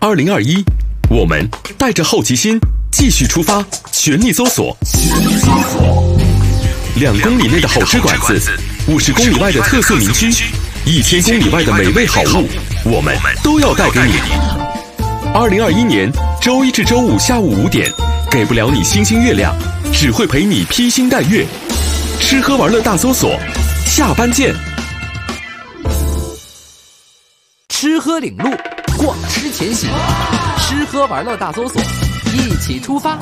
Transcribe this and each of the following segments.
2021，我们带着好奇心继续出发，全力搜索。2公里内的好吃馆子，50公里外的特色名区，1000公里外的美味好物，我们都要带给你。2021年周一至周五下午5点，给不了你星星月亮，只会陪你披星戴月。吃喝玩乐大搜索，下班见。 吃喝领路，逛吃前行，吃喝玩乐大搜索，一起出发。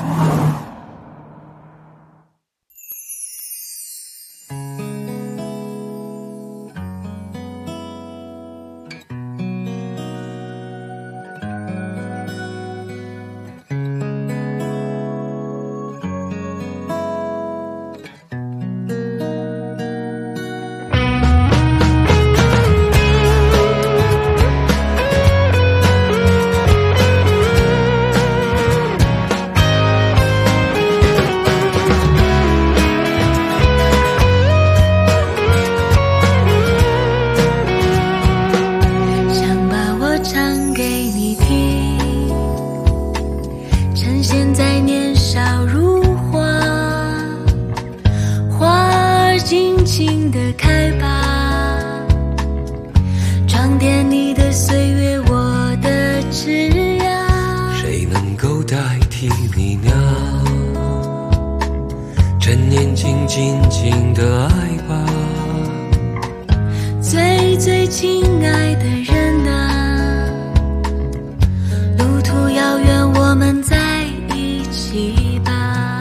最亲爱的人啊，路途遥远，我们在一起吧。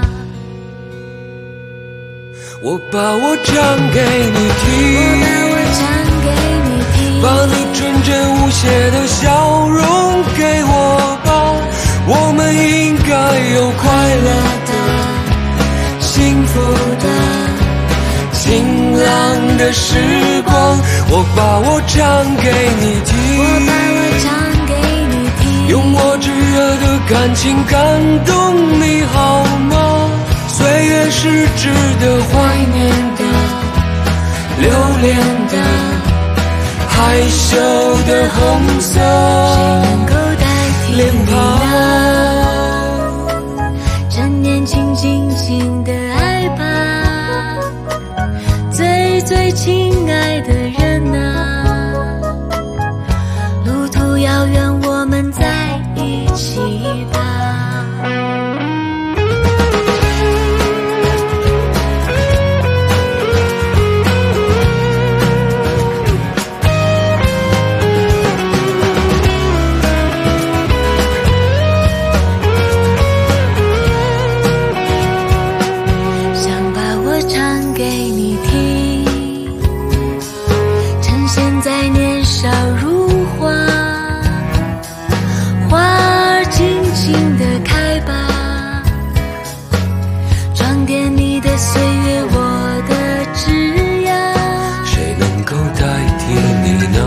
我把我唱给你听，把你纯真无邪的笑容给我吧。我们应该有快乐的、幸福的、晴朗的时光。我把我唱给你听，用我炙热的感情感动你好吗？岁月是值得怀念的、留恋的、害羞的红色脸庞。 趁年轻轻轻的爱吧，最亲爱的人啊，路途遥远，我们在一起吧。想把我唱给你听，趁现在年少如花，花儿尽情地开吧，装点你的岁月，我的枝桠。 谁能够代替你呢？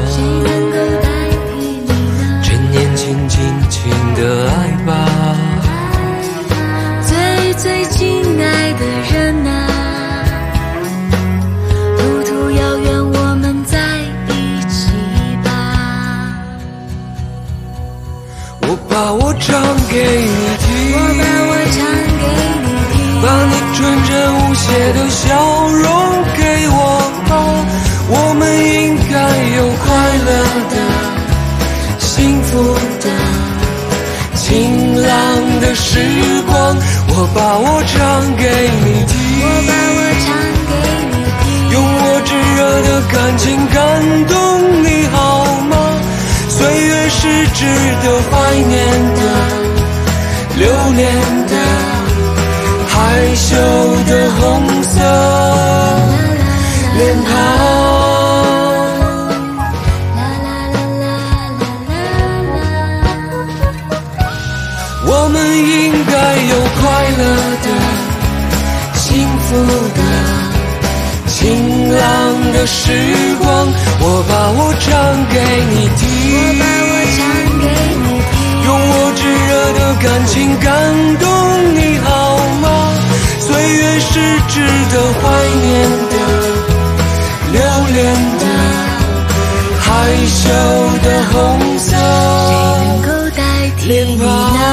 趁年轻尽情的爱吧， 最亲爱的人啊，路途遥远，我们在一起吧。 我把我唱给你听，把你纯真无邪的笑容给我吧。我们应该有快乐的、幸福的、晴朗的时光。我把我唱给你听，用我炙热的感情感动你好吗？岁月是值得怀念的、留恋的、害羞的红色脸庞。我们应该有快乐的、幸福的、晴朗的时光。我把我唱给你听，用我炙热的感情感动你好吗？岁月是值得怀念的、留恋的、害羞的红色。 谁能够代脸庞。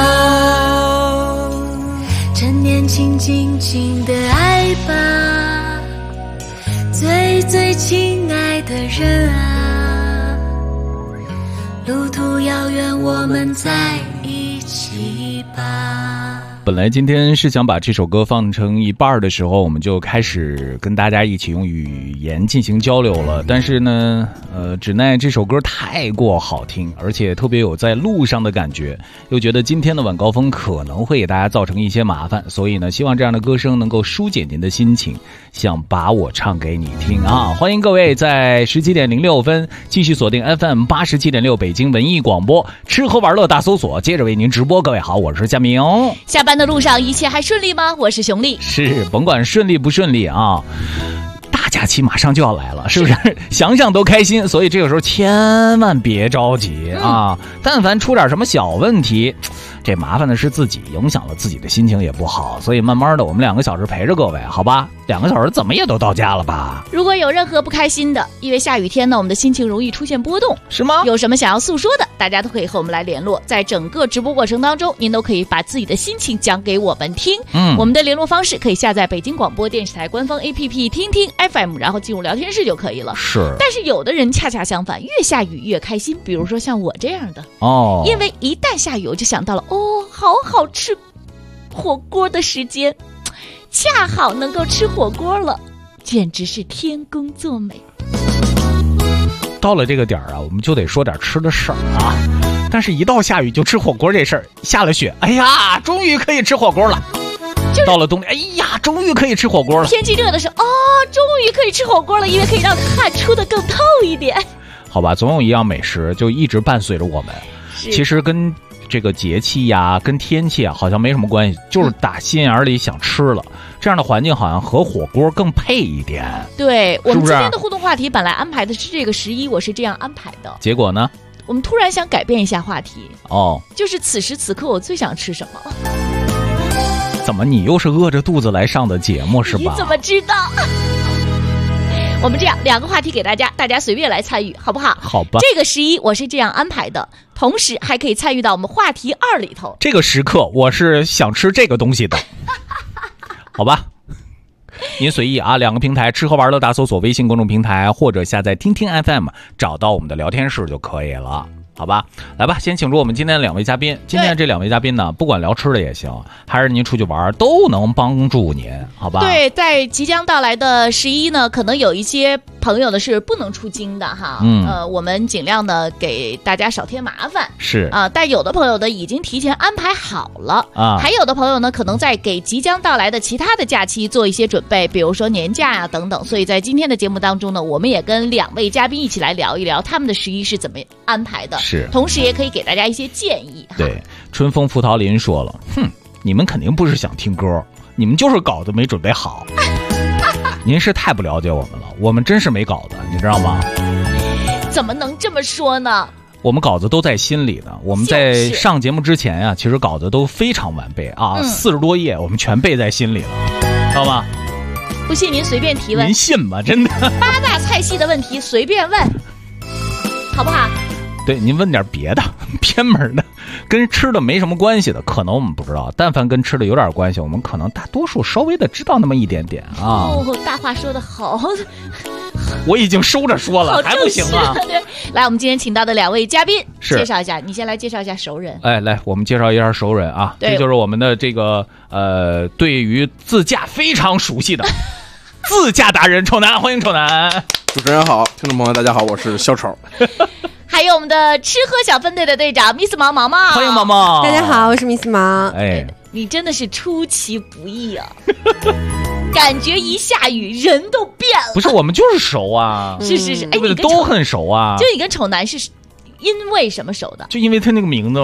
趁年轻轻轻的爱吧，最最亲爱的人啊，路途遥远，我们在一起吧。 本来今天是想把这首歌放成一半的时候，我们就开始跟大家一起用语言进行交流了。但是呢，只奈这首歌太过好听，而且特别有在路上的感觉，又觉得今天的晚高峰可能会给大家造成一些麻烦，所以呢，希望这样的歌声能够疏解您的心情，想把我唱给你听啊！欢迎各位在17点06分继续锁定 FM 87.6北京文艺广播，吃喝玩乐大搜索，接着为您直播。各位好，我是佳明。 下班的路上一切还顺利吗？我是熊丽。 是，甭管顺利不顺利啊，大假期马上就要来了，是不是？想想都开心，所以这个时候千万别着急啊！但凡出点什么小问题，这麻烦的是自己，影响了自己的心情也不好，所以慢慢的我们2个小时陪着各位，好吧？2个小时怎么也都到家了吧？ 如果有任何不开心的，因为下雨天呢，我们的心情容易出现波动， 是吗？ 有什么想要诉说的，大家都可以和我们来联络。在整个直播过程当中，您都可以把自己的心情讲给我们听。我们的联络方式可以下载北京广播电视台官方 APP 听听 FM， 然后进入聊天室就可以了。 是。 但是有的人恰恰相反，越下雨越开心，比如说像我这样的哦， 因为一旦下雨我就想到了好好吃火锅的时间，恰好能够吃火锅了，简直是天公作美。 到了这个点儿啊，我们就得说点吃的事儿啊。但是一到下雨就吃火锅这事儿，下了雪，哎呀，终于可以吃火锅了。到了冬天，哎呀，终于可以吃火锅了。 天气热的时候，终于可以吃火锅了，因为可以让汗出得更透一点。 好吧，总有一样美食就一直伴随着我们。其实跟这个节气呀，跟天气啊，好像没什么关系，就是打心眼里想吃了。这样的环境好像和火锅更配一点。 对，我们今天的互动话题本来安排的是这个11，我是这样安排的。 结果呢？ 我们突然想改变一下话题。就是此时此刻我最想吃什么？ 怎么你又是饿着肚子来上的节目是吧？ 你怎么知道？我们这样2个话题给大家随便来参与，好不好？ 好吧。 这个11我是这样安排的，同时还可以参与到我们话题2里头。 这个时刻我是想吃这个东西的，好吧？您随意啊，2个平台，吃喝玩乐大搜索微信公众平台，或者下载听听 FM， 找到我们的聊天室就可以了。好吧，来吧，先请出我们今天的2位嘉宾。今天这2位嘉宾呢，不管聊吃的也行，还是您出去玩，都能帮助您，好吧？ 对，在即将到来的11呢，可能有一些朋友呢是不能出京的哈。我们尽量呢给大家少添麻烦。 是啊，但有的朋友呢已经提前安排好了啊，还有的朋友呢可能在给即将到来的其他的假期做一些准备，比如说年假呀等等。所以在今天的节目当中呢，我们也跟2位嘉宾一起来聊一聊他们的11是怎么安排的。 是， 同时也可以给大家一些建议。 对，春风葡萄林说了，你们肯定不是想听歌，你们就是稿子没准备好。您是太不了解我们了，我们真是没稿子，你知道吗？ 怎么能这么说呢？ 我们稿子都在心里呢。我们在上节目之前啊，其实稿子都非常完备啊，40多页我们全背在心里了，知道吗？ 不信您随便提问。 您信吗？真的。 8大菜系的问题随便问，好不好？ 对，您问点别的偏门的，跟吃的没什么关系的，可能我们不知道，但凡跟吃的有点关系，我们可能大多数稍微的知道那么一点点啊。 大话说得好， 我已经收着说了，还不行啊？ 对，来，我们今天请到的2位嘉宾， 是介绍一下，你先来介绍一下熟人。 哎，来，我们介绍一下熟人啊，这就是我们的这个对于自驾非常熟悉的自驾达人丑男，欢迎丑男。 主持人好，听众朋友大家好，我是小丑。 还有我们的吃喝小分队的队长 Miss 毛毛毛， 欢迎毛毛。 大家好，我是 Miss 毛。 哎， 你真的是出其不意啊！感觉一下雨人都变了。 不是，我们就是熟啊。 是，哎，你都很熟啊。 就你跟丑男是因为什么熟的？ 就因为他那个名字。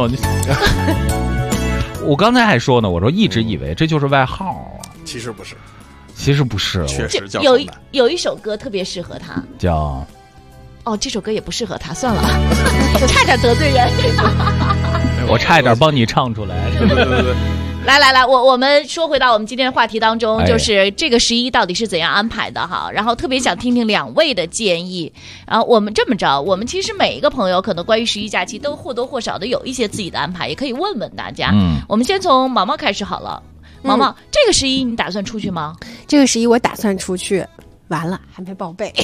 我刚才还说呢，我说一直以为这就是外号啊。 其实不是。 其实不是， 确实叫有一首歌特别适合他， 叫这首歌也不适合他，算了，差点得罪人。 我差一点帮你唱出来。 对。 来，我们说回到我们今天的话题当中，就是这个11到底是怎样安排的哈？然后特别想听听2位的建议。然后我们这么着，我们其实每一个朋友可能关于11假期都或多或少的有一些自己的安排，也可以问问大家。我们先从毛毛开始好了。毛毛，这个11你打算出去吗？ 这个11我打算出去。完了，还没报备，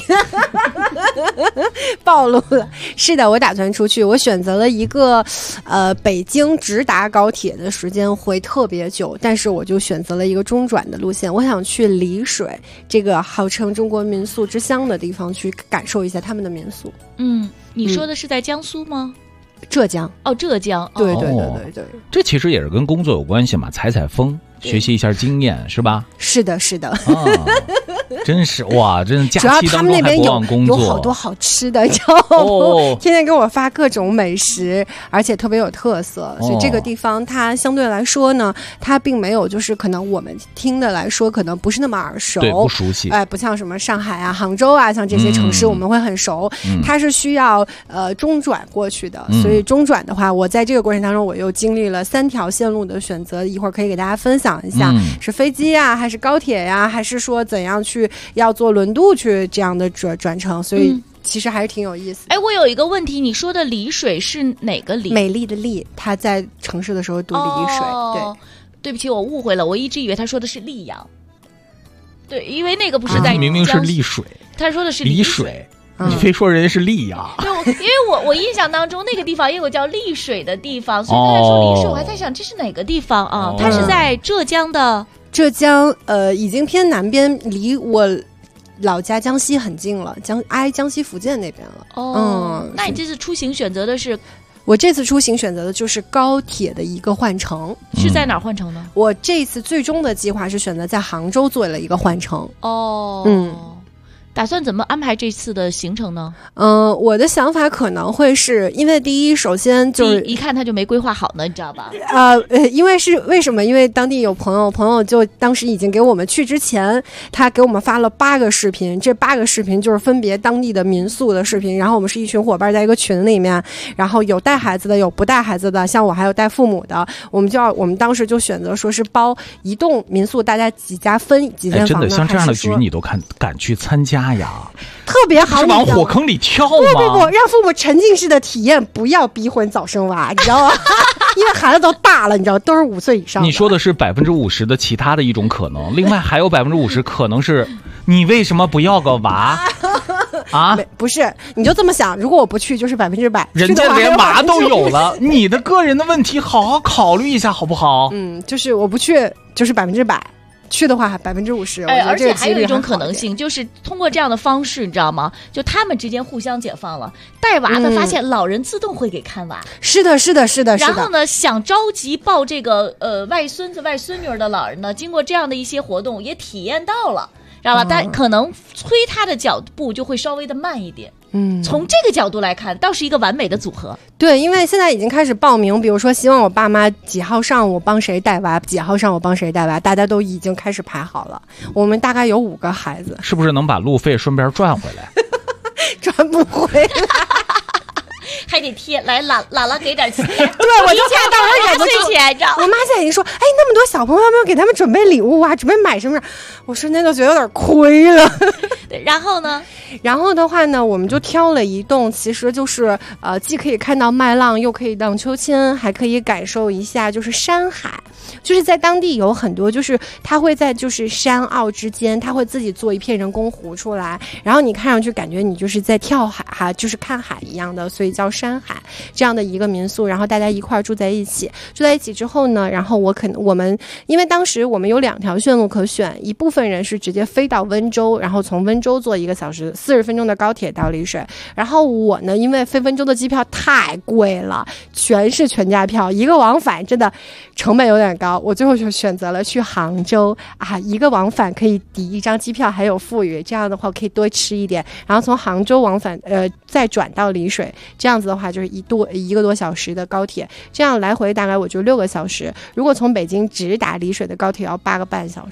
暴露了。是的，我打算出去。我选择了一个，北京直达高铁的时间会特别久，但是我就选择了一个中转的路线。我想去丽水这个号称中国民宿之乡的地方去感受一下他们的民宿。 你说的是在江苏吗？ 浙江。 浙江。 对， 这其实也是跟工作有关系嘛，采风，学习一下经验，是吧？ 是的。 真是哇，真是假期当中还不忘工作。 主要他们那边有好多好吃的，你知道吗？天天给我发各种美食，而且特别有特色。所以这个地方它相对来说呢，它并没有就是可能我们听的来说可能不是那么耳熟， 对，不熟悉。 不像什么上海啊、杭州啊，像这些城市我们会很熟。它是需要中转过去的，所以中转的话，我在这个过程当中我又经历了3条线路的选择，一会儿可以给大家分享一下，是飞机啊，还是高铁呀，还是说怎样去要坐轮渡去这样的转乘，所以其实还是挺有意思的。 我有一个问题，你说的丽水是哪个丽？ 美丽的丽，他在城市的时候读丽水。 对不起，我误会了，我一直以为他说的是溧阳。对，因为那个不是在明明是丽水， 他说的是丽水。你非说人家是溧阳， 因为我印象当中那个地方也有叫丽水的地方，所以他在说丽水，我还在想这是哪个地方啊？它是在浙江的。 浙江已经偏南边，离我老家江西很近了，江西福建那边了。 那你这次出行选择的是？ 我这次出行选择的就是高铁的一个换乘。 是在哪儿换乘呢？ 我这次最终的计划是选择在杭州做了一个换乘。 打算怎么安排这次的行程呢？ 我的想法可能会是因为第一，首先就是一看他就没规划好呢，你知道吧？ 因为是为什么？因为当地有朋友就当时已经给我们去之前，他给我们发了8个视频，这8个视频就是分别当地的民宿的视频。然后我们是一群伙伴在一个群里面，然后有带孩子的，有不带孩子的，像我还有带父母的，我们当时就选择说是包一栋民宿，大家几家分几间房。 真的像这样的局你都敢去参加呀？ 特别好， 是往火坑里跳吗？ 不，让父母沉浸式的体验，不要逼婚早生娃，你知道吗？因为孩子都大了，你知道，都是5岁以上的。 你说的是50%的其他的一种可能，另外还有50%可能是你为什么不要个娃啊？ 不是，你就这么想，如果我不去，就是100%， 人家连娃都有了，你的个人的问题好好考虑一下，好不好？ 就是我不去，就是100%。去的话50%， 而且还有一种可能性，就是通过这样的方式，你知道吗？就他们之间互相解放了，带娃的发现老人自动会给看娃。 是的。 然后呢，想着急抱这个外孙子外孙女的老人呢，经过这样的一些活动也体验到了，知道吧？但可能催他的脚步就会稍微的慢一点。从这个角度来看，倒是一个完美的组合。 对，因为现在已经开始报名，比如说希望我爸妈几号上午帮谁带娃，几号上午帮谁带娃，大家都已经开始排好了。我们大概有5个孩子， 是不是能把路费顺便赚回来？ 赚不回来。 还得贴来姥姥给点钱， 对，我就现在到时候忍不住钱，你知道吗？ 我妈现在已经说，那么多小朋友要不要给他们准备礼物啊？准备买什么？我瞬间就觉得有点亏了。 对，然后呢？ 然后的话呢，我们就挑了一栋，其实就是既可以看到麦浪，又可以荡秋千，还可以感受一下就是山海。就是在当地有很多，就是它会在就是山坳之间，它会自己做一片人工湖出来，然后你看上去感觉你就是在跳海哈，就是看海一样的，所以叫山海这样的一个民宿。然后大家一块住在一起之后呢，然后我们因为当时我们有2条线路可选，一部分人是直接飞到温州，然后从温州坐1个小时40分钟的高铁到丽水。然后我呢，因为飞温州的机票太贵了，全是全价票，一个往返真的成本有点高，我最后就选择了去杭州啊，一个往返可以抵1张机票还有富裕，这样的话我可以多吃一点，然后从杭州往返再转到丽水，这样子的话就是1个多小时的高铁，这样来回大概我就6个小时。如果从北京直达丽水的高铁要8个半小时，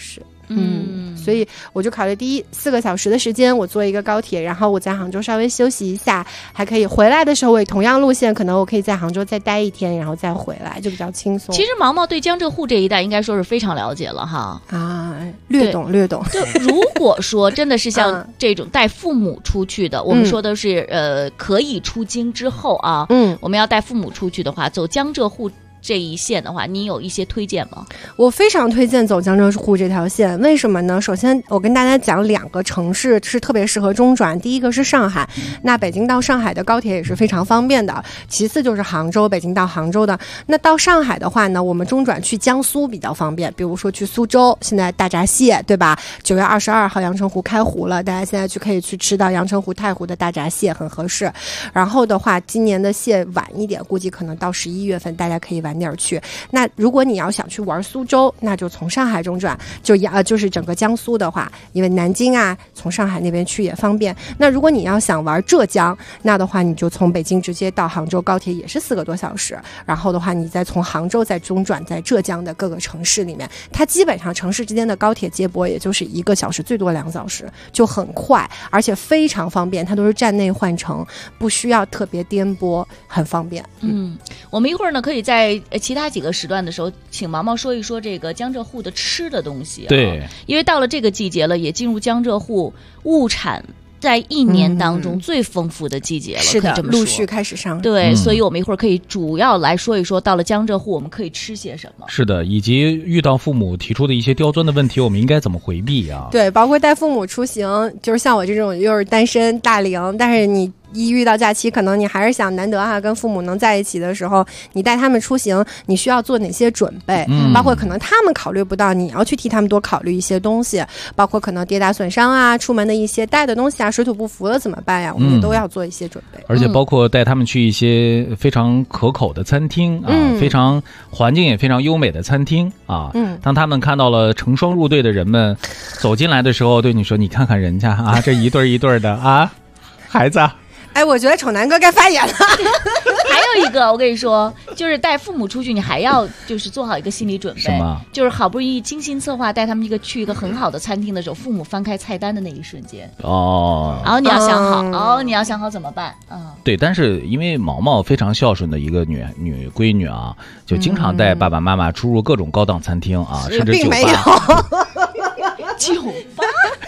所以我就考虑第一4个小时的时间我坐一个高铁，然后我在杭州稍微休息一下，还可以回来的时候我也同样路线，可能我可以在杭州再待1天，然后再回来，就比较轻松。 其实毛毛对江浙沪这一带应该说是非常了解了哈。 略懂。 就如果说真的是像这种带父母出去的，我们说的是可以出京之后啊，我们要带父母出去的话，走江浙沪这一线的话，你有一些推荐吗？ 我非常推荐走江浙沪这条线，为什么呢？首先我跟大家讲2个城市是特别适合中转，第一个是上海，那北京到上海的高铁也是非常方便的，其次就是杭州，北京到杭州的。那到上海的话呢，我们中转去江苏比较方便，比如说去苏州，现在大闸蟹对吧，9月22号阳澄湖开湖了，大家现在可以去吃到阳澄湖太湖的大闸蟹，很合适。然后的话今年的蟹晚一点，估计可能到11月份大家可以晚点去。那如果你要想去玩苏州，那就从上海中转，就是整个江苏的话，因为南京啊从上海那边去也方便。那如果你要想玩浙江，那的话你就从北京直接到杭州，高铁也是4个多小时，然后的话你再从杭州再中转在浙江的各个城市里面，它基本上城市之间的高铁接驳也就是1个小时最多2小时，就很快，而且非常方便，它都是站内换乘，不需要特别颠簸，很方便。 我们一会儿呢可以在其他几个时段的时候请毛毛说一说这个江浙沪的吃的东西。 对， 因为到了这个季节了，也进入江浙沪物产在1年当中最丰富的季节了， 是的， 可以这么说， 陆续开始上。 对，所以我们一会儿可以主要来说一说到了江浙沪我们可以吃些什么。 是的，以及遇到父母提出的一些刁钻的问题，我们应该怎么回避啊？ 对，包括带父母出行，就是像我这种又是单身大龄，但是你一遇到假期，可能你还是想难得跟父母能在一起的时候，你带他们出行，你需要做哪些准备？包括可能他们考虑不到，你要去替他们多考虑一些东西，包括可能跌打损伤啊，出门的一些带的东西啊，水土不服了怎么办呀？我们也都要做一些准备。 而且包括带他们去一些非常可口的餐厅啊，非常环境也非常优美的餐厅啊。当他们看到了成双入对的人们走进来的时候，对你说：“你看看人家啊，这一对一对的啊，孩子。” 我觉得丑男哥该发言了。 还有一个，我跟你说，就是带父母出去，你还要就是做好一个心理准备。 什么？ 就是好不容易精心策划带他们去一个很好的餐厅的时候，父母翻开菜单的那一瞬间。然后你要想好，你要想好怎么办。 对，但是因为毛毛非常孝顺的一个女闺女啊，就经常带爸爸妈妈出入各种高档餐厅啊，甚至酒吧。并没有。 酒吧。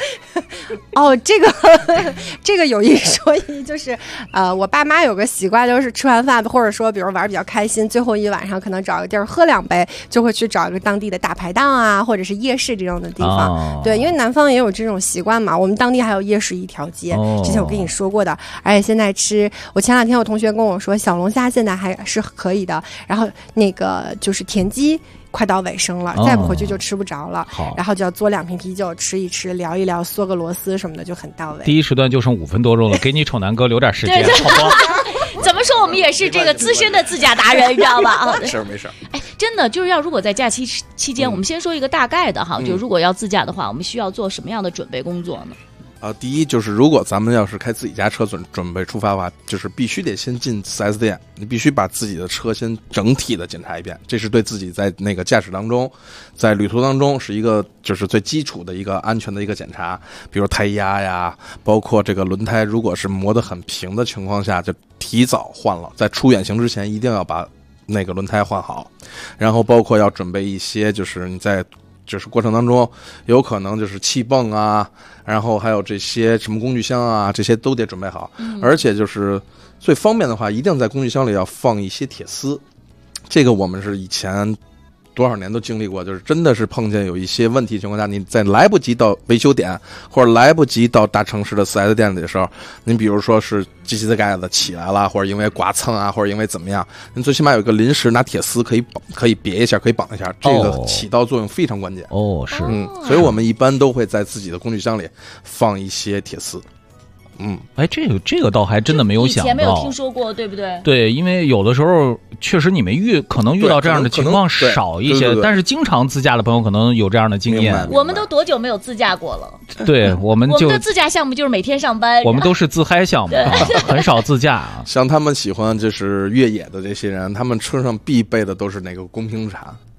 这个有一说一，就是我爸妈有个习惯，就是吃完饭或者说比如玩比较开心，最后一晚上可能找个地儿喝2杯，就会去找一个当地的大排档啊，或者是夜市这种的地方。对，因为南方也有这种习惯嘛，我们当地还有夜市一条街，之前我跟你说过的。而且现在我前2天我同学跟我说，小龙虾现在还是可以的，然后那个就是田鸡快到尾声了，再不回去就吃不着了。然后就要嘬2瓶啤酒，吃一吃，聊一聊，嗦个螺丝什么的，就很到位。 第一时段就剩5分多钟了，给你丑男哥留点时间，好不好？ 怎么说，我们也是这个资深的自驾达人，你知道吧？ 没事。 真的就是如果在假期期间，我们先说一个大概的哈，就如果要自驾的话，我们需要做什么样的准备工作呢？ 第一就是如果咱们要是开自己家车准备出发的话，就是必须得先进 4S 店，你必须把自己的车先整体的检查一遍，这是对自己在那个驾驶当中，在旅途当中是一个就是最基础的一个安全的一个检查，比如胎压呀，包括这个轮胎如果是磨得很平的情况下，就提早换了，在出远行之前一定要把那个轮胎换好，然后包括要准备一些就是你在就是过程当中有可能就是气泵啊，然后还有这些什么工具箱啊，这些都得准备好。而且就是最方便的话，一定在工具箱里要放一些铁丝，这个我们是以前多少年都经历过，就是真的是碰见有一些问题情况下，你在来不及到维修点或者来不及到大城市的 4S 店里的时候，您比如说是机器的盖子起来了，或者因为刮蹭啊，或者因为怎么样，您最起码有一个临时拿铁丝可以别一下，可以绑一下，这个起到作用非常关键。所以我们一般都会在自己的工具箱里放一些铁丝。 这个倒还真的没有想到， 以前没有听说过，对不对？ 对，因为有的时候确实你可能遇到这样的情况少一些，但是经常自驾的朋友可能有这样的经验。 我们都多久没有自驾过了？ 对，我们的自驾项目就是每天上班， 我们都是自嗨项目，很少自驾。 像他们喜欢就是越野的这些人，他们车上必备的都是那个公瓶茶。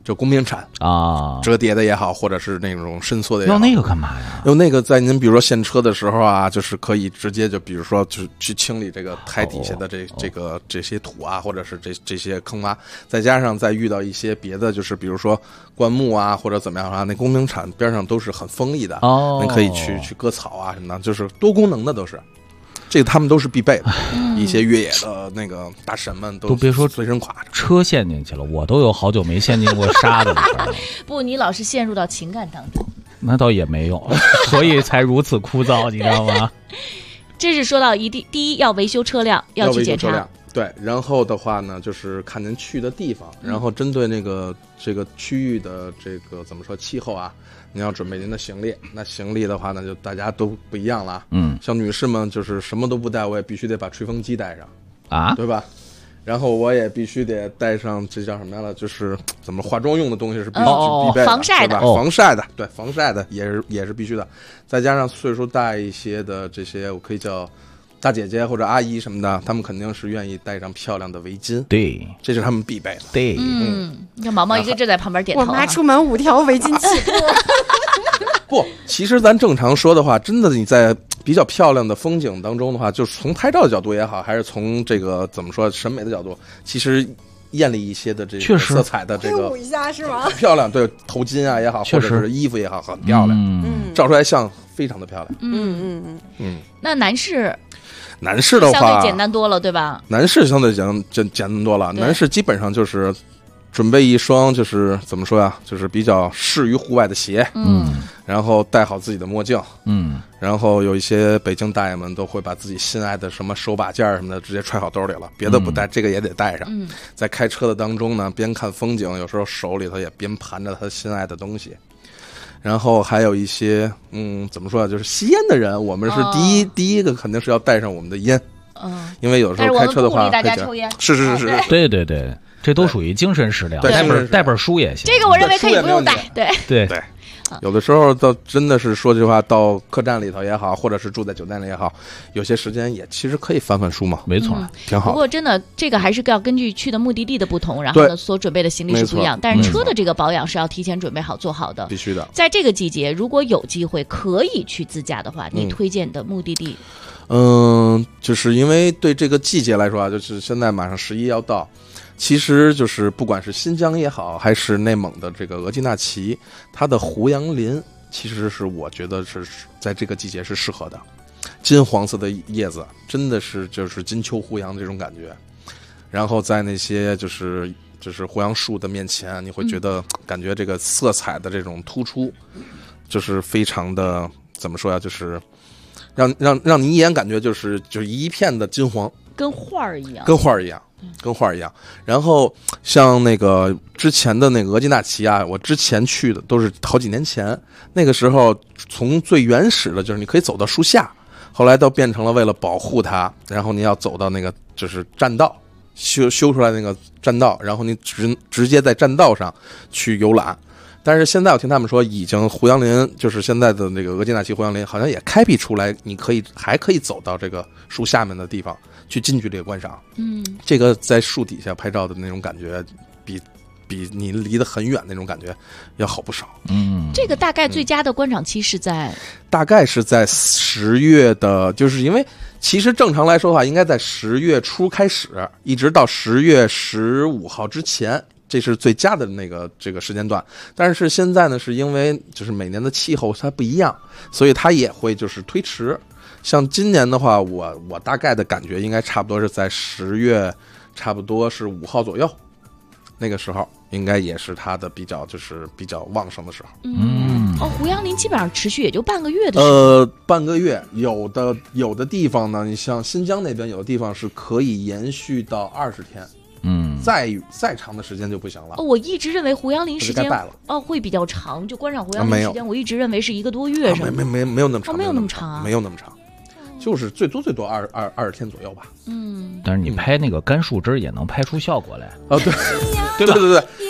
就工兵铲啊， 折叠的也好，或者是那种伸缩的也好。 要那个干嘛呀？ 用那个在您比如说现车的时候啊，就是可以直接就比如说就去清理这个胎底下的这些土啊，或者是这些坑洼，再加上再遇到一些别的，就是比如说灌木啊或者怎么样啊，那工兵铲边上都是很锋利的，你可以去割草啊什么的，就是多功能的都是。这个他们都是必备的，一些越野的那个大神们都别说随身挎着。 车陷进去了，我都有好久没陷进过沙子里边了。 不，你老是陷入到情感当中。 那倒也没有，所以才如此枯燥，你知道吗？ 这是说到第一要维修车辆，要去检查。 对，然后的话呢，就是看您去的地方，然后针对这个区域的这个怎么说气候啊，您要准备您的行李。那行李的话呢，就大家都不一样了。像女士们就是什么都不带，我也必须得把吹风机带上啊， 对吧？然后我也必须得带上这叫什么来了，就是怎么化妆用的东西是必备的， 防晒的， 防晒的，对，防晒的也是必须的。再加上岁数大一些的这些，我可以叫大姐姐或者阿姨什么的，他们肯定是愿意戴上漂亮的围巾， 对， 这是他们必备的。 对， 你看毛毛一个劲在旁边点头。 我妈出门5条围巾起步。 不，其实咱正常说的话，真的你在比较漂亮的风景当中的话，就是从拍照的角度也好，还是从这个怎么说审美的角度，其实艳丽一些的这个色彩的这个舞一下是吗？ 漂亮，对，头巾啊也好，或者是衣服也好，很漂亮，照出来像非常的漂亮。 那男士的话相对简单多了，对吧？ 男士相对简单多了，男士基本上就是准备一双就是怎么说呀，就是比较适于户外的鞋，然后戴好自己的墨镜，然后有一些北京大爷们都会把自己心爱的什么手把件什么的直接揣好兜里了，别的不带，这个也得带上。在开车的当中呢，边看风景，有时候手里头也边盘着他心爱的东西。然后还有一些怎么说啊，就是吸烟的人，我们是第一个肯定是要带上我们的烟，因为有时候开车的话， 大家抽烟， 是， 对，这都属于精神食粮，带本书也行。 这个我认为可以不用带， 对。 有的时候到真的是说句话，到客栈里头也好，或者是住在酒店里也好，有些时间也其实可以翻书嘛， 没错， 挺好。 不过真的这个还是要根据去的目的地的不同，然后呢所准备的行李是不一样。但是车的这个保养是要提前准备好做好的， 必须的。在这个季节，如果有机会可以去自驾的话，你推荐的目的地？ 就是因为对这个季节来说啊，就是现在马上11要到。其实就是不管是新疆也好，还是内蒙的这个额济纳旗，它的胡杨林其实是我觉得是在这个季节是适合的。金黄色的叶子，真的是就是金秋胡杨这种感觉。然后在那些就是胡杨树的面前，你会觉得感觉这个色彩的这种突出，就是非常的怎么说呀？就是让你一眼感觉就是一片的金黄， 跟画儿一样。然后像那个之前的那个额济纳旗啊，我之前去的都是好几年前，那个时候从最原始的就是你可以走到树下，后来都变成了为了保护它，然后你要走到那个就是栈道，修出来那个栈道，然后你直接在栈道上去游览。但是现在我听他们说，已经胡杨林就是现在的那个额济纳旗胡杨林，好像也开辟出来，你还可以走到这个树下面的地方去近距离观赏。这个在树底下拍照的那种感觉，比你离得很远那种感觉要好不少。 这个大概最佳的观赏期是在？ 大概是在10月的，就是因为其实正常来说的话，应该在10月初开始，一直到10月15号之前。这是最佳的这个时间段，但是现在呢，是因为就是每年的气候它不一样，所以它也会就是推迟。像今年的话，我大概的感觉应该差不多是在10月，差不多是5号左右，那个时候应该也是它的比较旺盛的时候。 胡杨林基本上持续也就半个月的时候。 半个月，有的地方呢，你像新疆那边有的地方是可以延续到20天。再长的时间就不行了。 我一直认为胡杨林时间会比较长，就观赏胡杨林时间，我一直认为是1个多月。 没有那么长， 没有那么长啊， 没有那么长，就是最多20天左右吧。 但是你拍那个干树枝也能拍出效果来。 对，对，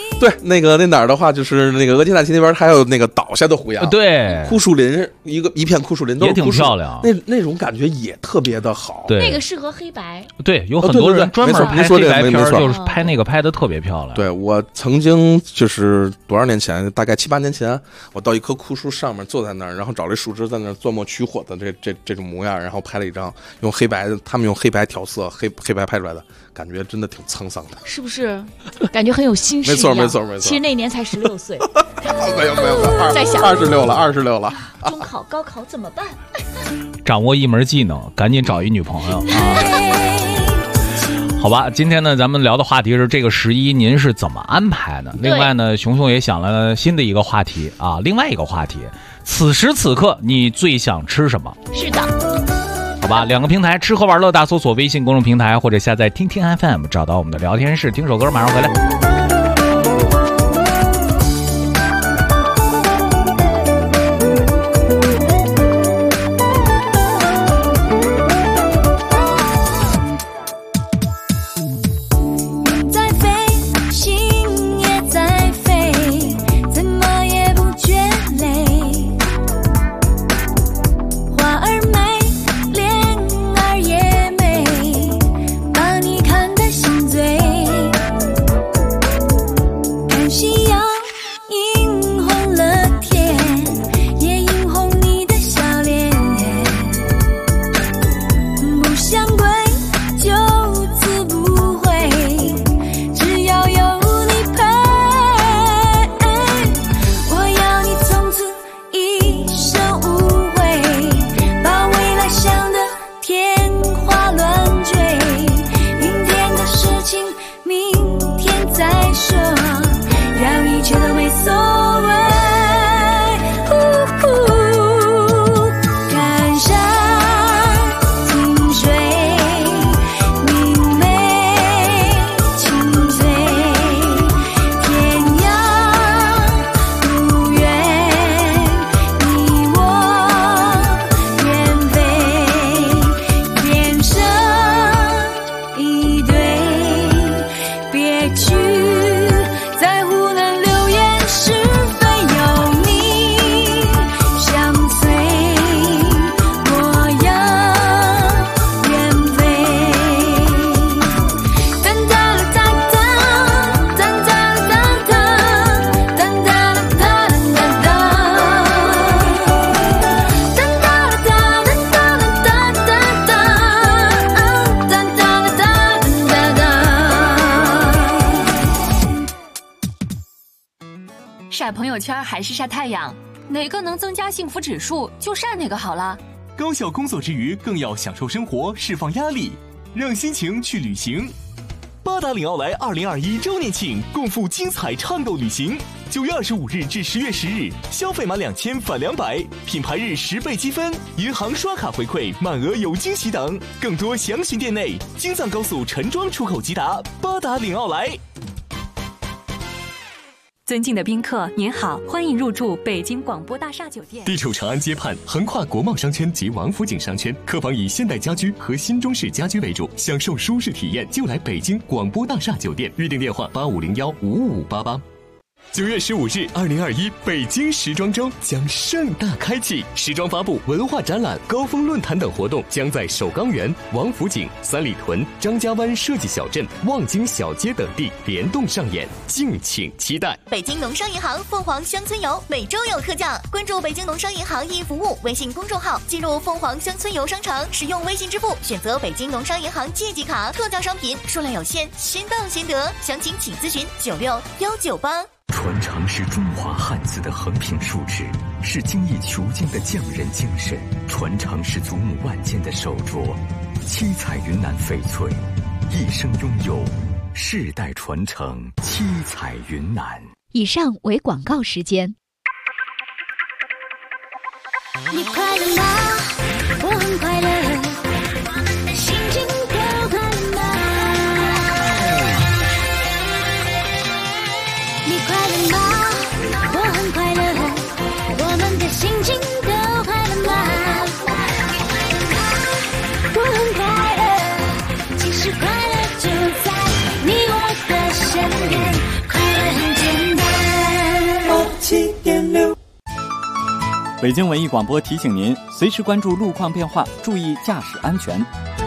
对，那哪儿的话，就是那个额济纳旗那边还有那个倒下的胡杨， 对， 枯树林一片枯树林， 也挺漂亮， 那种感觉也特别的好。 对， 那个适合黑白。 对，有很多人专门拍黑白片，就是拍那个拍的特别漂亮。 对，我曾经就是多少年前，大概7、8年前，我到一棵枯树上面坐在那儿，然后找了一树枝在那儿钻墨取火的这种模样，然后拍了一张用黑白，他们用黑白调色，黑白拍出来的。感觉真的挺沧桑的， 是不是？感觉很有心事。 没错。 其实那年才16岁。 没有， 在想 26了。 中考、高考怎么办？ 掌握一门技能，赶紧找一女朋友啊！好吧，今天呢，咱们聊的话题是这个11，您是怎么安排的？另外呢，熊熊也想了新的一个话题啊，另外一个话题，此时此刻你最想吃什么？ 是的。 好吧，2个平台，吃喝玩乐大搜索微信公众平台或者下载听听 FM， 找到我们的聊天室，听首歌，马上回来。 晒朋友圈还是晒太阳，哪个能增加幸福指数就晒哪个好了。 高效工作之余，更要享受生活，释放压力，让心情去旅行。八达岭奥莱2021周年庆，共赴精彩畅购旅行。9月25日至10月10日，消费满2000返200，品牌日10倍积分，银行刷卡回馈，满额有惊喜等。更多详询店内。京藏高速陈庄出口直达八达岭奥莱。 尊敬的宾客，您好，欢迎入住北京广播大厦酒店。 地处长安街畔，横跨国贸商圈及王府井商圈，客房以现代家居和新中式家居为主，享受舒适体验就来北京广播大厦酒店。预订电话8501-55588。9月15日，2021北京时装周将盛大开启，时装发布、文化展览、高峰论坛等活动将在首钢园、王府井、三里屯、张家湾设计小镇、望京小街等地联动上演，敬请期待。 北京农商银行凤凰乡村游每周有特价，关注北京农商银行易服务微信公众号，进入凤凰乡村游商城，使用微信支付，选择北京农商银行借记卡，特价商品数量有限，先到先得，详情请咨询96198。 传承是中华汉字的横平竖直，是精益求精的匠人精神；传承是祖母万间的手镯，七彩云南翡翠，一生拥有，世代传承，七彩云南。 以上为广告时间。 你快乐吗？我很快乐，心情更快乐吗？你快乐吗？我很快乐，我们的心情都快乐吗？我很快乐，其实快乐就在你我的身边，快乐很 107.6。 北京文艺广播提醒您，随时关注路况变化，注意驾驶安全。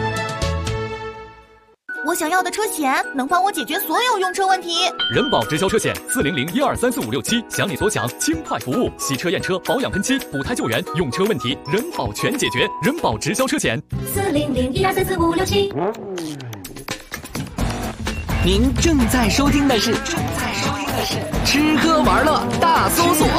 我想要的车险能帮我解决所有用车问题。 人保直销车险40012345677，想你所想，轻快服务，洗车验车、保养喷漆、补胎救援，用车问题人保全解决。人保直销车险 40012345677。 您正在收听的是吃喝玩乐大搜索。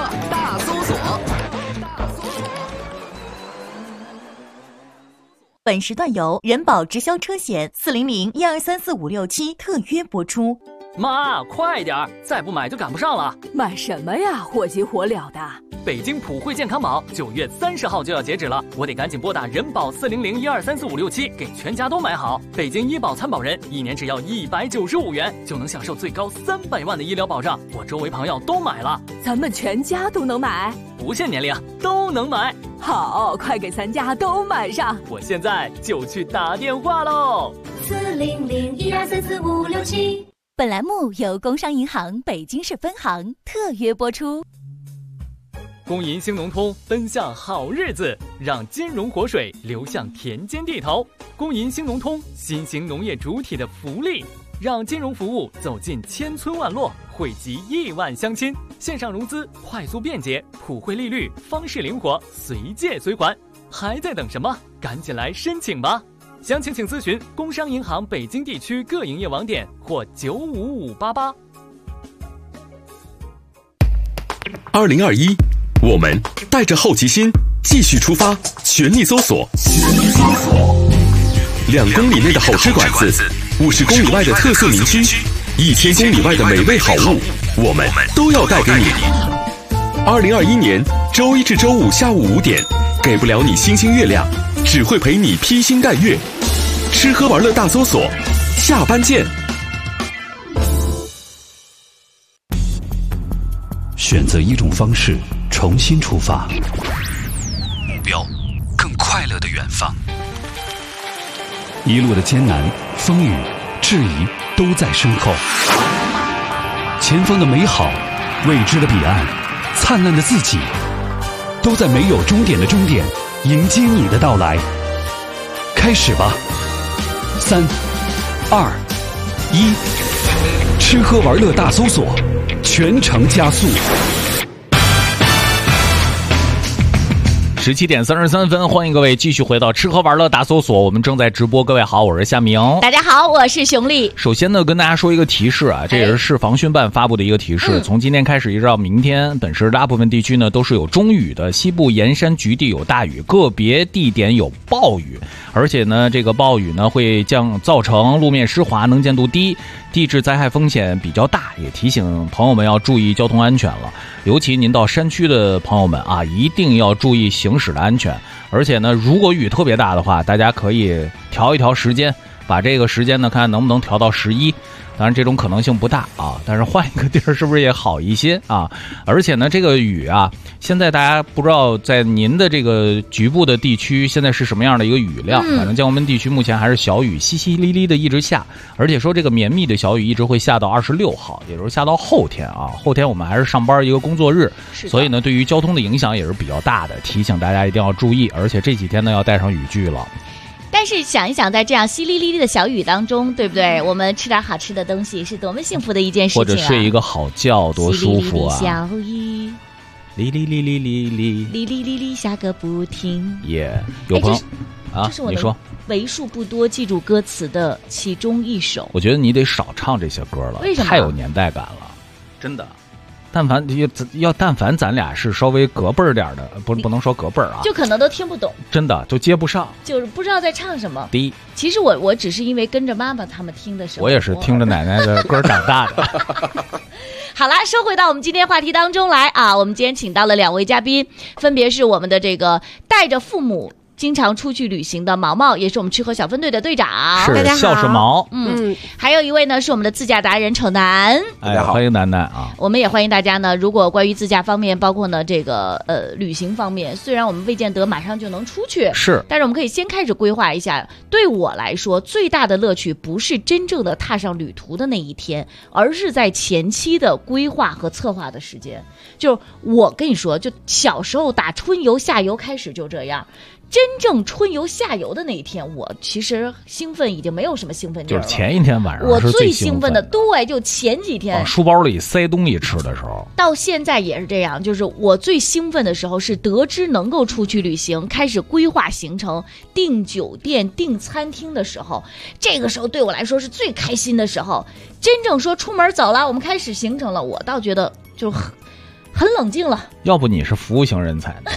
本时段由人保直销车险40012345677特约播出。 妈，快点，再不买就赶不上了。 买什么呀，火急火燎的。 北京普惠健康宝9月30号就要截止了，我得赶紧拨打人保40012345677，给全家都买好。北京医保参保人1年只要195元，就能享受最高300万的医疗保障。我周围朋友都买了， 咱们全家都能买， 不限年龄都能买。 好，快给咱家都买上！ 我现在就去打电话喽。 40012345677。 本栏目由工商银行北京市分行特约播出。 工银兴农通奔向好日子，让金融活水流向田间地头。工银兴农通，新型农业主体的福利，让金融服务走进千村万落，惠及亿万乡亲。线上融资快速便捷，普惠利率，方式灵活，随借随还。还在等什么？赶紧来申请吧！详情请咨询工商银行北京地区各营业网点或95588。 2021，我们带着好奇心继续出发，全力搜索。2公里内的好吃馆子，50公里外的特色名区，1000公里外的美味好物，我们都要带给你。2021年周一至周五下午5点，给不了你星星月亮，只会陪你披星戴月。吃喝玩乐大搜索，下班见。 选择一种方式，重新出发，目标更快乐的远方。一路的艰难、风雨、质疑都在身后，前方的美好、未知的彼岸、灿烂的自己，都在没有终点的终点迎接你的到来。开始吧，3、2、1，吃喝玩乐大搜索，全程加速。 17点33分，欢迎各位继续回到吃喝玩乐大搜索，我们正在直播。各位好，我是夏明。 大家好，我是熊丽。 首先呢，跟大家说一个提示啊，这也是市防汛办发布的一个提示，从今天开始一直到明天，本市大部分地区呢都是有中雨的，西部沿山局地有大雨，个别地点有暴雨，而且呢，这个暴雨呢会造成路面湿滑，能见度低，地质灾害风险比较大，也提醒朋友们要注意交通安全了。尤其您到山区的朋友们啊，一定要注意行驶的安全。而且呢，如果雨特别大的话，大家可以调一调时间，把这个时间呢看能不能调到11。当然这种可能性不大啊，但是换一个地儿是不是也好一些啊？而且呢，这个雨啊，现在大家不知道在您的这个局部的地区现在是什么样的一个雨量，反正江苏门地区目前还是小雨，淅淅沥沥的一直下，而且说这个绵密的小雨一直会下到26号，也就是下到后天啊。后天我们还是上班一个工作日，所以呢，对于交通的影响也是比较大的，提醒大家一定要注意，而且这几天呢要带上雨具了。 但是想一想，在这样淅沥沥的小雨当中，对不对？我们吃点好吃的东西，是多么幸福的一件事情啊！ 或者睡一个好觉，多舒服啊！ 小雨， 沥沥沥沥沥沥， 沥沥沥沥下个不停。 耶，有朋友啊，你说， 为数不多记住歌词的其中一首。 我觉得你得少唱这些歌了， 为什么？ 太有年代感了，真的。但凡咱俩是稍微隔辈儿点的，不能说隔辈儿啊， 就可能都听不懂， 真的就接不上， 就是不知道在唱什么。 第一， 其实我只是因为跟着妈妈他们听的时候， 我也是听着奶奶的歌长大的。 好啦，说回到我们今天话题当中来啊，我们今天请到了2位嘉宾，分别是我们的这个带着父母经常出去旅行的毛毛，也是我们吃喝小分队的队长。 是，大家好，孝顺毛。 还有一位呢是我们的自驾达人丑男。 大家好，欢迎楠楠啊！ 我们也欢迎大家呢，如果关于自驾方面，包括呢这个旅行方面，虽然我们未见得马上就能出去， 是， 但是我们可以先开始规划一下。对我来说，最大的乐趣不是真正的踏上旅途的那一天，而是在前期的规划和策划的时间。就我跟你说，就小时候打春游夏游开始就这样。真正春游夏游的那一天，我其实兴奋已经没有什么兴奋劲了。 就是前一天晚上， 我最兴奋的，对，就前几天往书包里塞东西吃的时候。 到现在也是这样，就是我最兴奋的时候是得知能够出去旅行，开始规划行程、订酒店、订餐厅的时候，这个时候对我来说是最开心的时候。真正说出门走了，我们开始行程了，我倒觉得就很冷静了。 要不你是服务型人才呢？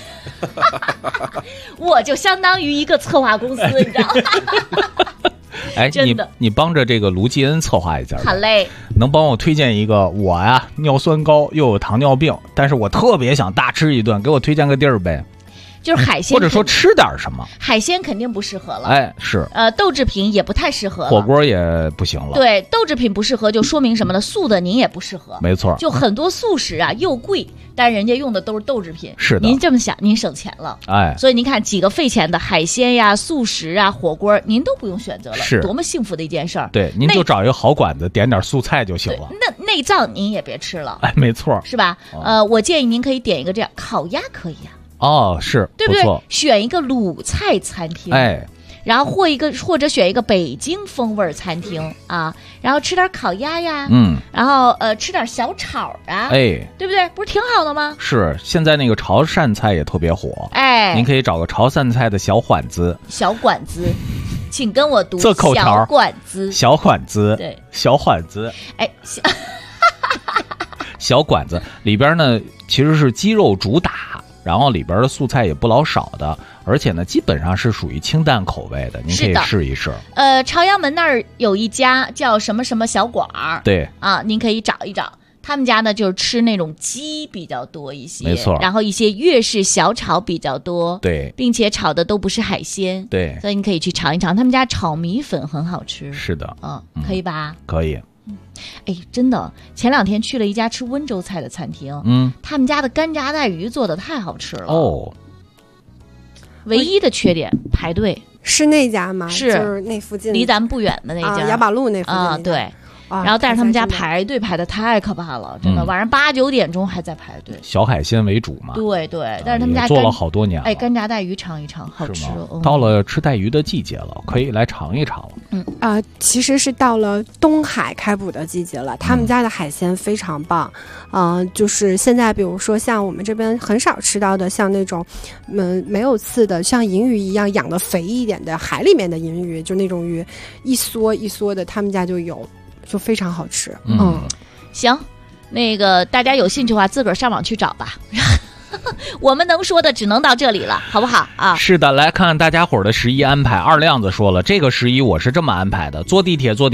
我就相当于一个策划公司，你知道吗？ 哎，你帮着这个卢继恩策划一下。 好嘞。 能帮我推荐一个？我呀尿酸高又有糖尿病，但是我特别想大吃一顿，给我推荐个地儿呗。 就是海鲜， 或者说吃点什么。 海鲜肯定不适合了， 哎，是。 豆制品也不太适合了， 火锅也不行了。 对，豆制品不适合，就说明什么呢？素的您也不适合。 没错， 就很多素食啊又贵，但人家用的都是豆制品。 是的， 您这么想，您省钱了。 哎， 所以您看几个费钱的海鲜呀、素食啊、火锅，您都不用选择了， 是多么幸福的一件事儿。 对，您就找一个好馆子，点点素菜就行了。 那内脏您也别吃了。 哎，没错， 是吧？我建议您可以点一个这样烤鸭，可以啊。 哦，是， 对不对？选一个鲁菜餐厅， 哎， 然后或者选一个北京风味餐厅啊，然后吃点烤鸭呀，然后吃点小炒啊， 哎， 对不对？不是挺好的吗？ 是，现在那个潮汕菜也特别火， 哎， 您可以找个潮汕菜的小馆子， 请跟我读这口条，小馆子， 对， 小馆子， 哎， 小馆子里边呢其实是鸡肉主打。然后里边的素菜也不老少的，而且呢，基本上是属于清淡口味的，您可以试一试。 朝阳门那儿有一家叫什么什么小馆儿， 对啊，您可以找一找。他们家呢就是吃那种鸡比较多一些， 没错。 然后一些粤式小炒比较多， 对， 并且炒的都不是海鲜， 对， 所以你可以去尝一尝。他们家炒米粉很好吃， 是的， 可以吧？ 可以。 哎，真的，前2天去了一家吃温州菜的餐厅，他们家的干炸带鱼做的太好吃了哦。 唯一的缺点排队， 是那家吗？ 是， 就是那附近离咱们不远的那家， 雅宝路那附近啊，对。然后，但是他们家排队排的太可怕了，真的，晚上8、9点钟还在排队。 小海鲜为主嘛。 对，但是他们家做了好多年了。 哎，干炸带鱼尝一尝，好吃。 到了吃带鱼的季节了，可以来尝一尝了。 其实是到了东海开捕的季节了，他们家的海鲜非常棒。就是现在，比如说像我们这边很少吃到的，像那种没有刺的，像银鱼一样养的肥一点的海里面的银鱼，就那种鱼一缩一缩的，他们家就有。就非常好吃。 行，那个大家有兴趣的话，自个儿上网去找吧。我们能说的只能到这里了，好不好啊？ 是的，来看看大家伙的11安排。二亮子说了，这个11我是这么安排的：坐地铁啊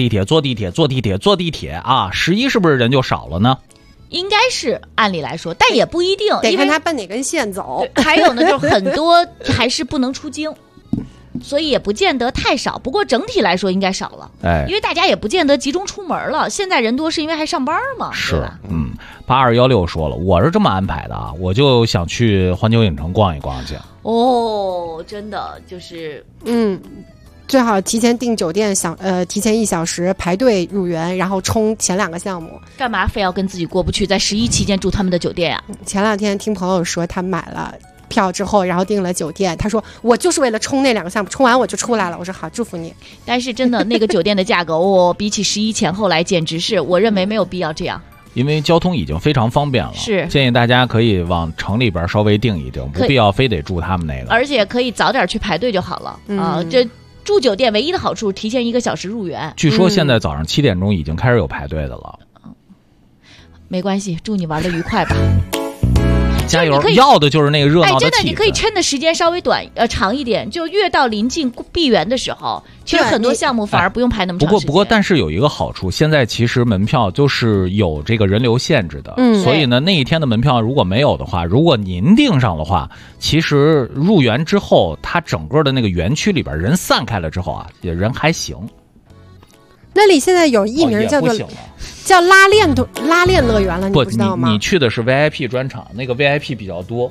！11是不是人就少了呢？ 应该是按理来说，但也不一定， 得看他奔哪根线走。 还有呢，就是很多还是不能出京。所以也不见得太少，不过整体来说应该少了，因为大家也不见得集中出门了。现在人多是因为还上班嘛， 是吧 ？8216说了，我是这么安排的啊，我就想去环球影城逛一逛去。 哦，真的就是最好提前订酒店，提前1小时排队入园，然后冲前2个项目。 干嘛非要跟自己过不去，在11期间住他们的酒店啊？ 前2天听朋友说，他买了票之后，然后订了酒店。他说我就是为了冲那2个项目，冲完我就出来了。我说好，祝福你。 但是真的那个酒店的价格比起11前后来，简直是我认为没有必要这样。 因为交通已经非常方便了， 是建议大家可以往城里边稍微定一定，不必要非得住他们那个， 而且可以早点去排队就好了啊。这住酒店唯一的好处，提前1个小时入园。 据说现在早上7点钟已经开始有排队的了。 没关系，祝你玩得愉快吧。 加油，要的就是那个热闹的气氛。 真的，你可以撑的时间稍微长一点，就越到临近闭园的时候，其实很多项目反而不用排那么长时间。 不过，但是有一个好处，现在其实门票就是有这个人流限制的，所以呢，那一天的门票如果没有的话，如果您订上的话，其实入园之后，它整个的那个园区里边人散开了之后啊，也人还行。 那里现在有艺名叫做叫拉链乐园了，你不知道吗？ 你去的是 VIP 专场，那个 VIP 比较多。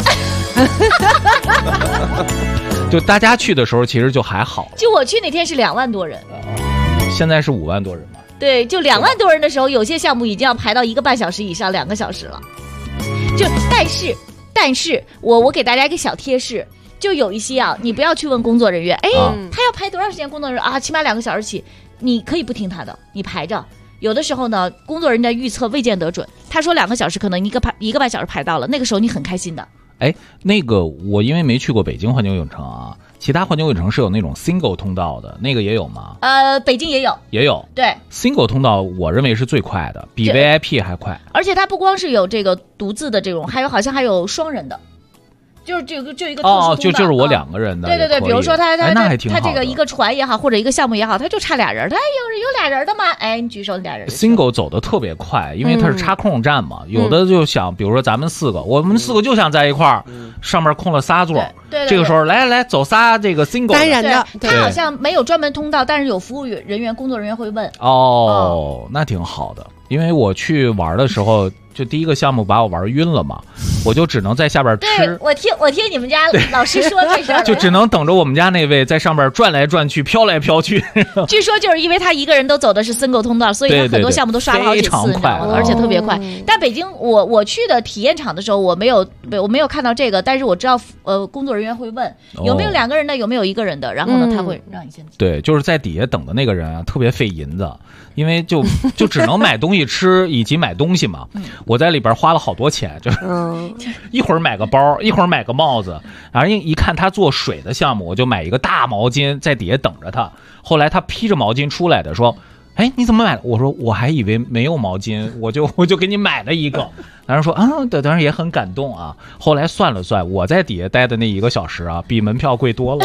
就大家去的时候其实就还好， 就我去那天是2万多人， 现在是5万多人嘛。 对，就2万多人的时候，有些项目已经要排到1个半小时以上2个小时了。就但是我给大家一个小贴士，就有一些啊，你不要去问工作人员，他要排多长时间？工作人员啊，起码2个小时起，你可以不听他的，你排着。有的时候呢，工作人员的预测未见得准，他说2个小时，可能1个半小时排到了，那个时候你很开心的。 那个我因为没去过北京环球影城啊，其他环球影城是有那种 single 通道的，那个也有吗？ 北京也有。对 ，single 通道我认为是最快的，比 VIP 还快。 而且它不光是有这个独自的这种，好像还有双人的。就一个特殊通道就是我2个人的。 对，比如说他这个一个船也好，或者一个项目也好，他就差俩人，他有俩人的吗？你举手俩人。 single 走的特别快，因为它是插空站嘛，有的就想，比如说咱们4个，我们4个就想在一块儿，上面空了3座， 对， 这个时候来走仨这个 single 单人的， 他好像没有专门通道，但是有服务人员、工作人员会问。 那挺好的，因为我去玩的时候。就第一个项目把我玩晕了嘛，我就只能在下边吃。 对，我听你们家老师说这事儿， 就只能等着我们家那位在上边转来转去、飘来飘去。 据说就是因为他一个人都走的是single通道，所以他很多项目都刷了好几次，你知道吗？而且特别快。但北京我去的体验场的时候，我没有看到这个，但是我知道工作人员会问有没有2个人的，有没有1个人的，然后呢他会让你先走。 对，就是在底下等的那个人啊，特别费银子，因为就只能买东西吃以及买东西嘛。我在里边花了好多钱，就是一会儿买个包，一会儿买个帽子，然后一看他做水的项目，我就买一个大毛巾在底下等着他。后来他披着毛巾出来的，说：“你怎么买的？”我说：“我还以为没有毛巾，我就给你买了一个。”然后说：“对，当然也很感动啊。”后来算了算，我在底下待的那1个小时啊，比门票贵多了。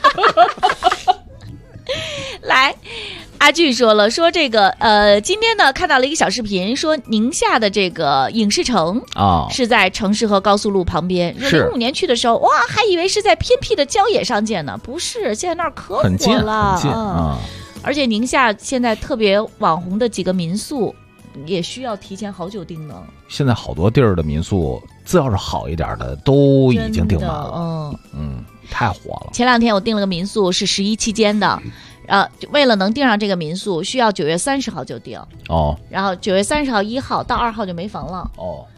来。阿俊说了，说这个今天呢看到了一个小视频，说宁夏的这个影视城是在城市和高速路旁边。05年去的时候，哇，还以为是在偏僻的郊野上建呢，不是，现在那儿可火了， 很近啊。 而且宁夏现在特别网红的几个民宿，也需要提前好久订呢。 现在好多地儿的民宿，只要是好一点的，都已经订满了。太火了。 前2天我订了个民宿，是11期间的。为了能订上这个民宿，需要9月30号就订然后9月30号、1号到2号就没房了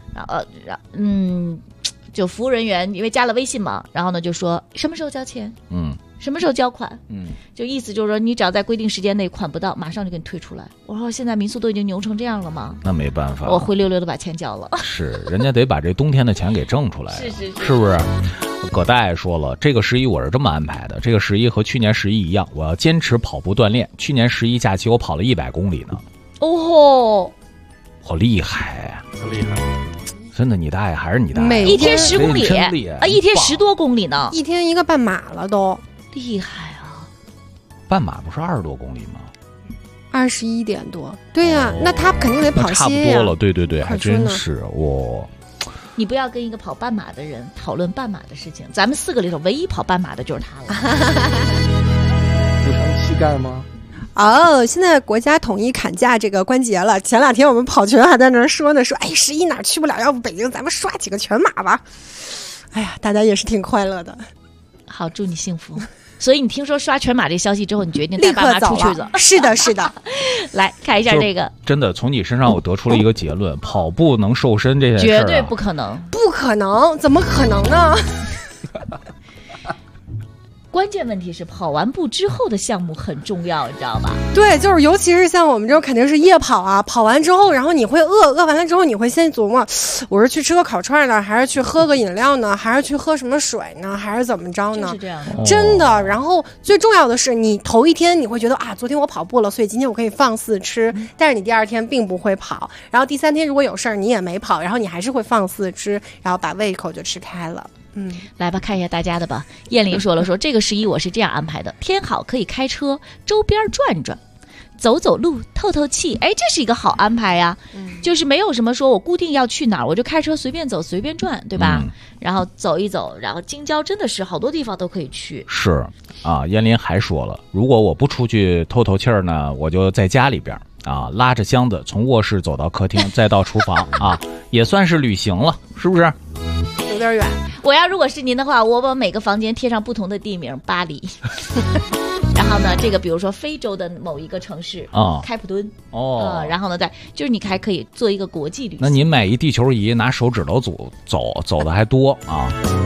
就服务人员因为加了微信嘛，然后呢就说什么时候交钱，什么时候交款，就意思就是说你只要在规定时间内款不到，马上就给你退出来。我说现在民宿都已经牛成这样了吗？ 那没办法， 我灰溜溜的把钱交了。 是，人家得把这冬天的钱给挣出来，是不是？葛大爷说了，这个11我是这么安排的，这个11和去年11一样，我要坚持跑步锻炼。去年11假期我跑了100公里呢。好厉害，真的，你大爷还是你大爷， 一天10公里啊，一天10多公里呢， 一天1个半马了都， 厉害啊！ 半马不是20多公里吗 ？21点多，对呀，那他肯定得跑些差不多了，对，还真是我。 你不要跟一个跑半马的人讨论半马的事情，咱们4个里头唯一跑半马的就是他了。 不伤膝盖吗？ 现在国家统一砍价这个关节了。前2天我们跑群还在那说呢，说11哪去不了，要不北京咱们刷几个全马吧。哎呀，大家也是挺快乐的。 好，祝你幸福。所以你听说刷全马这消息之后，你决定带爸妈出去走？ 是的。 来看一下这个。 真的，从你身上我得出了一个结论：跑步能瘦身这件事绝对不可能， 不可能，怎么可能呢？ 关键问题是跑完步之后的项目很重要，你知道吧？ 对，就是尤其是像我们这种肯定是夜跑啊，跑完之后，然后你会饿完了之后你会先琢磨，我是去吃个烤串呢，还是去喝个饮料呢，还是去喝什么水呢，还是怎么着呢？ 就是这样的， 真的。然后最重要的是，你头一天你会觉得啊，昨天我跑步了，所以今天我可以放肆吃，但是你第二天并不会跑，然后第3天如果有事儿你也没跑，然后你还是会放肆吃，然后把胃口就吃开了。 来吧，看一下大家的吧。燕玲说了，说这个11我是这样安排的：天好可以开车周边转转，走走路，透透气。哎，这是一个好安排呀。就是没有什么说我固定要去哪儿，我就开车随便走随便转，对吧？然后走一走，然后京郊真的是好多地方都可以去。 是啊，燕林还说了，如果我不出去透透气儿呢，我就在家里边啊，拉着箱子从卧室走到客厅，再到厨房啊，也算是旅行了，是不是？ 有点远。 我要如果是您的话，我把每个房间贴上不同的地名，巴黎。然后呢，这个比如说非洲的某一个城市开普敦然后呢，就是你还可以做一个国际旅行。 那您买一地球仪，拿手指头走的还多啊？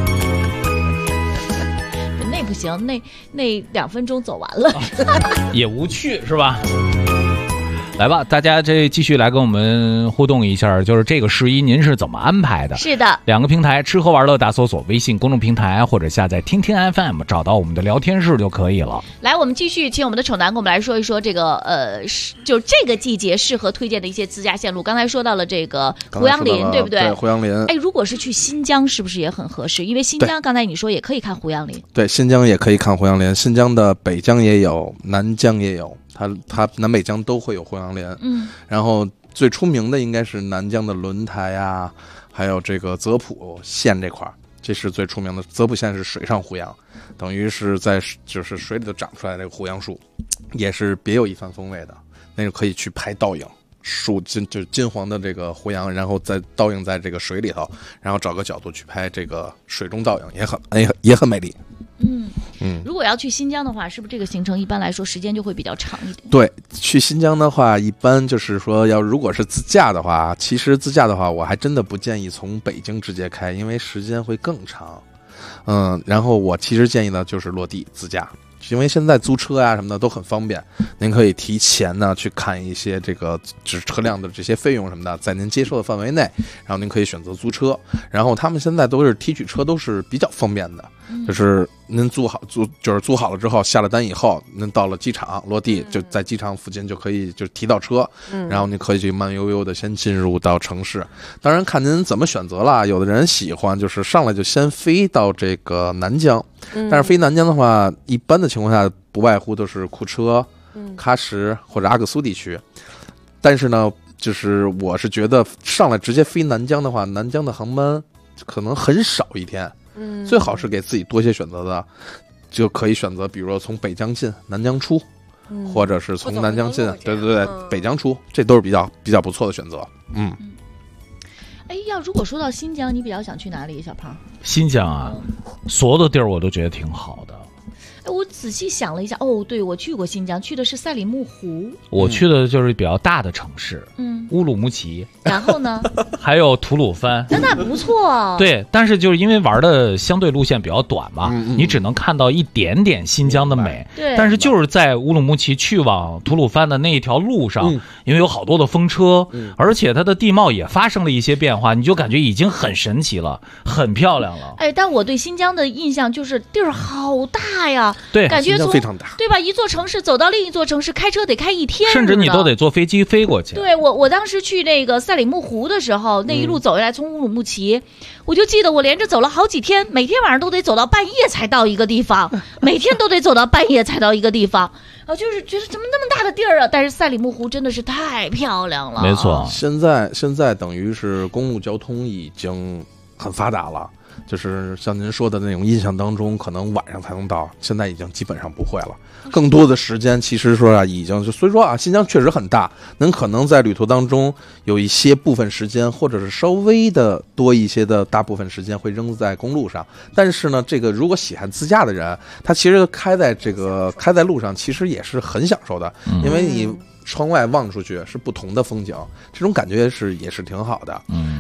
那不行，那2分钟走完了， 也无趣是吧？来吧，大家这继续来跟我们互动一下，就是这个11您是怎么安排的？ 是的 ，2个平台吃喝玩乐大搜索微信公众平台或者下载听听 FM， 找到我们的聊天室就可以了。 来，我们继续请我们的丑男跟我们来说一说这个就这个季节适合推荐的一些自驾线路。刚才说到了这个胡杨林，对不对？ 对，胡杨林。 哎，如果是去新疆，是不是也很合适？因为新疆刚才你说也可以看胡杨林。 对，新疆也可以看胡杨林，新疆的北疆也有，南疆也有。它南北疆都会有胡杨林，然后最出名的应该是南疆的轮台啊，还有这个泽普县这块，这是最出名的。泽普县是水上胡杨，等于是在就是水里头长出来的这个胡杨树，也是别有一番风味的。那个可以去拍倒影，树就是金黄的这个胡杨，然后再倒映在这个水里头，然后找个角度去拍这个水中倒影，也很美丽。 如果要去新疆的话，是不是这个行程一般来说时间就会比较长一点？ 对，去新疆的话，一般就是说如果是自驾的话，其实自驾的话，我还真的不建议从北京直接开，因为时间会更长。然后我其实建议呢，就是落地自驾。因为现在租车啊什么的都很方便，您可以提前呢去看一些这个车辆的这些费用什么的，在您接受的范围内，然后您可以选择租车。然后他们现在都是提取车都是比较方便的，就是您租好了之后，下了单以后，您到了机场落地，就在机场附近就可以就提到车，然后您可以去慢悠悠的先进入到城市。当然看您怎么选择了，有的人喜欢就是上来就先飞到这个南疆，但是飞南疆的话，一般的情况下不外乎都是库车、喀什或者阿克苏地区。但是呢，就是我是觉得上来直接飞南疆的话，南疆的航班可能很少一天。最好是给自己多些选择的，就可以选择，比如说从北疆进，南疆出，或者是从南疆进，对，北疆出，这都是比较不错的选择。 哎，如果说到新疆，你比较想去哪里，小胖？ 新疆啊，所有的地儿我都觉得挺好的。 我仔细想了一下，对，我去过新疆，去的是赛里木湖。 我去的就是比较大的城市，乌鲁木齐。 然后呢？ 还有吐鲁番。 那不错。 对，但是就是因为玩的相对路线比较短嘛，你只能看到一点点新疆的美。 对。 但是就是在乌鲁木齐去往吐鲁番的那一条路上，因为有好多的风车，而且它的地貌也发生了一些变化，你就感觉已经很神奇了，很漂亮了。 哎，但我对新疆的印象就是地儿好大呀。 对， 感觉非常大， 对吧？一座城市走到另一座城市，开车得开1天， 甚至你都得坐飞机飞过去。 对，我当时去那个赛里木湖的时候，那一路走下来，从乌鲁木齐，我就记得我连着走了好几天，每天晚上都得走到半夜才到一个地方，每天都得走到半夜才到一个地方，就是觉得怎么那么大的地儿啊！但是赛里木湖真的是太漂亮了， 没错。 现在等于是公路交通已经很发达了。就是像您说的那种印象当中，可能晚上才能到，现在已经基本上不会了。更多的时间，其实说已经所以说新疆确实很大，您可能在旅途当中有一些部分时间，或者是稍微的多一些的大部分时间会扔在公路上。但是呢，这个如果喜欢自驾的人，他其实开在路上，其实也是很享受的，因为你窗外望出去是不同的风景，这种感觉也是挺好的。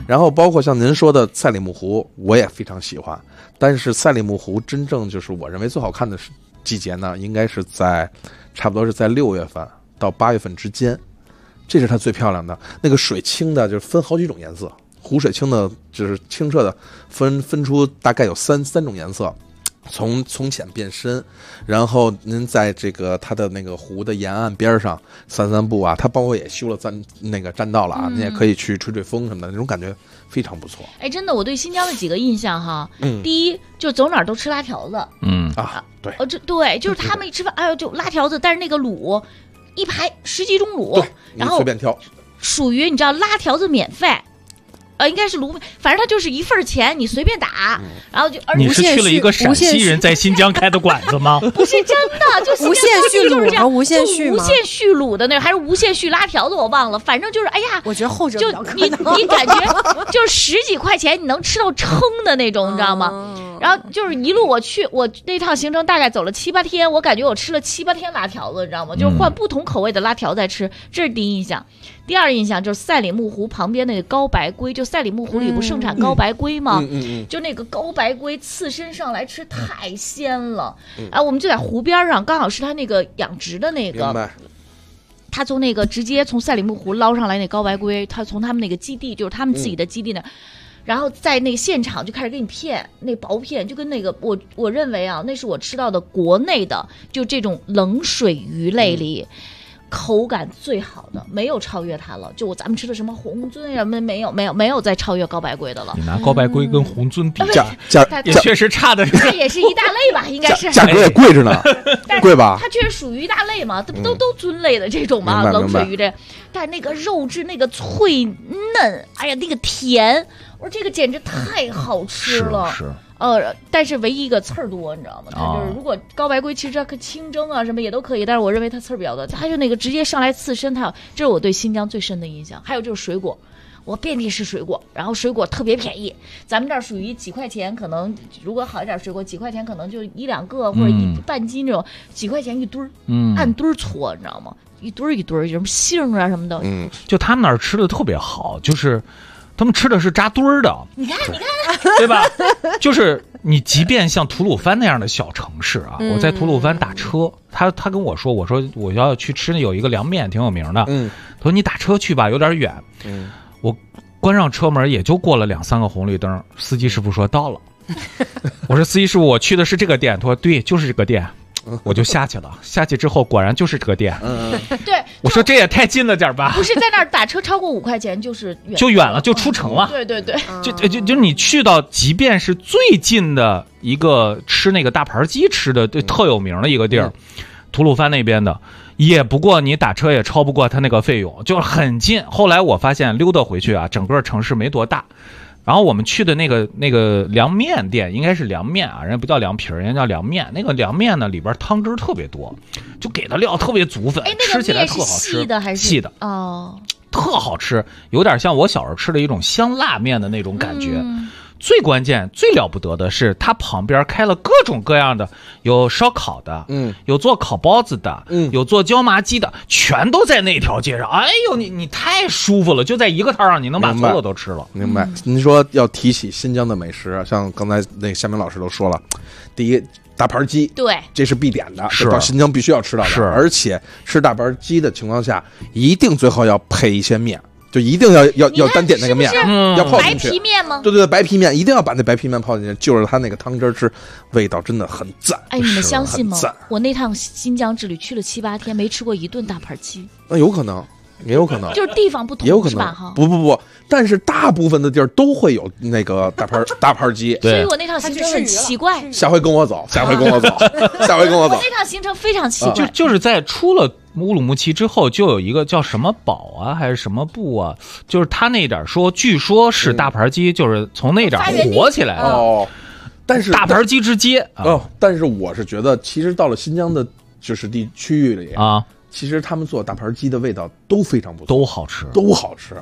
然后包括像您说的赛里木湖，我也非常喜欢。但是赛里木湖真正就是我认为最好看的季节呢，应该是在差不多是在6月份到8月份之间，这是它最漂亮的。那个水清的，就是分好几种颜色，湖水清的，就是清澈的，分出大概有三种颜色。从浅变深，然后您在这个它的那个湖的沿岸边上散步啊，它包括也修了那个栈道了啊，你也可以去吹风什么的，那种感觉非常不错。 哎，真的，我对新疆的几个印象哈，第一就走哪儿都吃拉条子， 对， 对，就是他们一吃饭，哎呦就拉条子，但是那个卤一排10几种卤，然后随便挑， 属于你知道拉条子免费。应该是反正它就是1份钱，你随便打，然后就。 你是去了一个陕西人在新疆开的馆子吗？ 不是真的，就无限续卤和无限续无限续卤的那个，还是无限续拉条子，我忘了。反正就是，哎呀， 我觉得后者比较可能。 你感觉就是10几块钱你能吃到撑的那种，你知道吗？然后就是一路我那趟行程大概走了7、8天，我感觉我吃了7、8天拉条子，你知道吗？就是换不同口味的拉条子吃，这是第一印象。第二印象就是赛里木湖旁边那个高白龟，就赛里木湖里不盛产高白龟吗？就那个高白龟刺身上来吃太鲜了。我们就在湖边上，刚好是他那个养殖的那个。他从那个直接从赛里木湖捞上来那高白龟，他从他们那个基地，就是他们自己的基地那。然后在那个现场就开始给你片那薄片，就跟那个我认为啊，那是我吃到的国内的就这种冷水鱼类里。口感最好的，没有超越它了。就咱们吃的什么红鳟呀，没有再超越高白龟的了。 你拿高白龟跟红鳟比，也确实差的。 它也是一大类吧，应该是。 价格也贵着呢，贵吧？ 它确实属于一大类嘛，都鳟类的这种嘛，冷水鱼这。但是那个肉质那个脆嫩，哎呀，那个甜，我说这个简直太好吃了。 是。 但是唯一一个刺儿多，你知道吗？它就是如果高白龟其实它可清蒸啊什么也都可以，但是我认为它刺儿比较多。它就那个直接上来刺身，这是我对新疆最深的印象。还有就是水果，我遍地是水果，然后水果特别便宜。咱们这儿属于几块钱，可能如果好一点水果几块钱，可能就1、2个或者半斤这种，几块钱一堆儿，按堆儿搓，你知道吗？一堆儿一堆儿，什么杏啊什么的。 就他们那儿吃的特别好，就是。他们吃的是扎堆儿的， 你看， 对吧？就是你即便像吐鲁番那样的小城市啊，我在吐鲁番打车，他跟我说我要去吃有一个凉面挺有名的，他说你打车去吧，有点远，我关上车门也就过了2、3个红绿灯，司机师傅说到了，我说司机师傅我去的是这个店，他说对，就是这个店。我就下去了，下去之后果然就是这个店。 对， 我说这也太近了点吧？ 不是在那儿打车超过5块钱就是远了，就出城了。 对， 就是你去到，即便是最近的一个吃那个大盘鸡吃的特有名的一个地儿，吐鲁番那边的，也不过你打车也超不过他那个费用，就很近。后来我发现溜达回去啊，整个城市没多大。然后我们去的那个凉面店，应该是凉面啊，人家不叫凉皮，人家叫凉面。那个凉面呢，里边汤汁特别多，就给的料特别足粉，吃起来特好吃。 细的还是细的？特好吃，有点像我小时候吃的一种香辣面的那种感觉。最关键、最了不得的是，它旁边开了各种各样的，有烧烤的，有做烤包子的，有做椒麻鸡的，全都在那条街上。哎呦，你太舒服了，就在一个摊上，你能把所有都吃了。 明白？您说要提起新疆的美食，像刚才那个夏明老师都说了，第一大盘鸡， 对， 这是必点的， 是到新疆必须要吃到的。 是， 而且吃大盘鸡的情况下，一定最后要配一些面。就一定要单点那个面，要泡进去。 白皮面吗？ 对，白皮面一定要把那白皮面泡进去，就是它那个汤汁吃，味道真的很赞。 哎，你们相信吗？我那趟新疆之旅去了7、8天，没吃过一顿大盘鸡。 那有可能，也有可能， 就是地方不同， 也有可能是吧？哈， 不，但是大部分的地儿都会有那个大盘鸡。 所以我那趟行程很奇怪。 下回跟我走。下回跟我走。 我那趟行程非常奇怪， 就是在出了乌鲁木齐之后，就有一个叫什么堡啊，还是什么部啊，就是他那点说，据说是大盘鸡，就是从那点火起来的。 哦，但是大盘鸡之街但是我是觉得，其实到了新疆的就是区域里啊，其实他们做大盘鸡的味道都非常不错， 都好吃。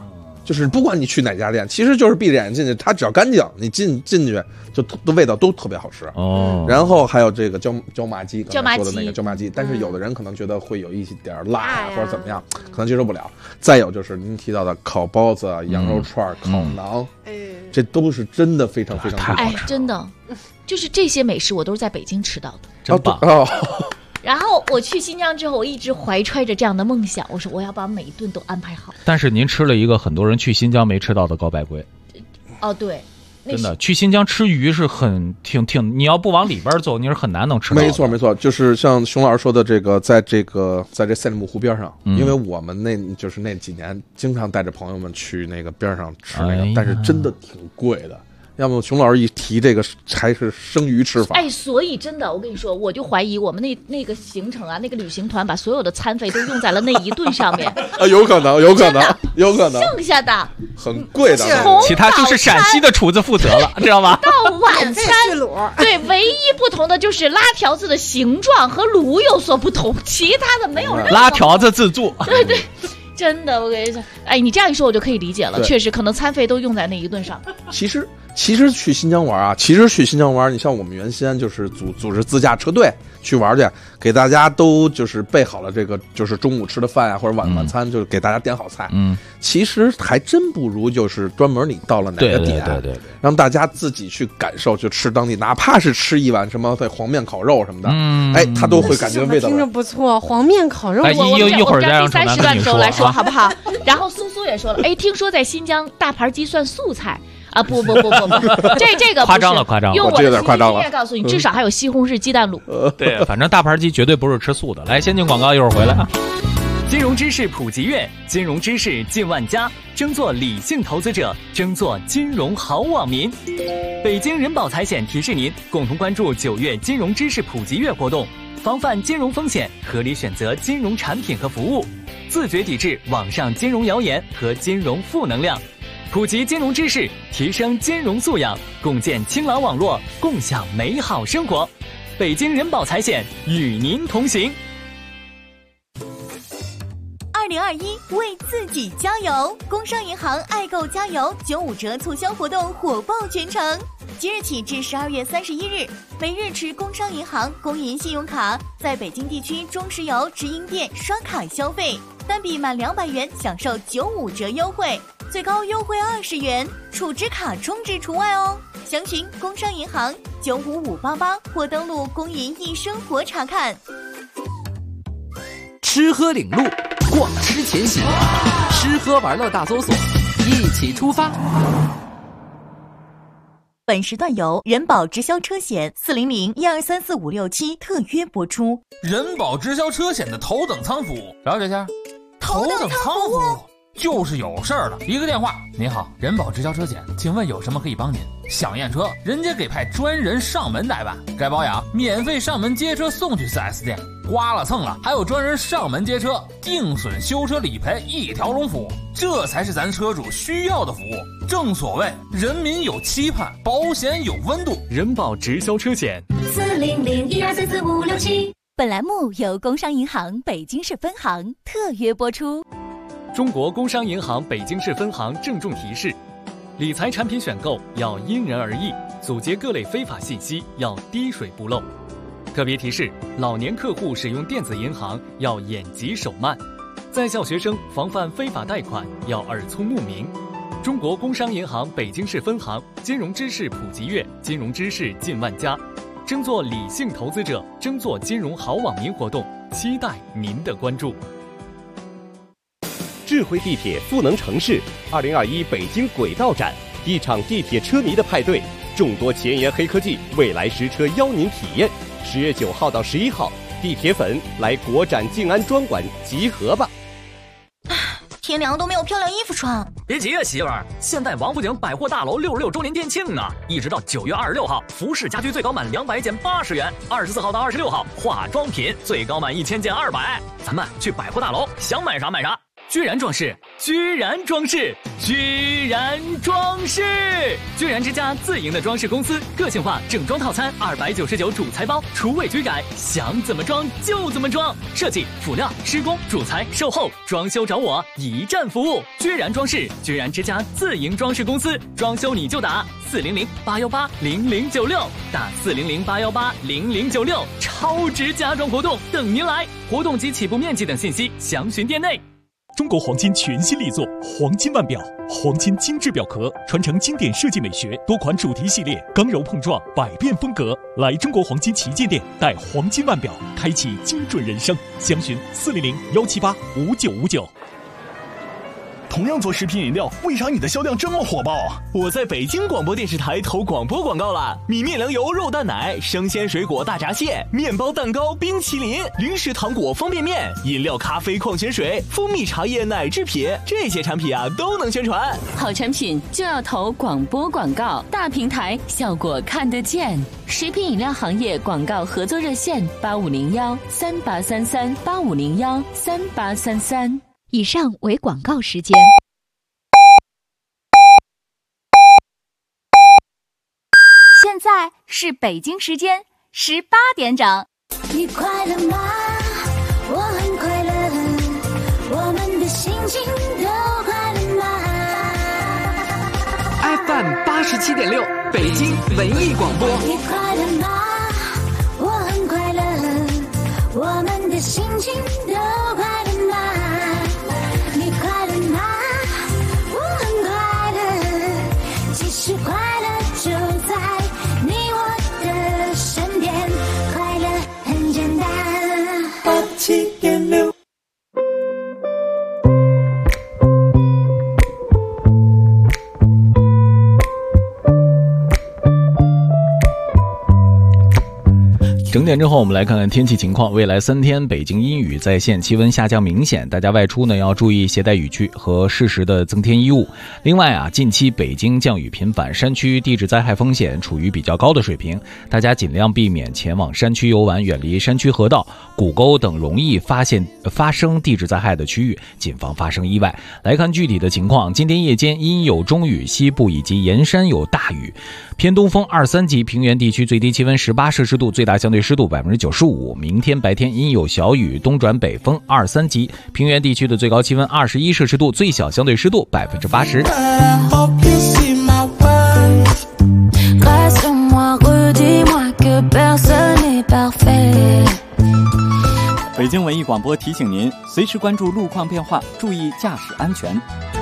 就是不管你去哪家店，其实就是闭着眼睛进去，它只要干净，你进去就味道都特别好吃哦。 然后还有这个椒麻鸡， 椒麻鸡刚才说的那个椒麻鸡，但是有的人可能觉得会有一点辣或者怎么样，可能接受不了。再有就是您提到的烤包子、羊肉串、烤馕，这都是真的非常非常好吃。 哎，真的，就是这些美食我都是在北京吃到的， 真棒哦。 然后我去新疆之后，我一直怀揣着这样的梦想，我说我要把每一顿都安排好。 但是您吃了一个很多人去新疆没吃到的高拜龟。 哦，对， 真的去新疆吃鱼是挺，你要不往里边走，你是很难能吃到的。 没错，就是像熊老师说的这个，在这赛里木湖边上，因为我们那几年经常带着朋友们去那个边上吃那个，但是真的挺贵的。要么熊老师一提这个还是生鱼吃法， 哎，所以真的，我跟你说，我就怀疑我们那个行程啊，那个旅行团把所有的餐费都用在了那一顿上面啊，有可能， 剩下的很贵的， 其他就是陕西的厨子负责了，知道吗？ 到晚餐，对，唯一不同的就是拉条子的形状和卤有所不同，其他的没有任何。 拉条子自助， 对。真的，我跟你说，哎，你这样一说，我就可以理解了。确实，可能餐费都用在那一顿上。 其实去新疆玩啊，你像我们原先就是组织自驾车队去玩去，给大家都就是备好了这个就是中午吃的饭啊，或者晚餐，就是给大家点好菜。其实还真不如就是专门你到了哪个点， 对， 让大家自己去感受，就吃当地，哪怕是吃一碗什么黄面烤肉什么的，哎，他都会感觉味道。 听着不错，黄面烤肉。 一会儿再让第3时段的时候来说好不好？然后苏也说了，哎，听说在新疆大盘鸡算素菜。啊不，这个夸张了， 用我的夸张了。 告诉你，至少还有西红柿鸡蛋卤。 对，反正大盘鸡绝对不是吃素的。来，先进广告，一会儿回来啊。 金融知识普及月，金融知识进万家，争做理性投资者，争做金融好网民。北京人保财险提示您，共同关注9月金融知识普及月活动，防范金融风险，合理选择金融产品和服务，自觉抵制网上金融谣言和金融负能量。普及金融知识，提升金融素养，共建清朗网络，共享美好生活。北京人保财险与您同行。 2021为自己加油！工商银行爱购加油95折促销活动火爆全城，即日起至12月31日，每日持工商银行工银信用卡在北京地区中石油直营店刷卡消费，单笔满200元享受95折优惠，最高优惠20元，储值卡充值除外哦。详询工商银行95588或登录工银易生活查看。 吃喝领路，逛吃前行，吃喝玩乐大搜索，一起出发。 本时段由人保直销车险400-1234567特约播出。 人保直销车险的头等舱服务，了解下。头等舱服务就是有事儿了，一个电话，您好，人保直销车险，请问有什么可以帮您？想验车，人家给派专人上门代办，该保养免费上门接车送去 4S 店，刮了蹭了还有专人上门接车，定损修车理赔一条龙服务，这才是咱车主需要的服务。正所谓人民有期盼，保险有温度。 人保直销车险 400-1234567。本栏目由工商银行北京市分行特约播出。 中国工商银行北京市分行郑重提示：理财产品选购要因人而异，阻截各类非法信息要滴水不漏。特别提示：老年客户使用电子银行要眼疾手慢，在校学生防范非法贷款要耳聪目明。中国工商银行北京市分行金融知识普及月，金融知识进万家，争做理性投资者，争做金融好网民活动，期待您的关注。 智慧地铁赋能城市2021北京轨道展，一场地铁车迷的派对，众多前沿黑科技，未来实车邀您体验。10月9号到11号，地铁粉来国展静安专馆集合吧！ 天凉都没有漂亮衣服穿。 别急啊，媳妇儿，现在王府井百货大楼66周年店庆呢，一直到9月26号，服饰家居最高满200减80元，24号到26号，化妆品最高满1000减200。咱们去百货大楼，想买啥买啥。 居然装饰，居然装饰，居然装饰！居然之家自营的装饰公司，个性化整装套餐299主材包，厨卫居改，想怎么装就怎么装。设计、辅料、施工、主材、售后、装修找我，一站服务。居然装饰，居然之家自营装饰公司，装修你就打400-818-0096，打400-818-0096，超值家装活动等您来，活动及起步面积等信息详询店内。 中国黄金全新力作黄金腕表，黄金精致表壳，传承经典设计美学，多款主题系列，刚柔碰撞，百变风格。来中国黄金旗舰店，带黄金腕表，开启精准人生。详询400-178-5959。 同样做食品饮料，为啥你的销量这么火爆啊？ 我在北京广播电视台投广播广告了，米面粮油肉蛋奶，生鲜水果大闸蟹，面包蛋糕冰淇淋，零食糖果方便面，饮料咖啡矿泉水，蜂蜜茶叶奶制品，这些产品啊都能宣传。 好产品就要投广播广告，大平台效果看得见。食品饮料行业广告合作热线8501-3833-8501-3833。 以上为广告时间。 现在是北京时间18点整。 你快乐吗？我很快乐，我们的心情都快乐吗 ？FM 87.6，北京文艺广播。 你快乐吗？我很快乐，我们的心情都快乐吗？你快乐吗？我很快乐，其实快乐就在你我的身边，快乐很简单。87.6。 整点之后，我们来看看天气情况。未来3天，北京阴雨在线，气温下降明显，大家外出呢要注意携带雨具和适时的增添衣物。另外啊，近期北京降雨频繁，山区地质灾害风险处于比较高的水平，大家尽量避免前往山区游玩，远离山区河道、谷沟等容易发生地质灾害的区域，谨防发生意外。来看具体的情况，今天夜间阴有中雨，西部以及沿山有大雨，偏东风2、3级，平原地区最低气温18摄氏度，最大相对湿度95%。明天白天阴有小雨，东转北风2、3级，平原地区的最高气温21摄氏度，最小相对湿度80%。 北京文艺广播提醒您，随时关注路况变化，注意驾驶安全。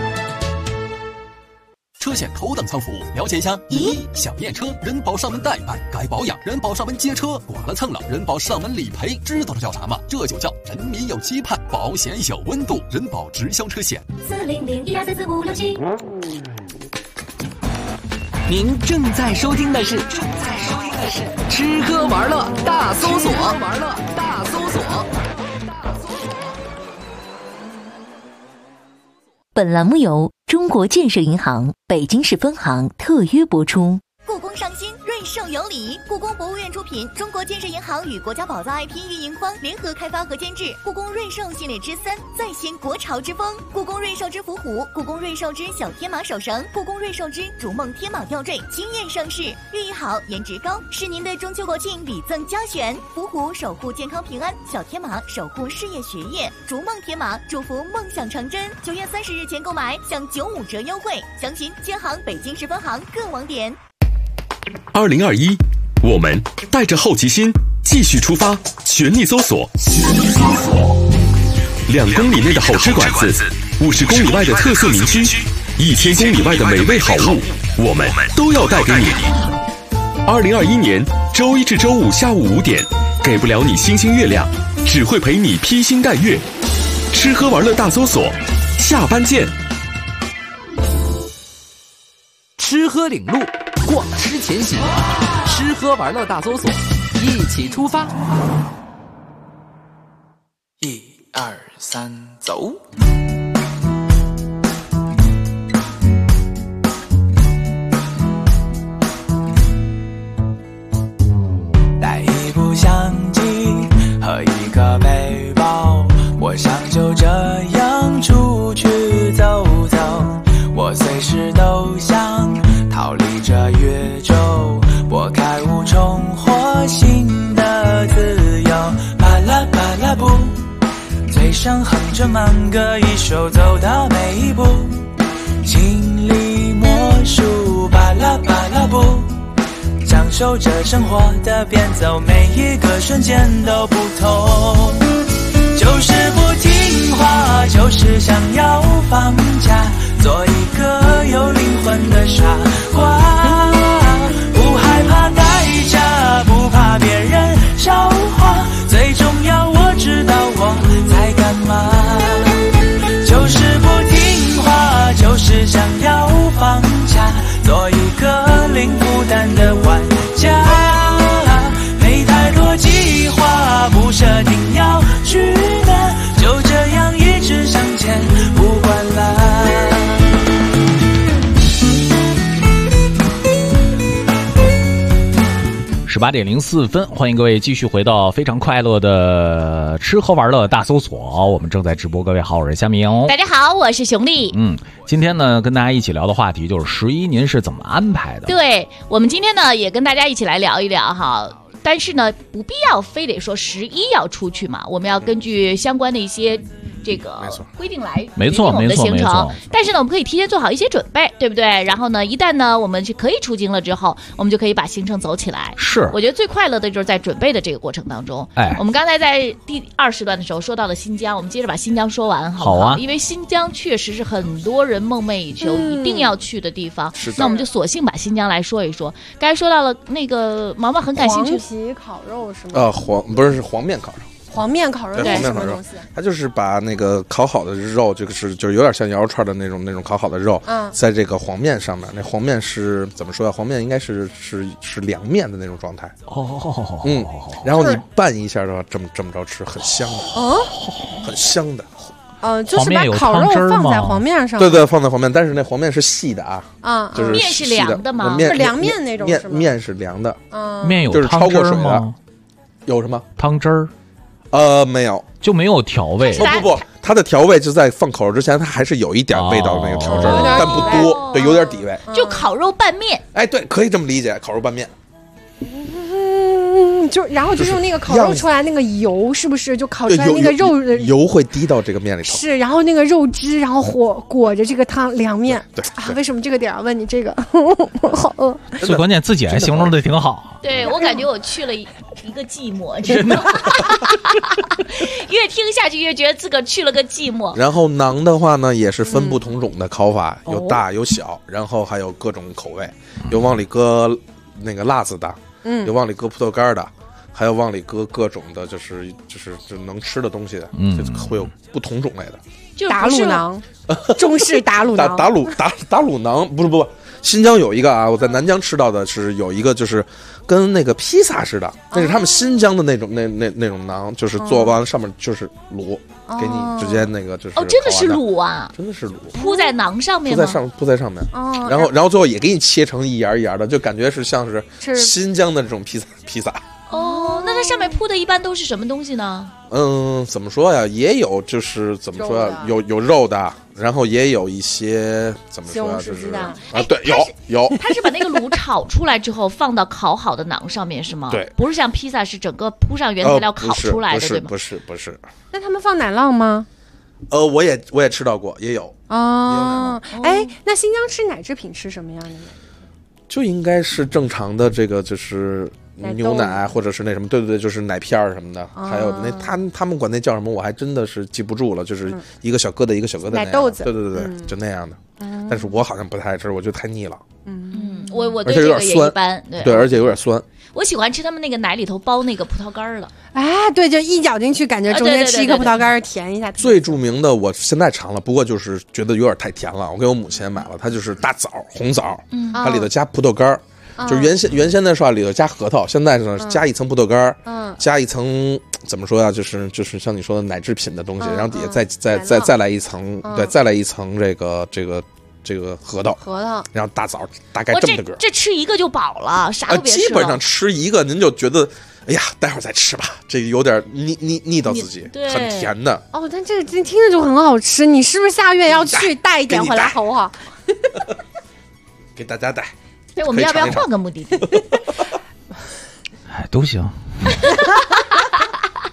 车险头等舱服务，了解一下。1. 小验车，人保上门代办，该保养，人保上门接车，剐了蹭了，人保上门理赔，知道这叫啥吗？这就叫人民有期盼，保险有温度，人保直销车险。 400-1234567。 您正在收听的是吃喝玩乐大搜索。 本栏目由中国建设银行北京市分行特约播出。 故宫上新，瑞兽有礼。故宫博物院出品，中国建设银行与国家宝藏 IP 运营方联合开发和监制故宫瑞兽系列之3，再现国潮之风。故宫瑞兽之伏虎，故宫瑞兽之小天马手绳，故宫瑞兽之逐梦天马吊坠惊艳上市，寓意好，颜值高，是您的中秋国庆礼赠佳选。伏虎守护健康平安，小天马守护事业学业，逐梦天马祝福梦想成真。9月30日前购买享95折优惠，详询建行北京市分行各网点。 2021，我们带着好奇心继续出发，全力搜索2公里内的好吃馆子，50公里外的特色名区，1000公里外的美味好物，我们都要带给你。2021年周一至周五下午5点，给不了你星星月亮，只会陪你披星戴月。吃喝玩乐大搜索，下班见。 吃喝领路，逛吃前行，吃喝玩乐大搜索，一起出发。 1、2、3，走！带一部相机和一个背包，我想就这样出想哼着慢歌一首走到每一步，经历魔术巴拉巴拉布，享受着生活的变奏，每一个瞬间都不同。就是不听话，就是想要放假，做一个有灵魂的傻瓜，不害怕代价，不怕别人笑话，最重要我知道我在干嘛。就是不听话，就是想要放假，做一个零负担的玩家，没太多计划，不设定要去哪，就这样一直向前不管啦。 18:04，欢迎各位继续回到非常快乐的吃喝玩乐大搜索，我们正在直播。各位好，我是夏明。 大家好，我是熊丽。 今天呢跟大家一起聊的话题就是11您是怎么安排的？ 对，我们今天呢也跟大家一起来聊一聊哈。但是呢，不必要非得说11要出去嘛，我们要根据相关的一些这个规定来决定我们的行程。但是呢，我们可以提前做好一些准备，对不对？然后呢，一旦呢我们是可以出京了之后，我们就可以把行程走起来。 是， 我觉得最快乐的就是在准备的这个过程当中。我们刚才在第20段的时候说到了新疆，我们接着把新疆说完，好不好？因为新疆确实是很多人梦寐以求、一定要去的地方。那我们就索性把新疆来说一说。刚才说到了那个毛毛很感兴趣。 黄皮烤肉是吗？ 是黄面烤肉。 黄面烤肉对，什么东西？它就是把那个烤好的肉，就是有点像羊肉串的那种烤好的肉，在这个黄面上面。那黄面是怎么说呀？黄面应该是凉面的那种状态。然后你拌一下的话，这么着吃，很香的，很香的。 就是把烤肉放在黄面上。 对，放在黄面，但是那黄面是细的啊。就是面是凉的吗？ 是凉面那种是吗？ 面是凉的。 面有就是超过水的。有什么汤汁儿？ 没有， 就没有调味。 不，它的调味就在放烤肉之前，它还是有一点味道的那个调汁儿，但不多，对，有点底味。 就烤肉拌面。 哎，对，可以这么理解，烤肉拌面。 然后就用那个烤肉出来那个油，是不是就烤出来那个肉油会滴到这个面里头？ 是，然后那个肉汁，然后裹着这个汤凉面。 对啊，为什么这个点问你这个？我好饿。 最关键自己还形容的挺好。 对，我感觉我去了一个寂寞，真的。越听下去越觉得自个儿去了个寂寞。 然后馕的话呢，也是分不同种的烤法，有大有小，然后还有各种口味，有往里搁那个辣子的，有往里搁葡萄干的。还有往里搁各种的，就是能吃的东西的，就会有不同种类的。 就打卤馕，中式打卤馕， 打卤馕，不，新疆有一个啊，我在南疆吃到的是有一个，就是跟那个披萨似的，那是他们新疆的那种那种馕，就是做完上面就是卤，给你直接那个就是真的是卤啊， 真的是卤， 铺在馕上面吗？ 铺在上面，然后最后也给你切成一沿一沿的，就感觉是像是新疆的这种披萨。 那它上面铺的一般都是什么东西呢？ 怎么说呀？也有就是怎么说呀？有肉的，然后也有一些怎么说呀？就是对，有。 它是把那个卤炒出来之后放到烤好的馕上面是吗？ 对， 不是像披萨是整个铺上原材料烤出来的，对吗？ 不是。 那他们放奶酪吗？ 我也吃到过，也有。 哎，那新疆吃奶制品吃什么样的呢？ 就应该是正常的这个就是牛奶或者是那什么，对，就是奶片什么的，还有那他们管那叫什么，我还真的是记不住了，就是一个小疙瘩一个小疙瘩奶豆子， 对，就那样的。但是我好像不太爱吃，我觉得太腻了。 我对这个也一般， 对，而且有点酸。 我喜欢吃他们那个奶里头包那个葡萄干了。 哎，对，就一咬进去，感觉中间吃一颗葡萄干甜一下。 最著名的我现在尝了，不过就是觉得有点太甜了。我给我母亲买了，它就是大枣，红枣，它里头加葡萄干，就是原先的时候里头加核桃，现在呢加一层葡萄干，加一层怎么说呀？就是像你说的奶制品的东西，然后底下再来一层，对，再来一层这个核桃，然后大枣大概这么个， 这吃一个就饱了，啥都别吃了。 基本上吃一个您就觉得，哎呀，待会儿再吃吧，这个有点腻到自己，很甜的。 但这听着就很好吃，你是不是下月要去带一点回来好不好？ 给大家带。 对，我们要不要换个目的地？ 都行。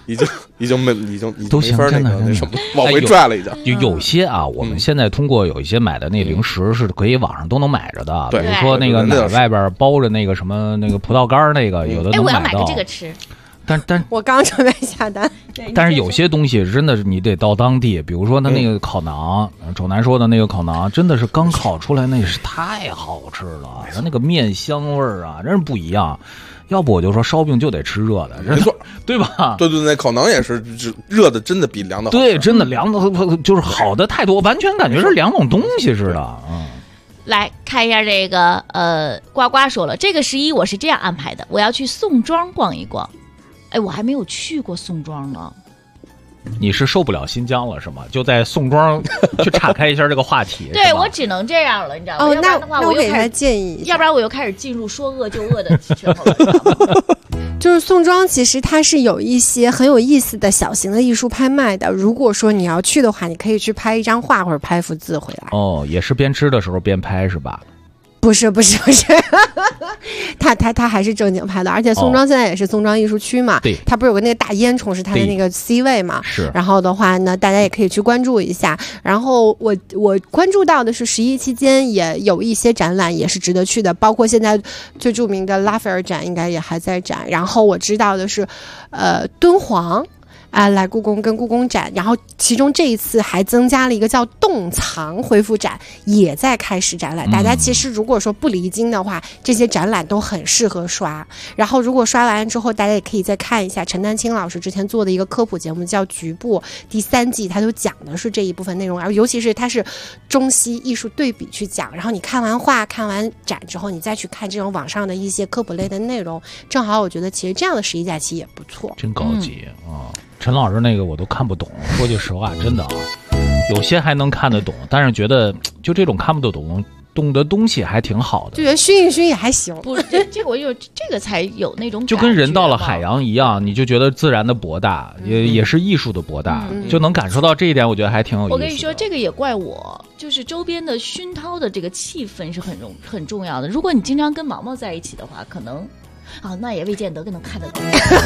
已经没法那什么往回拽了，已经。 有些啊，我们现在通过有一些买的那零食是可以网上都能买着的，比如说那个奶外边包着那个什么那个葡萄干那个，有的能买到。 我要买个这个吃。 但我刚准备下单。 但是有些东西真的是你得到当地，比如说他那个烤馕，周南说的那个烤馕，真的是刚烤出来，那是太好吃了，它那个面香味儿啊，真是不一样。要不我就说烧饼就得吃热的， 没错， 对吧？ 对，那烤馕也是热的，真的比凉的好。 对，真的凉的就是好的太多，完全感觉是两种东西似的。 来看一下这个呱呱说了，这个11我是这样安排的，我要去宋庄逛一逛。哎，我还没有去过宋庄呢。 你是受不了新疆了是吗？就在宋庄去岔开一下这个话题。 对，我只能这样了，你知道吗？要不然的话， 我给他建议， 要不然我又开始进入说饿就饿的时候了。 就是宋庄，其实它是有一些很有意思的小型的艺术拍卖的。如果说你要去的话，你可以去拍一张画或者拍一幅字回来。 哦，也是边吃的时候边拍是吧？ 不是，他还是正经拍的，而且宋庄现在也是宋庄艺术区嘛， 对， 他不是有个那个大烟囱是他的那个 C 位嘛， 是。 然后的话呢，大家也可以去关注一下。然后我关注到的是11期间也有一些展览也是值得去的，包括现在最著名的拉斐尔展应该也还在展。然后我知道的是，敦煌。来故宫跟故宫展，然后其中这一次还增加了一个叫洞藏恢复展，也在开始展览。大家其实如果说不离京的话，这些展览都很适合刷。然后如果刷完之后，大家也可以再看一下陈丹青老师之前做的一个科普节目叫《局部》第3季，他就讲的是这一部分内容，然后尤其是他是中西艺术对比去讲。然后你看完画看完展之后，你再去看这种网上的一些科普类的内容，正好我觉得其实这样的11假期也不错， 真高级啊。陈老师那个我都看不懂，说句实话，真的啊，有些还能看得懂，但是觉得就这种看不懂的东西还挺好的， 就觉得熏一熏也还行。 不是，这个我有这个才有那种感觉， 就跟人到了海洋一样，你就觉得自然的博大，也是艺术的博大，就能感受到这一点，我觉得还挺有意思的。 我跟你说，这个也怪我，就是周边的熏陶的这个气氛是很重要的。如果你经常跟毛毛在一起的话，可能那也未见得能看得懂。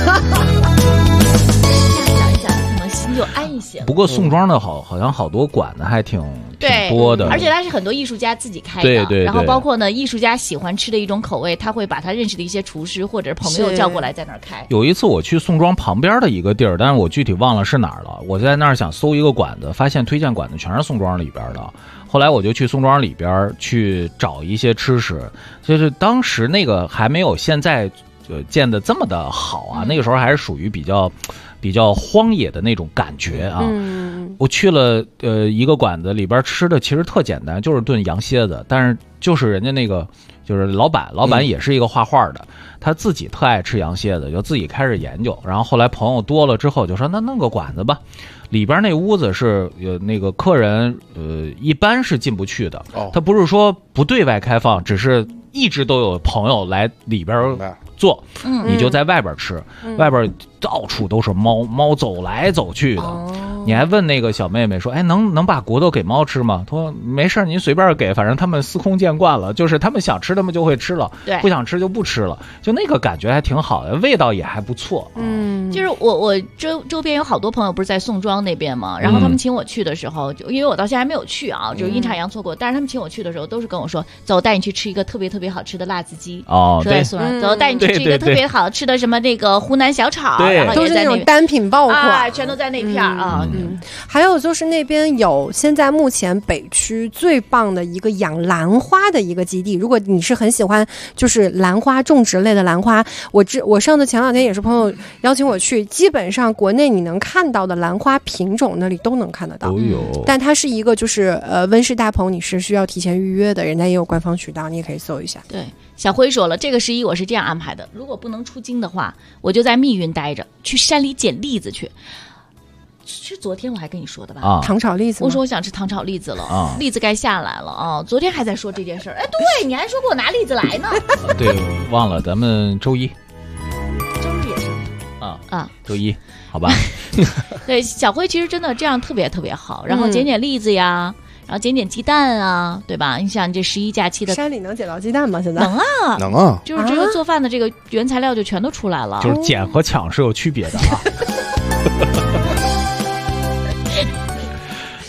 心就安一些。 不过宋庄的好像好多馆子还挺多的， 而且它是很多艺术家自己开的， 对。 然后包括呢，艺术家喜欢吃的一种口味，他会把他认识的一些厨师或者朋友叫过来在那儿开。 有一次我去宋庄旁边的一个地儿，但是我具体忘了是哪儿了。我在那儿想搜一个馆子，发现推荐馆子全是宋庄里边的。后来我就去宋庄里边去找一些吃食，就是当时那个还没有现在建的这么的好啊，那个时候还是属于比较荒野的那种感觉啊。我去了一个馆子里边吃的其实特简单，就是炖羊蝎子，但是就是人家那个就是老板也是一个画画的，他自己特爱吃羊蝎子，就自己开始研究。然后后来朋友多了之后就说那弄个馆子吧，里边那屋子是那个客人一般是进不去的，他不是说不对外开放，只是一直都有朋友来里边做，你就在外边吃，外边到处都是猫走来走去的。你还问那个小妹妹说，哎，能把骨头给猫吃吗？她说没事，您随便给，反正他们司空见惯了，就是他们想吃他们就会吃了， 对， 不想吃就不吃了，就那个感觉还挺好的，味道也还不错。 就是我周边有好多朋友不是在宋庄那边嘛，然后他们请我去的时候，就因为我到现在还没有去啊，就是阴差阳错过，但是他们请我去的时候都是跟我说，走，带你去吃一个特别特别好吃的辣子鸡对， 走，带你去吃一个特别好吃的什么那个湖南小炒，然后都是那种单品爆款， 全都在那片啊。 还有就是那边有现在目前北区最棒的一个养兰花的一个基地，如果你是很喜欢就是兰花种植类的兰花，我上次前2天也是朋友邀请我去，基本上国内你能看到的兰花品种那里都能看得到，但它是一个就是温室大棚，你是需要提前预约的，人家也有官方渠道，你也可以搜一下。 对，小辉说了，这个11我是这样安排的，如果不能出京的话，我就在密云待着，去山里捡栗子去。是昨天我还跟你说的吧？ 糖炒栗子， 我说我想吃糖炒栗子了，栗子该下来了啊！昨天还在说这件事儿，哎，对，你还说给我拿栗子来呢。 对，忘了，咱们周一也是周一，好吧？ 对，小辉其实真的这样特别特别好，然后捡栗子呀。然后捡鸡蛋啊，对吧？你想这11假期的山里能捡到鸡蛋吗？现在能啊，就是这个做饭的这个原材料就全都出来了。 就是捡和抢是有区别的啊。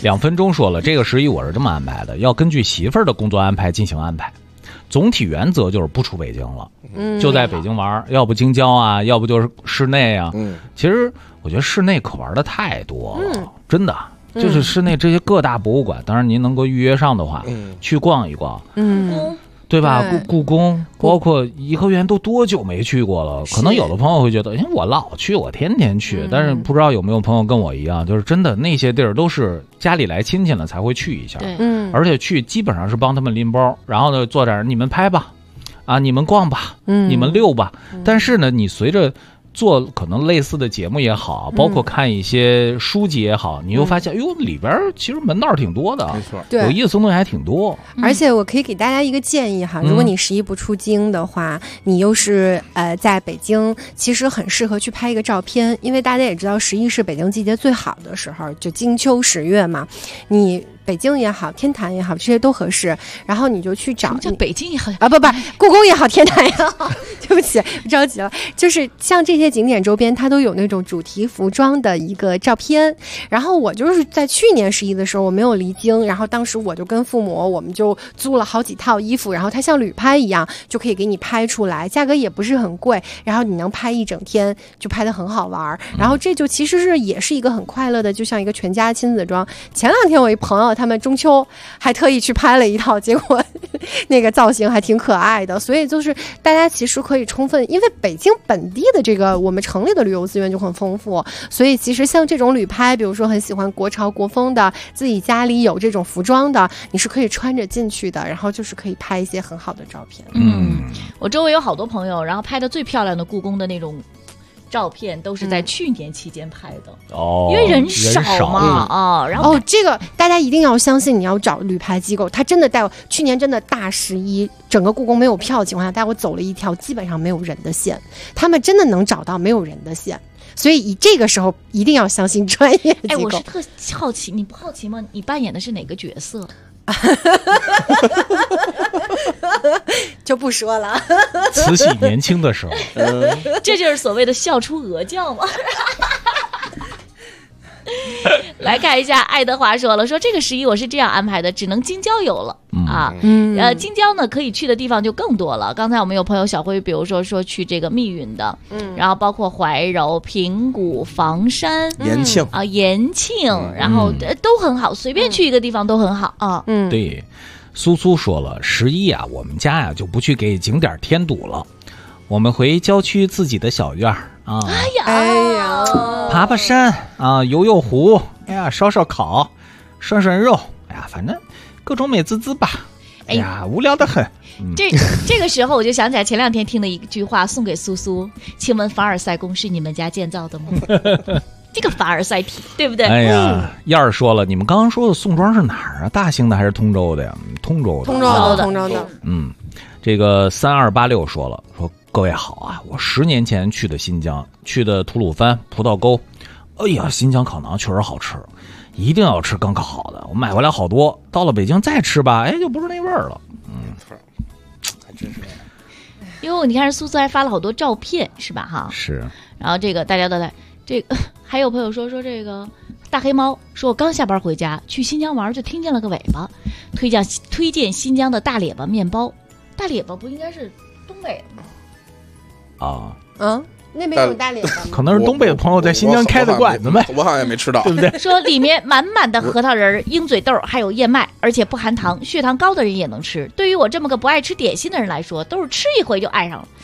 2分钟说了，这个11我是这么安排的，要根据媳妇儿的工作安排进行安排。总体原则就是不出北京了，就在北京玩，要不京郊啊，要不就是室内啊。其实我觉得室内可玩的太多了，真的，就是室内这些各大博物馆，当然您能够预约上的话，去逛一逛。对吧？故宫，包括颐和园，都多久没去过了？可能有的朋友会觉得，我老去，我天天去。但是不知道有没有朋友跟我一样，就是真的那些地儿都是家里来亲戚了才会去一下。而且去基本上是帮他们拎包，然后呢坐这儿，你们拍吧，啊，你们逛吧，你们溜吧。但是呢，你随着做可能类似的节目也好，包括看一些书籍也好，你又发现，里边其实门道挺多的，没错，有意思的东西还挺多。 而且我可以给大家一个建议哈，如果你11不出京的话，你又是在北京，其实很适合去拍一个照片，因为大家也知道11是北京季节最好的时候，就金秋10月嘛，你。北京也好，天坛也好，这些都合适。然后你就去找， 叫北京也好啊，不，故宫也好，天坛也好。对不起，着急了。就是像这些景点周边，它都有那种主题服装的一个照片。然后我就是在去年11的时候，我没有离京，然后当时我就跟父母，我们就租了好几套衣服，然后它像旅拍一样，就可以给你拍出来，价格也不是很贵，然后你能拍一整天，就拍得很好玩。然后这就其实也是一个很快乐的，就像一个全家亲子装。前2天我一朋友。他们中秋还特意去拍了一套，结果那个造型还挺可爱的，所以就是大家其实可以充分，因为北京本地的这个我们城里的旅游资源就很丰富，所以其实像这种旅拍，比如说很喜欢国潮国风的，自己家里有这种服装的，你是可以穿着进去的，然后就是可以拍一些很好的照片。 我周围有好多朋友，然后拍的最漂亮的故宫的那种照片都是在去年期间拍的因为人少嘛然后这个大家一定要相信，你要找旅拍机构，他真的带我去年真的大11，整个故宫没有票的情况下，带我走了一条基本上没有人的线，他们真的能找到没有人的线，所以这个时候一定要相信专业机构。 我是特好奇，你不好奇吗？你扮演的是哪个角色？ 就不说了。 慈禧年轻的时候， 这就是所谓的笑出鹅叫嘛。来看一下，爱德华说了，说这个11我是这样安排的，只能京郊游了京郊呢可以去的地方就更多了。刚才我们有朋友小辉，比如说去这个密云的，然后包括怀柔、平谷、房山、延庆，然后都很好，随便去一个地方都很好啊。 对，苏苏说了，11我们家就不去给景点添堵了，我们回郊区自己的小院啊。 哎呀， 爬爬山啊，游湖，烧烤，涮肉，反正各种美滋滋吧。无聊得很。 这个时候我就想起来前2天听的一句话，送给苏苏，请问凡尔赛宫是你们家建造的吗？这个凡尔赛体，对不对？ 哎呀，燕儿说了，你们刚刚说的宋庄是哪儿啊？大兴的还是通州的呀？通州的。这个3286说了，说各位好啊，我10年前去的新疆，去的吐鲁番、葡萄沟。哎呀，新疆烤馕确实好吃，一定要吃刚烤好的。我买回来好多，到了北京再吃吧，就不是那味儿了。 还真是。 因为你看苏苏还发了好多照片，是吧？哈， 是。 然后这个大家都在这个，还有朋友说这个大黑猫说，我刚下班回家去新疆玩，就听见了个尾巴，推荐新疆的大列巴面包。大列巴不应该是东北的吗？ 那边有大列巴吗？ 可能是东北的朋友在新疆开的馆子呗， 我好像也没吃到， 对不对？ 说里面满满的核桃仁、鹰嘴豆，还有燕麦，而且不含糖，血糖高的人也能吃。对于我这么个不爱吃点心的人来说，都是吃一回就爱上了。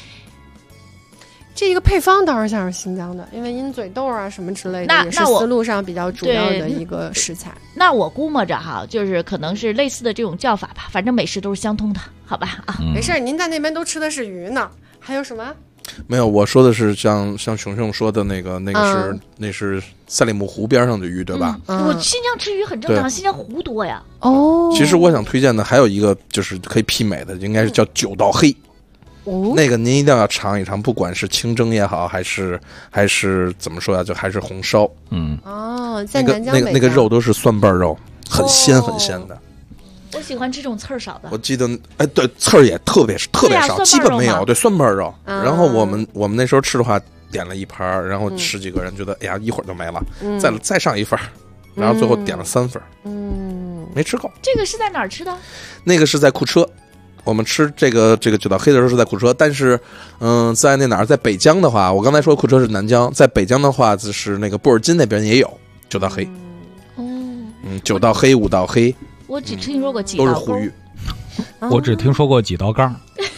这个配方倒是像是新疆的，因为鹰嘴豆啊什么之类的，也是丝路上比较主要的一个食材。 那我估摸着哈，就是可能是类似的这种叫法吧，反正美食都是相通的，好吧？ 没事，您在那边都吃的是鱼呢，还有什么？ 没有，我说的是像熊熊说的那个那是赛里木湖边上的鱼，对吧？ 我新疆吃鱼很正常，新疆湖多呀。 其实我想推荐的还有一个就是可以媲美的，应该是叫9道黑。那个您一定要尝一尝，不管是清蒸也好，还是怎么说呀，就还是红烧。 在南疆那个肉都是蒜瓣肉，很鲜很鲜的。 我喜欢吃这种刺儿少的。 我记得，对，刺儿也特别少，基本没有。对，蒜瓣肉。然后我们那时候吃的话，点了一盘，然后10几个人觉得，哎呀，一会儿就没了，再上一份。 然后最后点了3份，没吃够。 这个是在哪儿吃的？ 那个是在库车，我们吃这个九道黑的时候是在库车，但是在那哪儿，在北疆的话，我刚才说库车是南疆，在北疆的话就是那个布尔津那边也有九道黑。9道黑5道黑， 我只听说过几道都是呼吁， 我只听说过几道杠。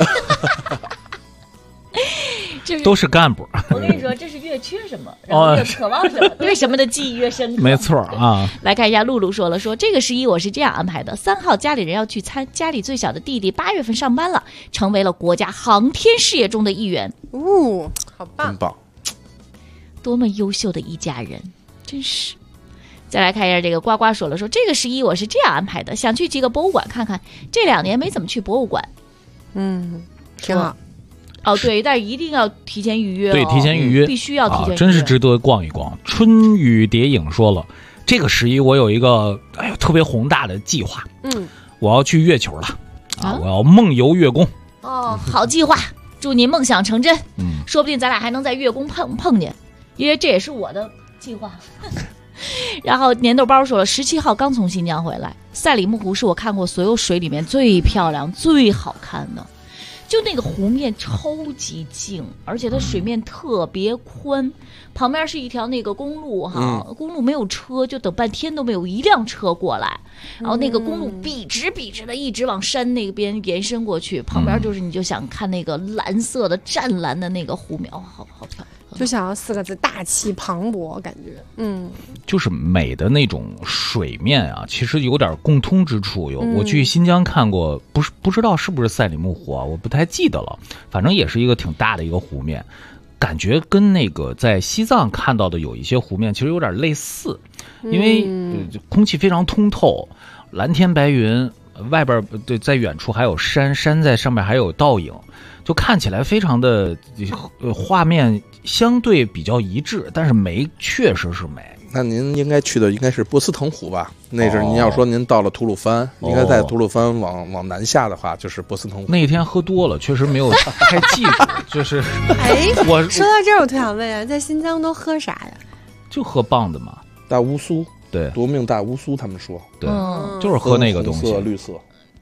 都是干部。 我跟你说，这是越缺什么，然后越渴望什么，对什么的记忆越深刻。 没错啊。 来看一下，露露说了，说这个11我是这样安排的：3号家里人要去家里最小的弟弟8月份上班了，成为了国家航天事业中的一员。 好棒， 真棒， 多么优秀的一家人，真是。再来看一下这个呱呱说了，说这个11我是这样安排的：想去几个博物馆看看，这2年没怎么去博物馆。 挺好。 哦，对，但一定要提前预约。 对，提前预约， 必须要提前预约， 真是值得逛一逛。春雨蝶影说了，这个11我有一个特别宏大的计划，我要去月球了我要梦游月宫。 好计划，祝您梦想成真。说不定咱俩还能在月宫碰见，因为这也是我的计划。然后粘豆包说了，17号刚从新疆回来，赛里木湖是我看过所有水里面最漂亮、最好看的。就那个湖面超级静，而且它水面特别宽，旁边是一条那个公路公路没有车，就等半天都没有一辆车过来，然后那个公路笔直的一直往山那边延伸过去，旁边就是你就想看那个蓝色的湛蓝的那个湖面，好漂亮。 就想要4个字：大气磅礴，感觉就是美的那种水面啊，其实有点共通之处。我去新疆看过，不知道是不是赛里木湖啊，我不太记得了，反正也是一个挺大的一个湖面，感觉跟那个在西藏看到的有一些湖面其实有点类似，因为空气非常通透，蓝天白云，外边在远处还有山在上面还有倒影，就看起来非常的画面相对比较一致，但是美确实是美。 那您应该去的应该是波斯腾湖吧？那是您要说您到了吐鲁番，应该在吐鲁番往南下的话，就是波斯腾湖。 那天喝多了，确实没有太记住，就是我说到这儿，我特想问啊，在新疆都喝啥呀？ 就喝棒子嘛， 大乌苏， 对， 夺命大乌苏，他们说， 对，就是喝那个东西， 红色、绿色。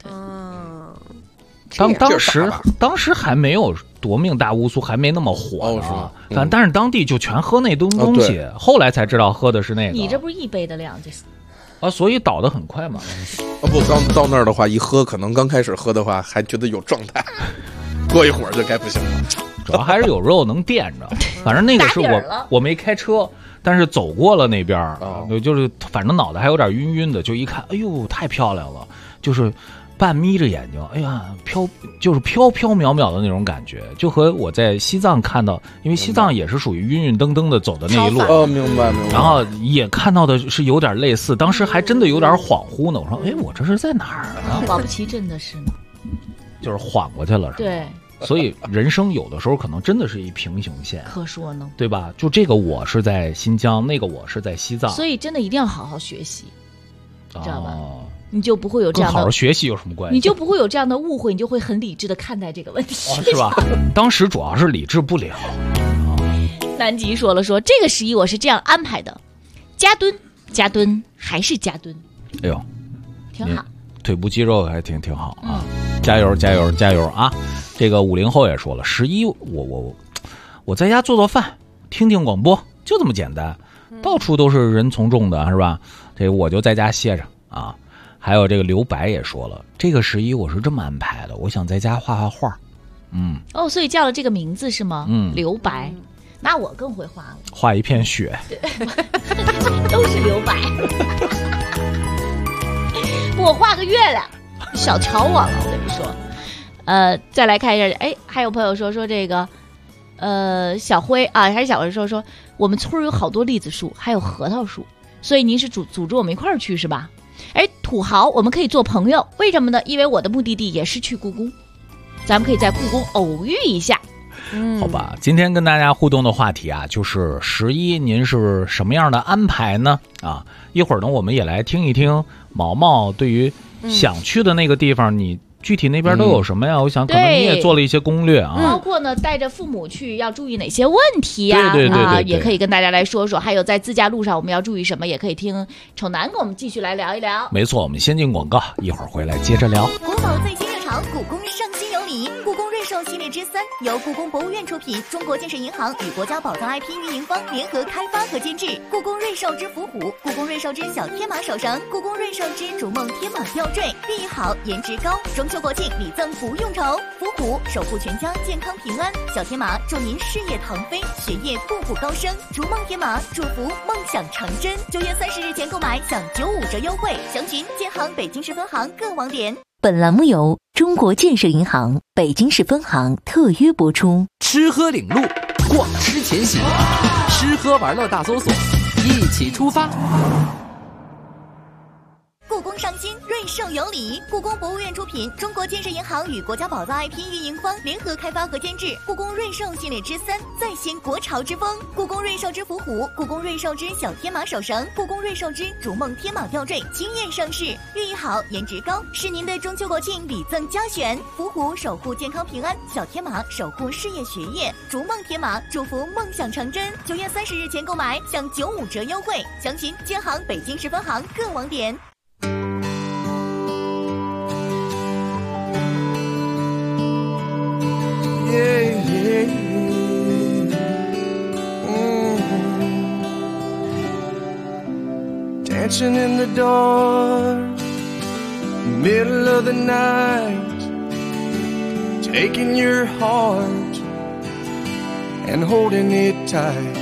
当时还没有夺命大乌苏，还没那么火呢。但是当地就全喝那东西，后来才知道喝的是那个。 你这不是1杯的量所以倒得很快嘛。 不，刚到那儿的话，一喝可能刚开始喝的话还觉得有状态，过一会儿就该不行了。 主要还是有肉能垫着。反正那个是我没开车，但是走过了那边就是反正脑袋还有点晕晕的，就一看，哎呦，太漂亮了，就是半眯着眼睛，哎呀，飘缈缈的那种感觉，就和我在西藏看到，因为西藏也是属于晕晕登登的走的那一路， 明白。 然后也看到的是有点类似，当时还真的有点恍惚呢。我说，我这是在哪儿呢？ 保不齐真的是呢， 就是晃过去了，是吧？ 对。 所以人生有的时候可能真的是一平行线， 可说呢， 对吧？就这个我是在新疆，那个我是在西藏， 所以真的一定要好好学习，知道吧？你就不会有这样的， 跟好好学习有什么关系？ 你就不会有这样的误会，你就会很理智的看待这个问题， 是吧？当时主要是理智不了。 南极说了，说这个11我是这样安排的：加蹲还是加蹲？ 哎呦， 挺好， 腿部肌肉还挺好啊！加油啊！这个50后也说了，11我在家做饭，听广播，就这么简单，到处都是人从众的，是吧？这我就在家歇着啊。还有这个刘白也说了，这个11我是这么安排的，我想在家画画。 所以叫了这个名字是吗？刘白，那我更会画了， 画一片雪， 都是刘白。我画个月亮，小瞧我了，我跟你说。再来看一下，还有朋友说这个，小辉啊，还是小辉说我们村有好多栗子树，还有核桃树，所以您是组织我们一块儿去是吧？土豪，我们可以做朋友，为什么呢？因为我的目的地也是去故宫，咱们可以在故宫偶遇一下。 好吧，今天跟大家互动的话题啊，就是11您是什么样的安排呢？一会儿呢，我们也来听一听毛毛对于想去的那个地方，你具体那边都有什么呀？我想可能你也做了一些攻略啊， 包括呢带着父母去要注意哪些问题呀？ 对， 也可以跟大家来说说。还有在自驾路上我们要注意什么，也可以听丑男跟我们继续来聊一聊。 没错，我们先进广告，一会儿回来接着聊。 国宝最新热潮，故宫上新有礼，故宫瑞兽系列之3由故宫博物院出品，中国建设银行与国家宝藏 IP 运营方联合开发和监制。故宫瑞兽之伏虎，故宫瑞兽之小天马手绳，故宫瑞兽之逐梦天马吊坠，寓意好，颜值高，中秋国庆礼赠不用愁。伏虎守护全家健康平安，小天马祝您事业腾飞，学业步步高升，逐梦天马祝福梦想成真。9月30日前购买享95折优惠，详询建行北京市分行各网点。 本栏目由中国建设银行北京市分行特约播出。 吃喝领路，逛吃前行，吃喝玩乐大搜索，一起出发。 故宫上新，瑞兽有礼。故宫博物院出品，中国建设银行与国家宝藏 IP 运营方联合开发和监制。故宫瑞兽系列之3再现国潮之风，故宫瑞兽之伏虎，故宫瑞兽之小天马手绳，故宫瑞兽之逐梦天马吊坠惊艳上市，寓意好，颜值高，是您的中秋国庆礼赠佳选。伏虎守护健康平安，小天马守护事业学业，逐梦天马祝福梦想成真。9月30日前购买享95折优惠，详询建行北京市分行各网点。 Dancing in the dark, middle of the night, taking your heart and holding it tight.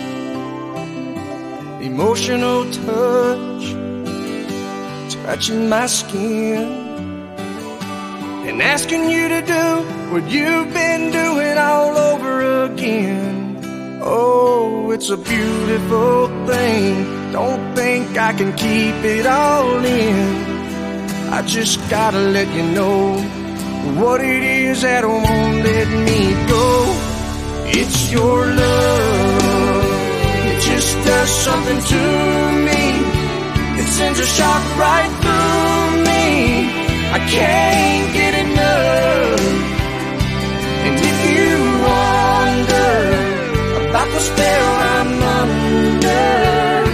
Emotional touch, touching my skin, and asking you to do what you've been doing all over again. Oh, it's a beautiful thing. Don't think I can keep it all in. I just gotta let you know what it is that won't let me go. It's your love. It just does something to me. It sends a shock right through me. I can't get enough. And if you wonder about the spell I'm under,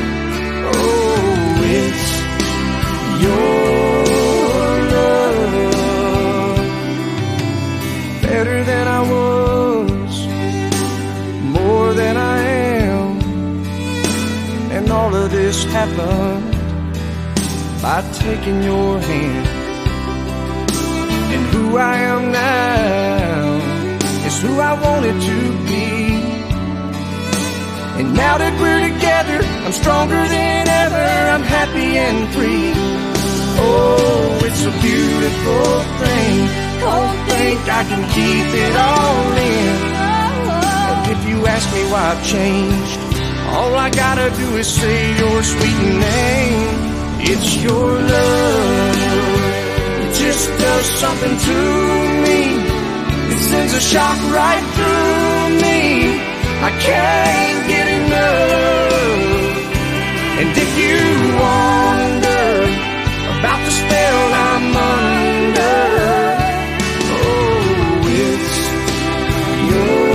oh, it's your love. Better than I was, more than I am, and all of this happened by taking your hand. And who I am now is who I wanted to be. And now that we're together, I'm stronger than ever. I'm happy and free. Oh, it's a beautiful thing. Don't think I can keep it all in. And if you ask me why I've changed, all I gotta do is say your sweet name. It's your love. It just does something to me. It sends a shock right through me. I can't get enough. And if you wonder about the spell I'm under, oh, it's your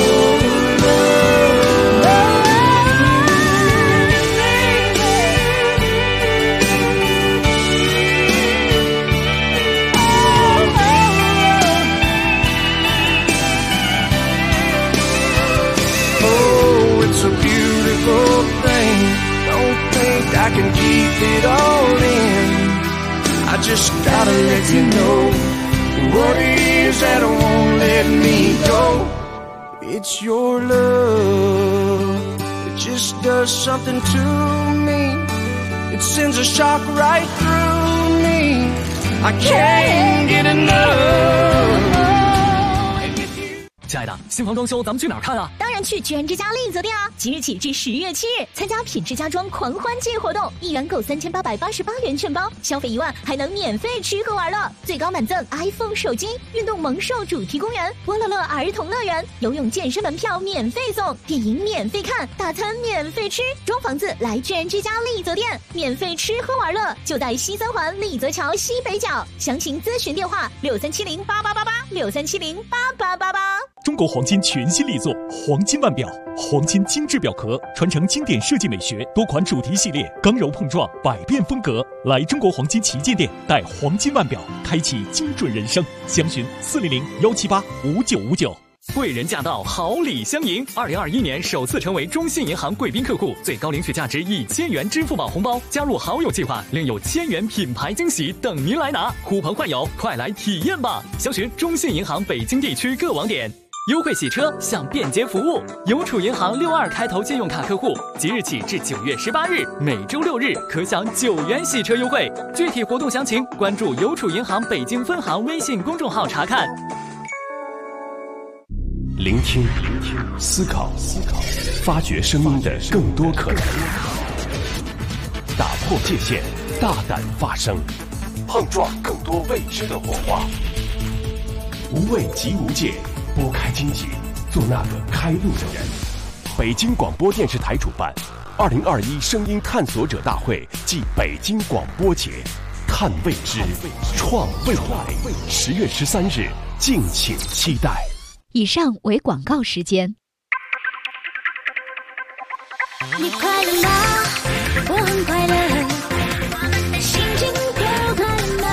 I can keep it all in. I just gotta let you know what it is that won't let me go. It's your love. It just does something to me. It sends a shock right through me. I can't get enough. 亲爱的，新房装修咱们去哪儿看啊？ 当然去居然之家丽泽店啊！即日起至10月7日，参加品质家装狂欢季活动，1元购3888元全包，消费1万还能免费吃喝玩乐，最高满赠 iPhone 手机、运动萌兽主题公园、波乐乐儿童乐园、游泳健身门票免费送，电影免费看，大餐免费吃，装房子来居然之家丽泽店，免费吃喝玩乐，就在西三环丽泽桥西北角，详情咨询电话63708888，63708888。 中国黄金全新力作黄金腕表，黄金精致表壳，传承经典设计美学，多款主题系列，刚柔碰撞，百变风格。来中国黄金旗舰店，带黄金腕表，开启精准人生。详询400-178-5959。 贵人驾到，好礼相迎。2021年首次成为中信银行贵宾客户，最高领取价值1000元支付宝红包，加入好友计划，另有1000元品牌惊喜等您来拿。呼朋唤友，快来体验吧！详询中信银行北京地区各网点。优惠洗车享便捷服务，邮储银行62开头借用卡客户，即日起至9月18日，每周6日可享9元洗车优惠。具体活动详情关注邮储银行北京分行微信公众号查看。 聆听，思考，发掘声音的更多可能，打破界限，大胆发声，碰撞更多未知的火花。无畏即无界，拨开荆棘，做那个开路的人。北京广播电视台主办2021声音探索者大会暨北京广播节，探未知，创未来。10月13日，敬请期待。 以上为广告时间。 你快乐吗？我很快乐，心情都快乐吗？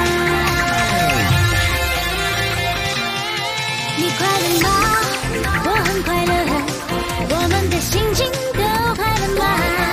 你快乐吗？我很快乐，我们的心情都快乐吗？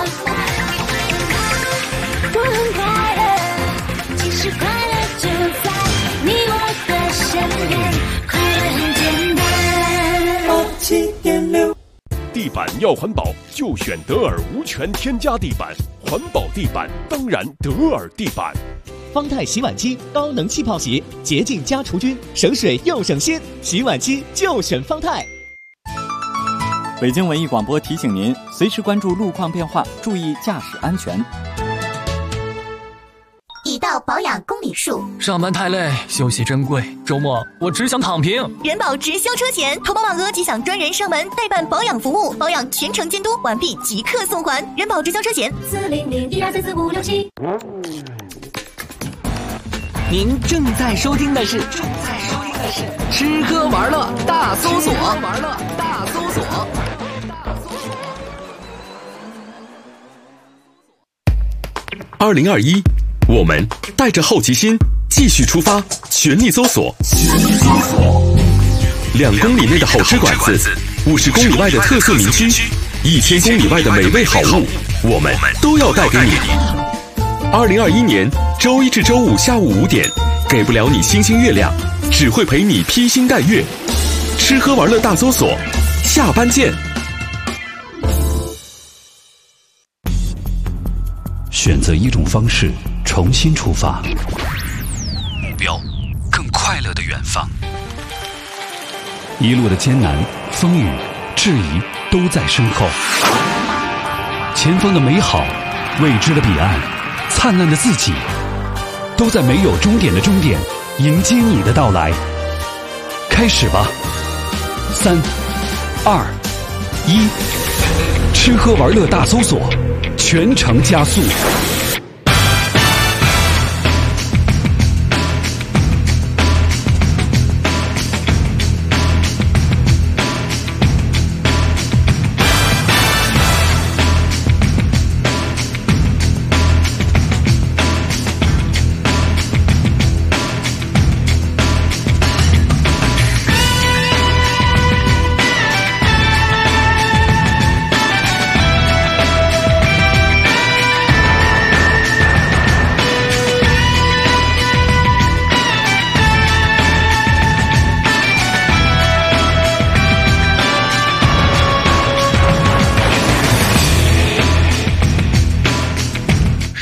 我很快乐，其实快乐就在你我的身边，快乐很简单。7.6 地板要环保，就选德尔无醛添加地板。环保地板当然德尔地板。 方太洗碗机高能气泡洗，洁净加除菌，省水又省心。洗碗机就选方太。 北京文艺广播提醒您，随时关注路况变化，注意驾驶安全。 已到保养公里数， 上班太累，休息珍贵，周末我只想躺平。 人保直销车险，投保满额即享专人上门代办保养服务，保养全程监督，完毕即刻送还。人保直销车险40012344567。 您正在收听的是吃喝玩乐大搜索。 2021，我们带着好奇心继续出发，全力搜索。2公里内的好吃馆子，50公里外的特色民居，1000公里外的美味好物，我们都要带给你。2021年周一至周五下午5点，给不了你星星月亮，只会陪你披星戴月。吃喝玩乐大搜索，下班见。 选择一种方式，重新出发，目标更快乐的远方。一路的艰难、风雨、质疑都在身后，前方的美好、未知的彼岸、灿烂的自己，都在没有终点的终点迎接你的到来。开始吧！3、2、1，吃喝玩乐大搜索，全程加速。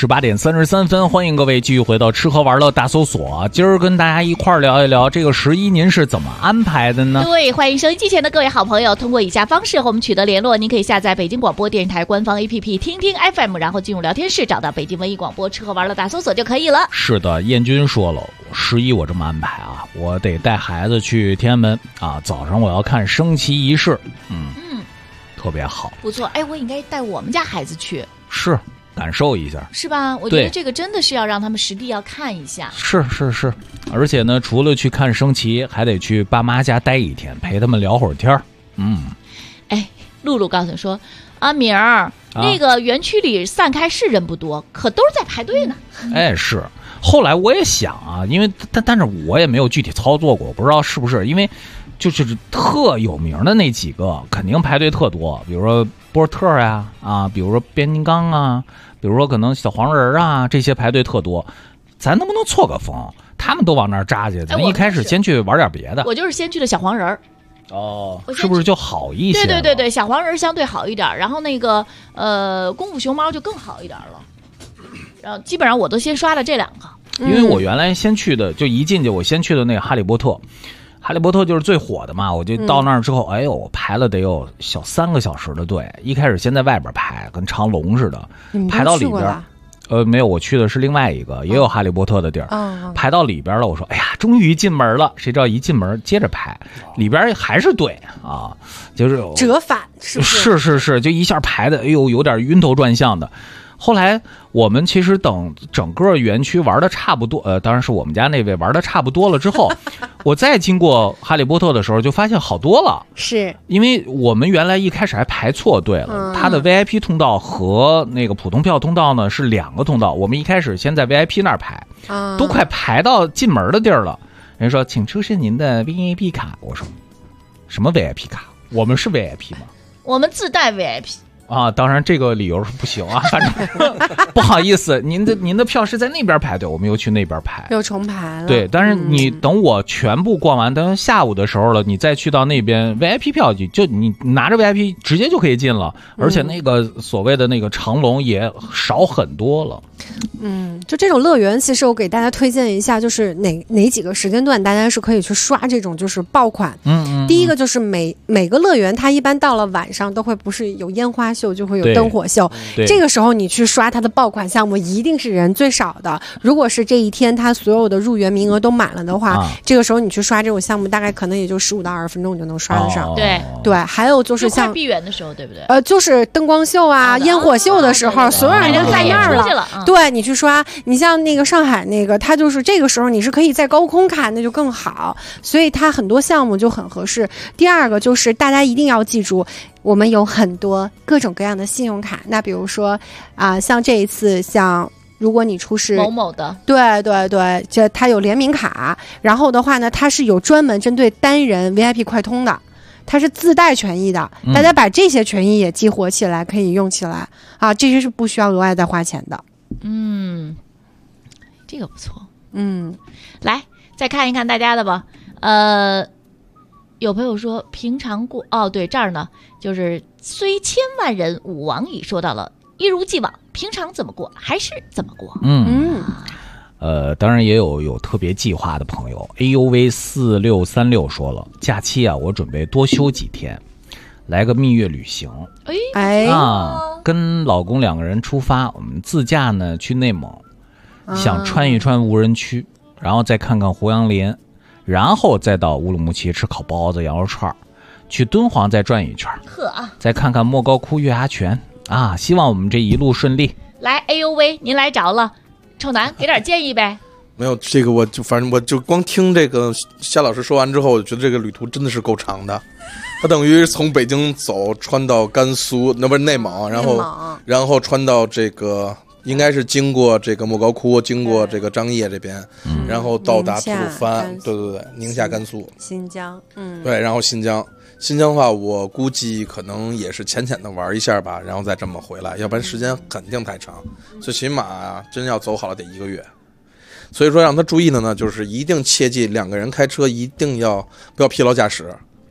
18点33分，欢迎各位继续回到吃喝玩乐大搜索。今儿跟大家一块儿聊一聊这个11您是怎么安排的呢？ 对，欢迎收音机前的各位好朋友，通过以下方式和我们取得联络。您可以下载北京广播电视台官方 APP 听听 FM， 然后进入聊天室，找到北京文艺广播吃喝玩乐大搜索就可以了。 是的，燕军说了，11我这么安排啊，我得带孩子去天安门啊，早上我要看升旗仪式，特别好， 不错。哎，我应该带我们家孩子去， 是感受一下， 是吧？我觉得这个真的是要让他们实地要看一下。 是，而且呢，除了去看升旗，还得去爸妈家待一天，陪他们聊会儿天儿。 哎，露露告诉你说，阿明儿，那个园区里散开是人不多，可都是在排队呢。 哎，是。后来我也想啊，因为但是我也没有具体操作过，我不知道是不是因为。就是特有名的那几个，肯定排队特多，比如说波尔特呀，比如说变形金刚啊，比如说可能小黄人啊，这些排队特多。咱能不能错个风？他们都往那儿扎去，咱一开始先去玩点别的。 我就是先去的小黄人。 是不是就好一些？ 对，小黄人相对好一点，然后那个功夫熊猫就更好一点了。然后基本上我都先刷了这两个， 因为我原来先去的就一进去我先去的那个哈利波特。哈利波特就是最火的嘛，我就到那儿之后，哎呦，我排了得有小3个小时的队。一开始先在外边排，跟长龙似的，排到里边。没有，我去的是另外一个，也有哈利波特的地儿。排到里边了，我说，哎呀，终于进门了。谁知道一进门接着排，里边还是队啊，就是折返，是不是？ 是，就一下排的，哎呦，有点晕头转向的。后来我们其实等整个园区玩的差不多，当然是我们家那位玩的差不多了之后，我再经过哈利波特的时候就发现好多了。 是因为我们原来一开始还排错队了，它的 VIP 通道和那个普通票通道呢是2个通道，我们一开始先在 VIP 那儿排，都快排到进门的地儿了。人说请出示您的 VIP 卡，我说什么 VIP 卡？我们是 VIP 吗？ 我们自带 VIP。 当然这个理由是不行啊，反正不好意思，您的票是在那边排队，我们又去那边排， 又重排了。 对，但是你等我全部逛完，等下午的时候了，你再去到那边 VIP 票就你拿着 VIP 直接就可以进了，而且那个所谓的那个长龙也少很多了。 就这种乐园，其实我给大家推荐一下，就是哪几个时间段大家是可以去刷这种就是爆款。第一个就是每个乐园它一般到了晚上都会不是有烟花秀就会有灯火秀，这个时候你去刷它的爆款项目一定是人最少的。如果是这一天它所有的入园名额都满了的话，这个时候你去刷这种项目大概可能也就15到20分钟你就能刷得上。对，还有就是像快闭园的时候，对不对？ 就是灯光秀啊、烟火秀的时候，所有人都在那儿了。对，你去刷，你像那个上海那个，它就是这个时候你是可以在高空看，那就更好。所以它很多项目就很合适。第二个就是大家一定要记住，我们有很多各种各样的信用卡。那比如说像这一次，像如果你出示某某的， 对，这它有联名卡，然后的话呢，它是有专门针对单人 VIP 快通的。它是自带权益的，大家把这些权益也激活起来，可以用起来这些是不需要额外再花钱的。 这个不错。来再看一看大家的吧。有朋友说平常过对，这儿呢就是虽千万人吾往矣，说到了一如既往，平常怎么过还是怎么过。 当然也有特别计划的朋友 AUV4636 说了，假期我准备多休几天，来个蜜月旅行。跟老公2个人出发，我们自驾呢去内蒙，想穿一穿无人区，然后再看看胡杨林，然后再到乌鲁木齐吃烤包子、羊肉串，去敦煌再转一圈，再看看莫高窟、月牙泉希望我们这一路顺利。 来 AUV 您来着了，臭男给点建议呗。 没有这个，反正我就光听这个夏老师说完之后，我觉得这个旅途真的是够长的。他等于从北京走穿到甘肃，那不是内蒙，然后穿到这个应该是经过这个莫高窟，经过这个张掖这边，然后到达吐鲁番，对，宁夏、甘肃、 新疆， 对，然后新疆的话，我估计可能也是浅浅的玩一下吧，然后再这么回来，要不然时间肯定太长，最起码真要走好了得1个月。所以说让他注意的呢，就是一定切记2个人开车一定不要疲劳驾驶，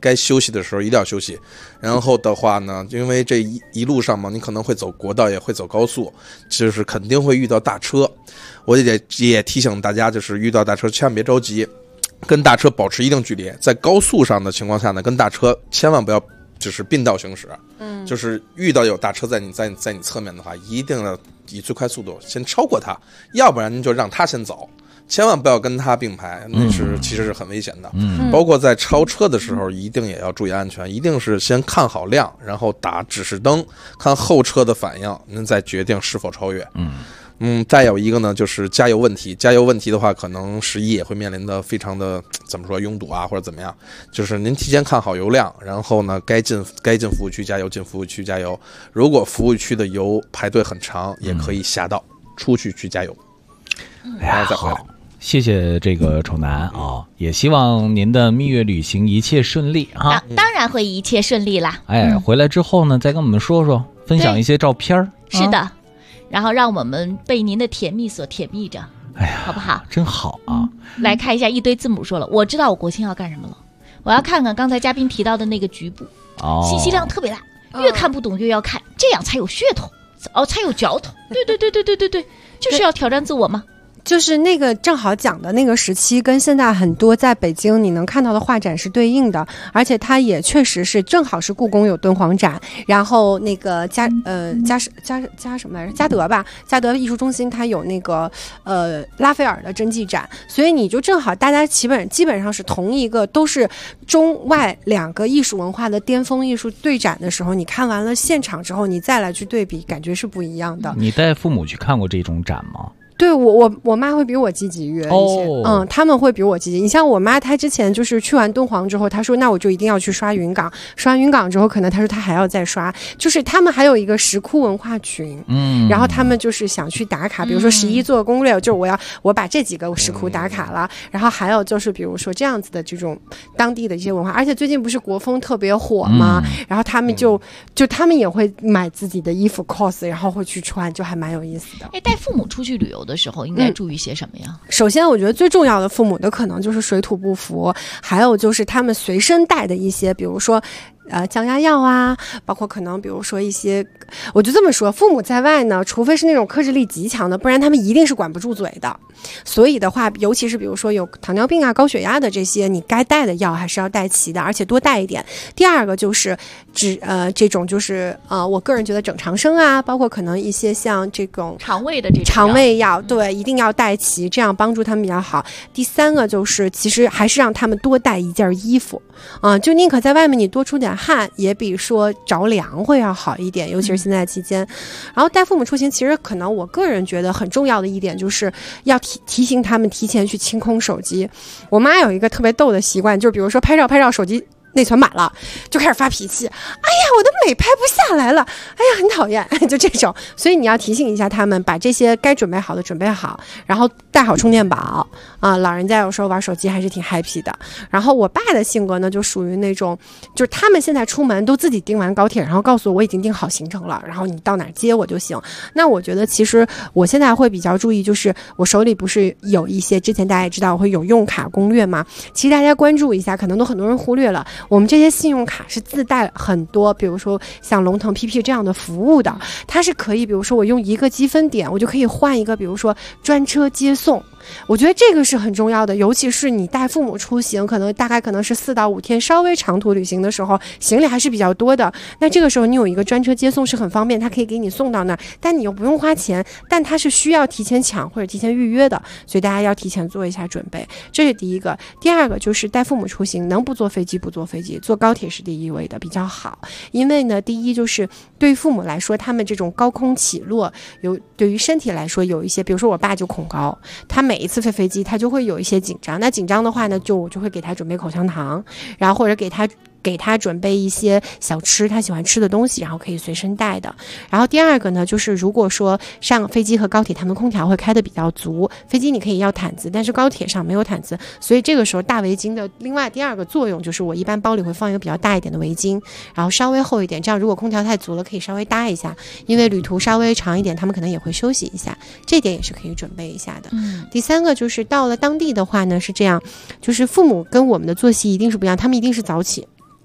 该休息的时候一定要休息。然后的话呢，因为这一路上嘛，你可能会走国道，也会走高速，就是肯定会遇到大车。我也提醒大家，就是遇到大车千万别着急，跟大车保持一定距离。在高速上的情况下呢，跟大车千万不要就是并道行驶。就是遇到有大车在你侧面的话，一定要以最快速度先超过他，要不然您就让他先走。千万不要跟他并排，那是其实是很危险的。包括在超车的时候，一定也要注意安全，一定是先看好亮，然后打指示灯，看后车的反应，您再决定是否超越。再有一个呢，就是加油问题。加油问题的话，可能11也会面临的非常的怎么说拥堵啊，或者怎么样。就是您提前看好油量，然后呢，该进服务区加油，进服务区加油。如果服务区的油排队很长，也可以下道出去加油，然后再回来。 谢谢这个丑男啊，也希望您的蜜月旅行一切顺利啊！ 当然会一切顺利啦。 回来之后呢，再跟我们说说，分享一些照片。 是的，然后让我们被您的甜蜜所甜蜜着，好不好？ 真好啊！ 来看一下一堆字母说了，我知道我国庆要干什么了，我要看看刚才嘉宾提到的那个局部，信息量特别大，越看不懂越要看，这样才有噱头，才有嚼头。对，就是要挑战自我嘛。 就是那个正好讲的那个时期，跟现在很多在北京你能看到的画展是对应的，而且它也确实是正好是故宫有敦煌展，然后那个嘉什么来着？嘉德吧，嘉德艺术中心它有那个拉斐尔的真迹展，所以你就正好大家基本上是同一个，都是中外两个艺术文化的巅峰艺术对展的时候，你看完了现场之后，你再来去对比，感觉是不一样的。 你带父母去看过这种展吗？ 对，我妈会比我积极约一些，他们会比我积极。你像我妈，她之前就是去完敦煌之后，她说那我就一定要去刷云冈，刷完云冈之后，可能她说她还要再刷，就是他们还有一个石窟文化群，然后他们就是想去打卡，比如说11做攻略，就是我把这几个石窟打卡了，然后还有就是比如说这样子的这种当地的一些文化，而且最近不是国风特别火吗？然后他们就他们也会买自己的衣服 cos， 然后会去穿，就还蛮有意思的。 带父母出去旅游的时候应该注意些什么呀？ 首先我觉得最重要的父母的可能就是水土不服，还有就是他们随身带的一些，比如说降压药啊，包括可能比如说一些，我就这么说，父母在外呢，除非是那种克制力极强的，不然他们一定是管不住嘴的。所以的话，尤其是比如说有糖尿病啊、高血压的这些，你该带的药还是要带齐的，而且多带一点。第二个就是这种就是我个人觉得整肠生啊，包括可能一些像这种肠胃的这种肠胃药，对，一定要带齐，这样帮助他们比较好。第三个就是其实还是让他们多带一件衣服就宁可在外面你多出点汗，也比说着凉会要好一点，尤其是现在期间。然后带父母出行，其实可能我个人觉得很重要的一点就是要提醒他们提前去清空手机。我妈有一个特别逗的习惯，就是比如说拍照手机内存满了，就开始发脾气，哎呀我的美拍不下来了，哎呀很讨厌，就这种。所以你要提醒一下他们，把这些该准备好的准备好，然后带好充电宝老人家有时候玩手机还是挺 happy 的。然后我爸的性格呢，就属于那种就是他们现在出门都自己订完高铁，然后告诉我已经订好行程了，然后你到哪儿接我就行。那我觉得其实我现在会比较注意，就是我手里不是有一些之前大家也知道我会有用卡攻略吗？其实大家关注一下，可能都很多人忽略了，我们这些信用卡是自带很多比如说像龙腾 PP 这样的服务的，它是可以比如说我用一个积分点我就可以换一个比如说专车接送。我觉得这个是很重要的，尤其是你带父母出行，大概可能是4到5天稍微长途旅行的时候，行李还是比较多的，那这个时候你有一个专车接送是很方便，它可以给你送到那儿，但你又不用花钱，但它是需要提前抢或者提前预约的，所以大家要提前做一下准备，这是第一个。第二个就是带父母出行，能不坐飞机不坐飞机，坐高铁是第一位的比较好。因为呢，第一就是对于父母来说，他们这种高空起落对于身体来说有一些，比如说我爸就恐高，他每一次飞机他就会有一些紧张，那紧张的话呢，我就会给他准备口香糖，然后或者给他准备一些小吃，他喜欢吃的东西，然后可以随身带的。然后第二个呢，就是如果说上飞机和高铁他们空调会开的比较足，飞机你可以要毯子，但是高铁上没有毯子，所以这个时候大围巾的另外第二个作用就是我一般包里会放一个比较大一点的围巾，然后稍微厚一点，这样如果空调太足了可以稍微搭一下，因为旅途稍微长一点他们可能也会休息一下，这点也是可以准备一下的。第三个就是到了当地的话呢是这样，就是父母跟我们的作息一定是不一样，他们一定是早起，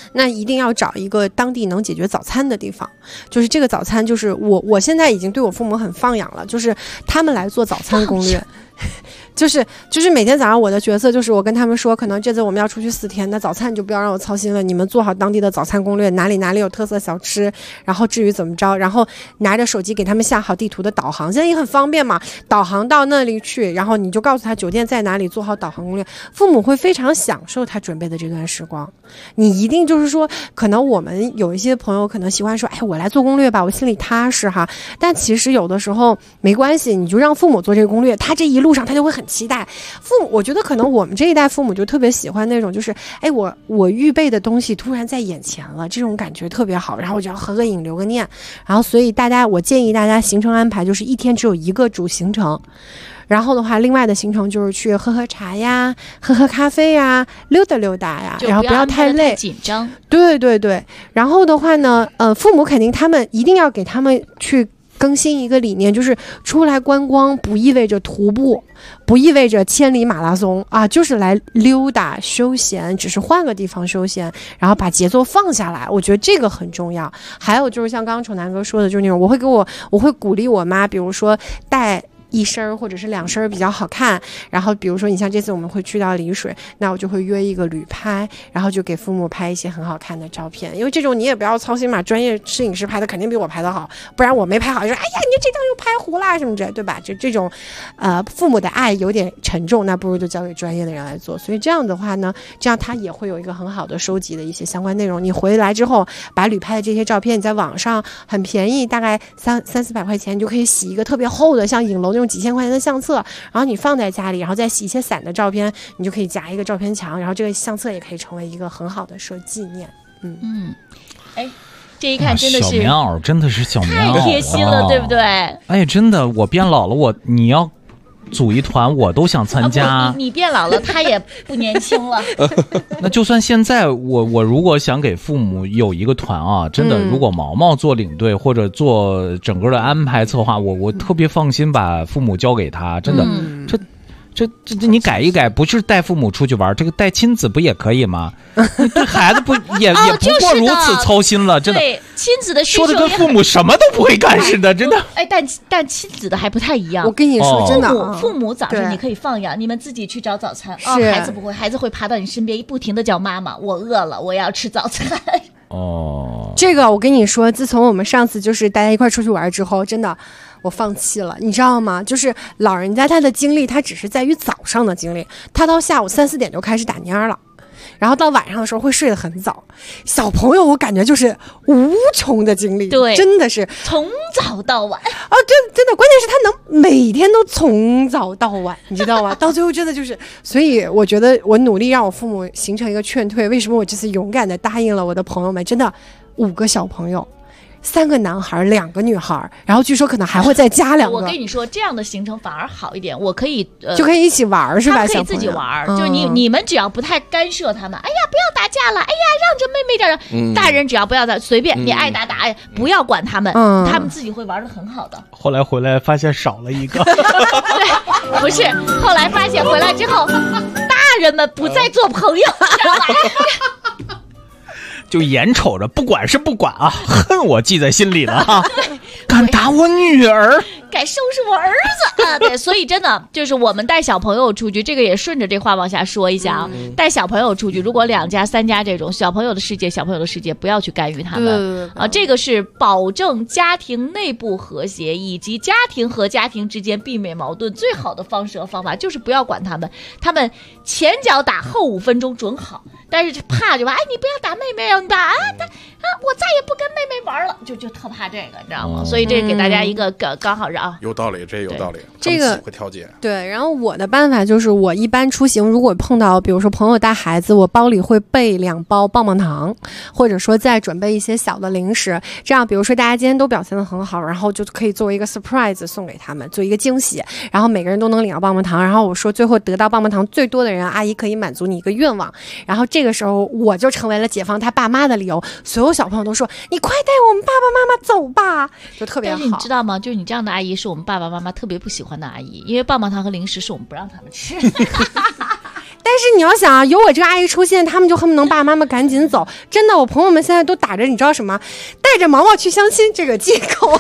那一定要找一个当地能解决早餐的地方。就是这个早餐，就是我现在已经对我父母很放养了，就是他们来做早餐攻略。就是每天早上我的角色就是我跟他们说，可能这次我们要出去4天，那早餐你就不要让我操心了，你们做好当地的早餐攻略，哪里有特色小吃，然后至于怎么着，然后拿着手机给他们下好地图的导航，现在也很方便嘛，导航到那里去，然后你就告诉他酒店在哪里，做好导航攻略，父母会非常享受他准备的这段时光。你一定就是说，可能我们有一些朋友可能喜欢说，哎，我来做攻略吧，我心里踏实哈，但其实有的时候没关系，你就让父母做这个攻略，他这一路上他就会很期待。父母，我觉得可能我们这一代父母就特别喜欢那种，就是哎，我预备的东西突然在眼前了，这种感觉特别好，然后我就要合个影留个念，然后所以我建议大家行程安排就是一天只有一个主行程。然后的话，另外的行程就是去喝喝茶呀，喝喝咖啡呀，溜达溜达呀，然后不要太累， 紧张。对对对。然后的话呢，父母肯定他们一定要给他们去更新一个理念，就是出来观光不意味着徒步，不意味着千里马拉松啊，就是来溜达休闲，只是换个地方休闲，然后把节奏放下来，我觉得这个很重要。还有就是像刚刚丑男哥说的，就是那种我会鼓励我妈，比如说带1身或者是2身比较好看，然后比如说你像这次我们会去到丽水，那我就会约一个旅拍，然后就给父母拍一些很好看的照片，因为这种你也不要操心嘛，专业摄影师拍的肯定比我拍的好，不然我没拍好就说哎呀你这张又拍糊啦什么之类，对吧？这种父母的爱有点沉重，那不如就交给专业的人来做。所以这样的话呢，这样他也会有一个很好的收集的一些相关内容，你回来之后把旅拍的这些照片你在网上很便宜，大概300-400块钱你就可以洗一个特别厚的像影楼那种几千块钱的相册，然后你放在家里，然后再洗一些散的照片，你就可以夹一个照片墙，然后这个相册也可以成为一个很好的纪念。 哎，这一看真的是小棉袄，真的是小棉袄， 太贴心了，对不对？ 哎，真的，我变老了，你要组一团，我都想参加。 你变老了，他也不年轻了。 那就算现在我如果想给父母有一个团啊，真的，如果毛毛做领队或者做整个的安排策划，我特别放心把父母交给他，真的，这你改一改，不是带父母出去玩，这个带亲子不也可以吗？对孩子也不过如此操心了，真的。 对亲子的需求说的跟父母什么都不会干似的，真的。 哎，但亲子的还不太一样。 我跟你说，真的， 父母早上你可以放养，你们自己去找早餐。孩子不会，孩子会爬到你身边，不停的叫妈妈，我饿了，我要吃早餐。 这个我跟你说，自从我们上次就是大家一块出去玩之后，真的。我放弃了，你知道吗？就是老人家他的精力，他只是在于早上的精力，他到下午3-4点就开始打蔫了，然后到晚上的时候会睡得很早。小朋友我感觉就是无穷的精力， 对， 真的是从早到晚真的，关键是他能每天都从早到晚，你知道吗？到最后真的就是，所以我觉得我努力让我父母形成一个劝退。为什么我这次勇敢的答应了我的朋友们？真的5个小朋友。3个男孩2个女孩，然后据说可能还会再加2个。 我跟你说，这样的行程反而好一点，我可以就可以一起玩，是吧？ 他们可以自己玩，就是你们只要不太干涉他们，哎呀不要打架了，哎呀让着妹妹点，大人只要不要打，随便你爱打，不要管他们，他们自己会玩得很好的。 后来回来发现少了一个， 对，不是，后来发现回来之后，大人们不再做朋友，知道吧？ 就眼瞅着，不管是不管啊，恨我记在心里了哈，敢打我女儿， 敢收拾我儿子啊！对，所以真的就是我们带小朋友出去，这个也顺着这话往下说一下啊。带小朋友出去，如果2家3家这种小朋友的世界，不要去干预他们啊。这个是保证家庭内部和谐以及家庭和家庭之间避免矛盾最好的方式和方法，就是不要管他们，他们前脚打后5分钟准好。但是怕就吧，哎，你不要打妹妹哦，你打我再也不跟妹妹玩了，就特怕这个，你知道吗？所以这给大家一个刚好让有道理，这有道理， 这个会调节。 对，然后我的办法就是，我一般出行如果碰到，比如说朋友带孩子，我包里会备2包棒棒糖，或者说再准备一些小的零食，这样比如说大家今天都表现得很好，然后就可以作为一个 surprise 送给他们，做一个惊喜，然后每个人都能领到棒棒糖，然后我说最后得到棒棒糖最多的人，阿姨可以满足你一个愿望，然后这个时候我就成为了解放他爸妈的理由，所有小朋友都说你快带我们爸爸妈妈走吧，就特别好。 但是你知道吗？就是你这样的阿姨是我们爸爸妈妈特别不喜欢的阿姨，因为棒棒糖和零食是我们不让他们吃。 但是你要想啊，有我这个阿姨出现，他们就恨不能爸爸妈妈赶紧走。真的，我朋友们现在都打着你知道什么，带着毛毛去相亲这个借口。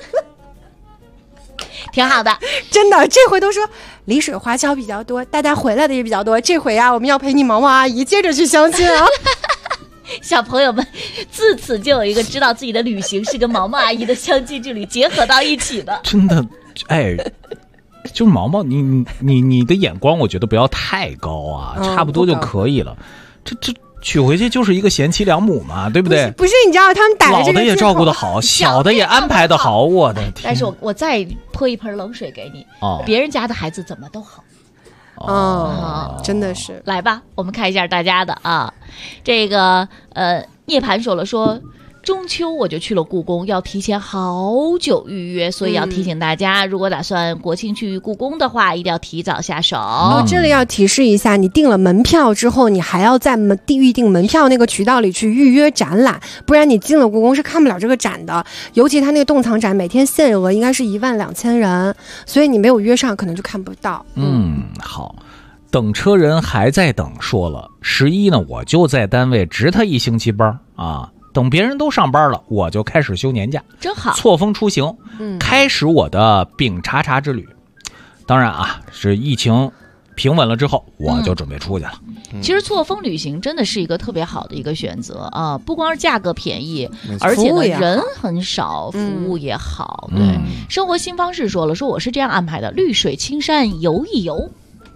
挺好的， 真的，这回都说丽水华侨比较多，大家回来的也比较多。这回啊，我们要陪你毛毛阿姨接着去相亲啊。 小朋友们自此就有一个知道自己的旅行是跟毛毛阿姨的相亲之旅结合到一起的。 真的，哎，就毛毛，你的眼光，我觉得不要太高啊，差不多就可以了。这娶回去就是一个贤妻良母嘛，对不对？ 不是，你知道他们打的这个老的也照顾得好，小的也安排得好，我的天！ 但是我再泼一盆冷水给你，别人家的孩子怎么都好。 真的是。 来吧，我们看一下大家的啊，这个涅槃说了说。中秋我就去了故宫，要提前好久预约，所以要提醒大家，如果打算国庆去故宫的话，一定要提早下手。 这里要提示一下，你订了门票之后，你还要在预订门票那个渠道里去预约展览，不然你进了故宫是看不了这个展的。尤其他那个洞藏展，每天限额应该是12000人，所以你没有约上，可能就看不到。 好。等车人还在等，说了11呢，我就在单位值他1星期班啊。等别人都上班了，我就开始休年假， 真好， 错峰出行，开始我的丙察察之旅。当然啊，是疫情平稳了之后，我就准备出去了。 其实错峰旅行真的是一个特别好的一个选择啊，不光是价格便宜，而且呢人很少，服务也好。对，生活新方式说了，说我是这样安排的：绿水青山游一游，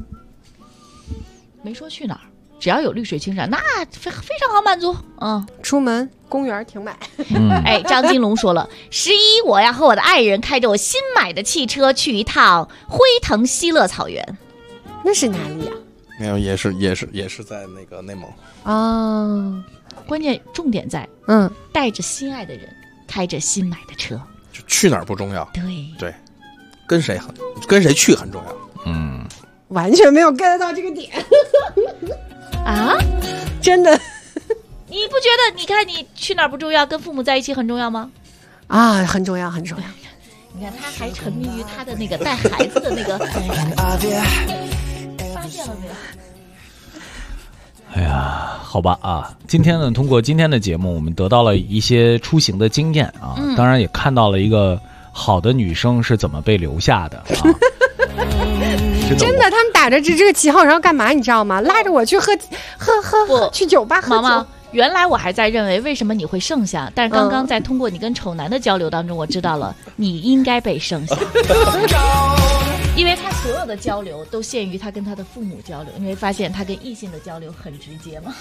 没说去哪儿。只要有绿水青山，那非常好满足。 出门公园停买。 哎，张金龙说了，11我要和我的爱人开着我新买的汽车去一趟辉腾西乐草原。 那是哪里啊？ 没有，也是在那个内蒙啊。 关键重点在带着心爱的人，开着新买的车， 就去哪儿不重要， 对， 跟谁去很重要。 完全没有 get 到这个点。 啊， 真的， 你不觉得？你看你去哪儿不重要，跟父母在一起很重要吗？ 啊，很重要，很重要。 你看他还沉迷于他的那个带孩子的那个，发现了没有？ 哎呀，好吧啊，今天呢，通过今天的节目，我们得到了一些出行的经验啊，当然也看到了一个好的女生是怎么被留下的啊。 真的，他们打着这个旗号，然后干嘛？你知道吗？拉着我去喝，去酒吧喝酒。 毛毛，原来我还在认为为什么你会剩下，但是刚刚在通过你跟丑男的交流当中，我知道了你应该被剩下，因为他所有的交流都限于他跟他的父母交流，你会发现他跟异性的交流很直接吗？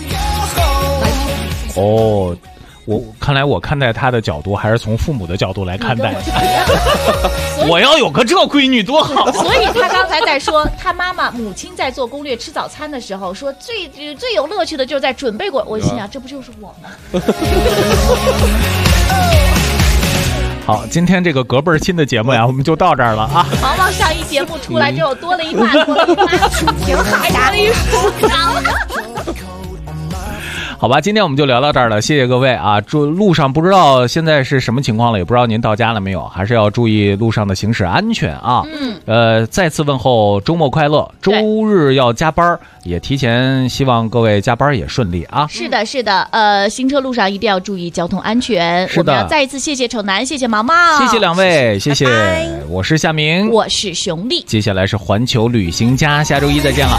哦。看来我看待他的角度还是从父母的角度来看待。我要有个这闺女多好。 所以他刚才在说他母亲在做攻略吃早餐的时候说最有乐趣的就是在准备过，我心想这不就是我吗？ 好，今天这个隔辈儿亲的节目呀，我们就到这儿了啊。 毛毛上一节目出来之后多了一半，挺好，打了一书包。 好吧，今天我们就聊到这儿了，谢谢各位啊！路上不知道现在是什么情况了，也不知道您到家了没有，还是要注意路上的行驶安全啊！再次问候周末快乐，周日要加班，也提前希望各位加班也顺利啊！ 是的，是的，行车路上一定要注意交通安全。 是的， 我们要再一次谢谢丑男，谢谢毛毛， 谢谢两位，谢谢，我是夏明， 我是熊丽， 接下来是环球旅行家，下周一再见了。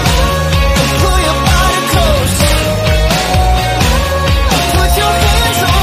Put your hands on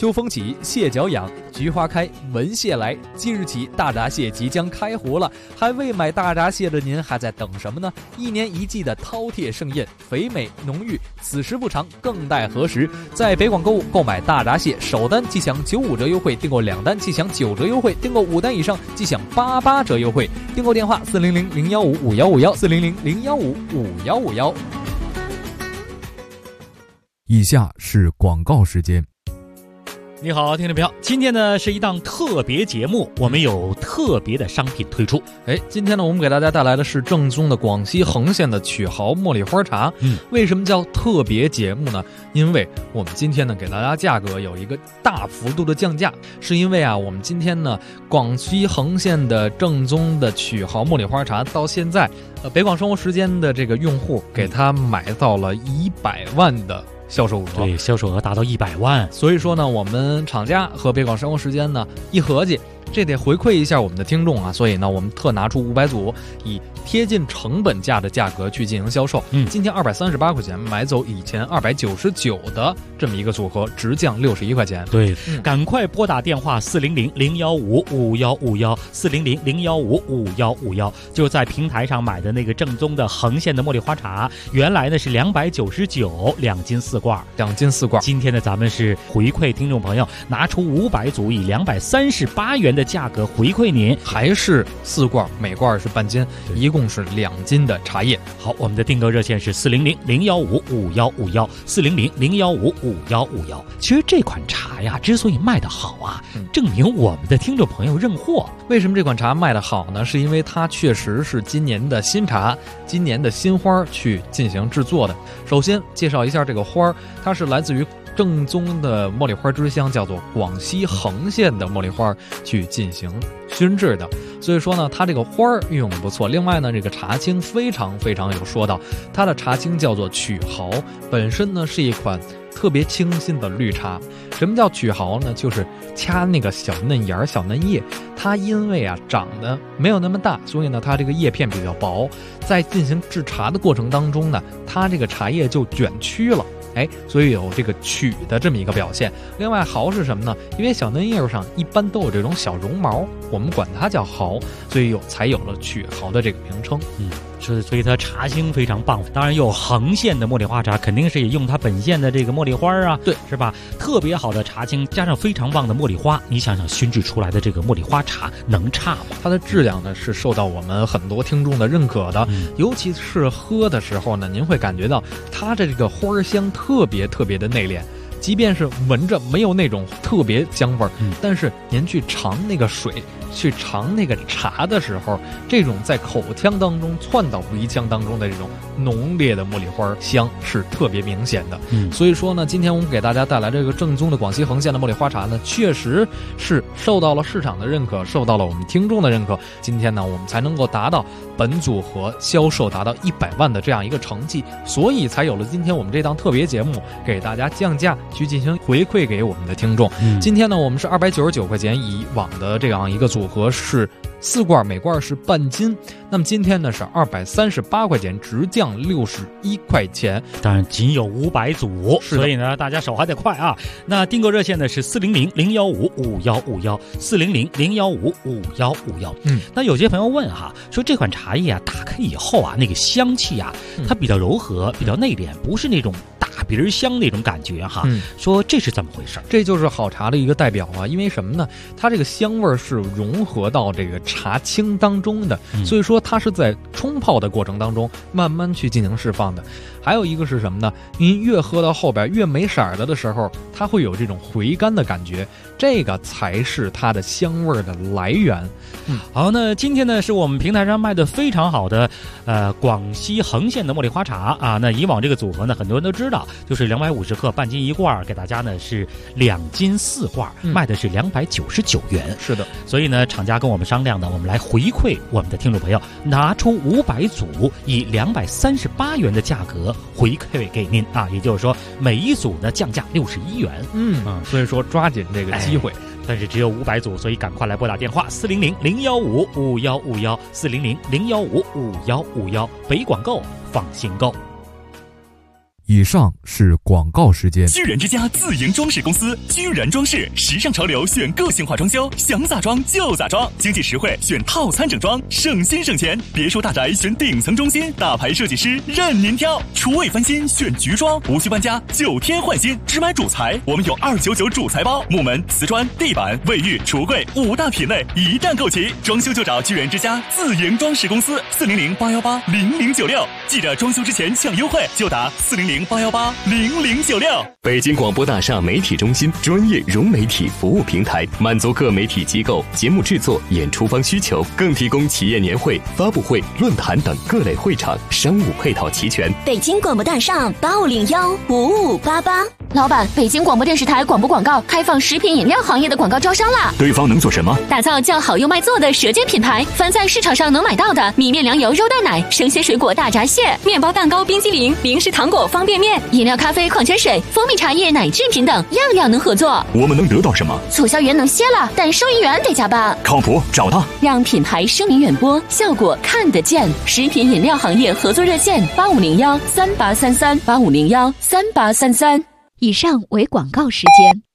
秋风起，蟹脚痒，菊花开，闻蟹来。即日起，大闸蟹即将开湖了，还未买大闸蟹的您还在等什么呢？1年1季的饕餮盛宴，肥美浓郁，此时不长，更待何时？在北广购物购买大闸蟹，首单即享95折优惠，订购2单即享9折优惠，订购5单以上即享88折优惠。订购电话400-015-5151，400-015-5151。 以下是广告时间。 你好，听众朋友，今天呢是一档特别节目，我们有特别的商品推出。 今天呢我们给大家带来的是正宗的广西横县的曲豪茉莉花茶。为什么叫特别节目呢？因为我们今天呢给大家价格有一个大幅度的降价，是因为我们今天呢广西横县的正宗的曲豪茉莉花茶到现在北广生活时间的这个用户给他买到了100万的销售额， 对，销售额达到100万。 所以说呢，我们厂家和北广生活时间呢一合计，这得回馈一下我们的听众啊，所以呢，我们特拿出500组，以贴近成本价的价格去进行销售。今天238块钱买走以前299的这么一个组合，直降61块钱。 对，赶快拨打电话400-015-5151，400-015-5151，就在平台上买的那个正宗的横县的茉莉花茶，原来呢是299，2斤4罐 ，2斤4罐。 今天呢，咱们是回馈听众朋友，拿出500组，以238元的价格回馈您， 还是4罐，每罐是半斤，一共是2斤的茶叶。 好，我们的订购热线是400-015-5151，400-015-5151。其实这款茶呀，之所以卖得好啊，证明我们的听众朋友认货。 为什么这款茶卖得好呢？是因为它确实是今年的新茶，今年的新花去进行制作的。首先介绍一下这个花，它是来自于正宗的茉莉花之乡，叫做广西横县的茉莉花去进行熏制的，所以说呢，它这个花运用的不错。另外呢，这个茶青非常非常有说道，它的茶青叫做曲豪，本身呢是一款特别清新的绿茶。什么叫曲豪呢？就是掐那个小嫩芽、小嫩叶，它因为长得没有那么大，所以呢它这个叶片比较薄，在进行制茶的过程当中呢，它这个茶叶就卷曲了。所以有这个曲的这么一个表现。另外豪是什么呢？因为小嫩叶上一般都有这种小绒毛，我们管它叫豪，所以才有了曲豪的这个名称。 所以它茶青非常棒。当然有横县的茉莉花茶，肯定是也用它本县的这个茉莉花啊， 对， 是吧？特别好的茶青加上非常棒的茉莉花，你想想熏制出来的这个茉莉花茶能差吗？ 它的质量呢是受到我们很多听众的认可的，尤其是喝的时候呢，您会感觉到它的这个花香特别特别的内敛。即便是闻着没有那种特别香味儿，但是您去尝那个水，去尝那个茶的时候，这种在口腔当中窜到鼻腔当中的这种浓烈的茉莉花香是特别明显的。所以说呢，今天我们给大家带来这个正宗的广西横县的茉莉花茶呢，确实是受到了市场的认可，受到了我们听众的认可。今天呢，我们才能够达到本组合销售达到100万的这样一个成绩，所以才有了今天我们这档特别节目，给大家降价去进行回馈给我们的听众。今天呢，我们是299块钱，以往的这样一个组合是4罐，每罐是半斤。那么今天呢是238块钱，直降61块钱。 当然仅有500组，所以呢大家手还得快啊。那订购热线呢是400-015-5151，400-015-5151。那有些朋友问哈，说这款茶叶打开以后那个香气它比较柔和，比较内敛，不是那种大鼻儿香那种感觉哈。说这是怎么回事？ 这就是好茶的一个代表因为什么呢？它这个香味是融合到这个茶青当中的，所以说它是在冲泡的过程当中慢慢去进行释放的。还有一个是什么呢？您越喝到后边越没色儿的时候，它会有这种回甘的感觉，这个才是它的香味的来源。 好，那今天呢是我们平台上卖的非常好的广西横县的茉莉花茶啊。那以往这个组合呢，很多人都知道，就是250克半斤1罐，给大家呢是2斤4罐，卖的是299元。 是的， 所以呢，厂家跟我们商量呢，我们来回馈我们的听众朋友，拿出500组，以238元的价格回馈给您啊。也就是说，每一组呢降价61元。 所以说抓紧这个机会。 但是只有500组，所以赶快来拨打电话400-015-5151，400-015-5151，北广购放心购。 以上是广告时间。 居然之家自营装饰公司，居然装饰，时尚潮流选个性化装修，想咋装就咋装，经济实惠选套餐整装，省心省钱。别墅大宅选顶层中心，大牌设计师任您挑。厨卫翻新选菊装，无需搬家，9天换新，只买主材，我们有299主材包，木门、瓷砖、地板、卫浴、橱柜5大品类一站购齐。装修就找居然之家自营装饰公司，400-818-0096，记着装修之前抢优惠，就打400-818-0096。 北京广播大厦媒体中心专业融媒体服务平台，满足各媒体机构节目制作、演出方需求，更提供企业年会、发布会、论坛等各类会场，商务配套齐全。 北京广播大厦8501-5588。 老板，北京广播电视台广播广告开放食品饮料行业的广告招商啦！ 对方能做什么？ 打造叫好又卖座的舌尖品牌，凡在市场上能买到的米面粮油肉蛋奶、生鲜水果大闸蟹、面包蛋糕冰激凌、零食糖果方便面、饮料咖啡矿泉水、蜂蜜茶叶奶制品等，样样能合作。 我们能得到什么？ 促销员能歇了，但收银员得加班。 靠谱，找他， 让品牌声名远播，效果看得见。食品饮料行业合作热线8501-3833，8501-3833。 以上为广告时间。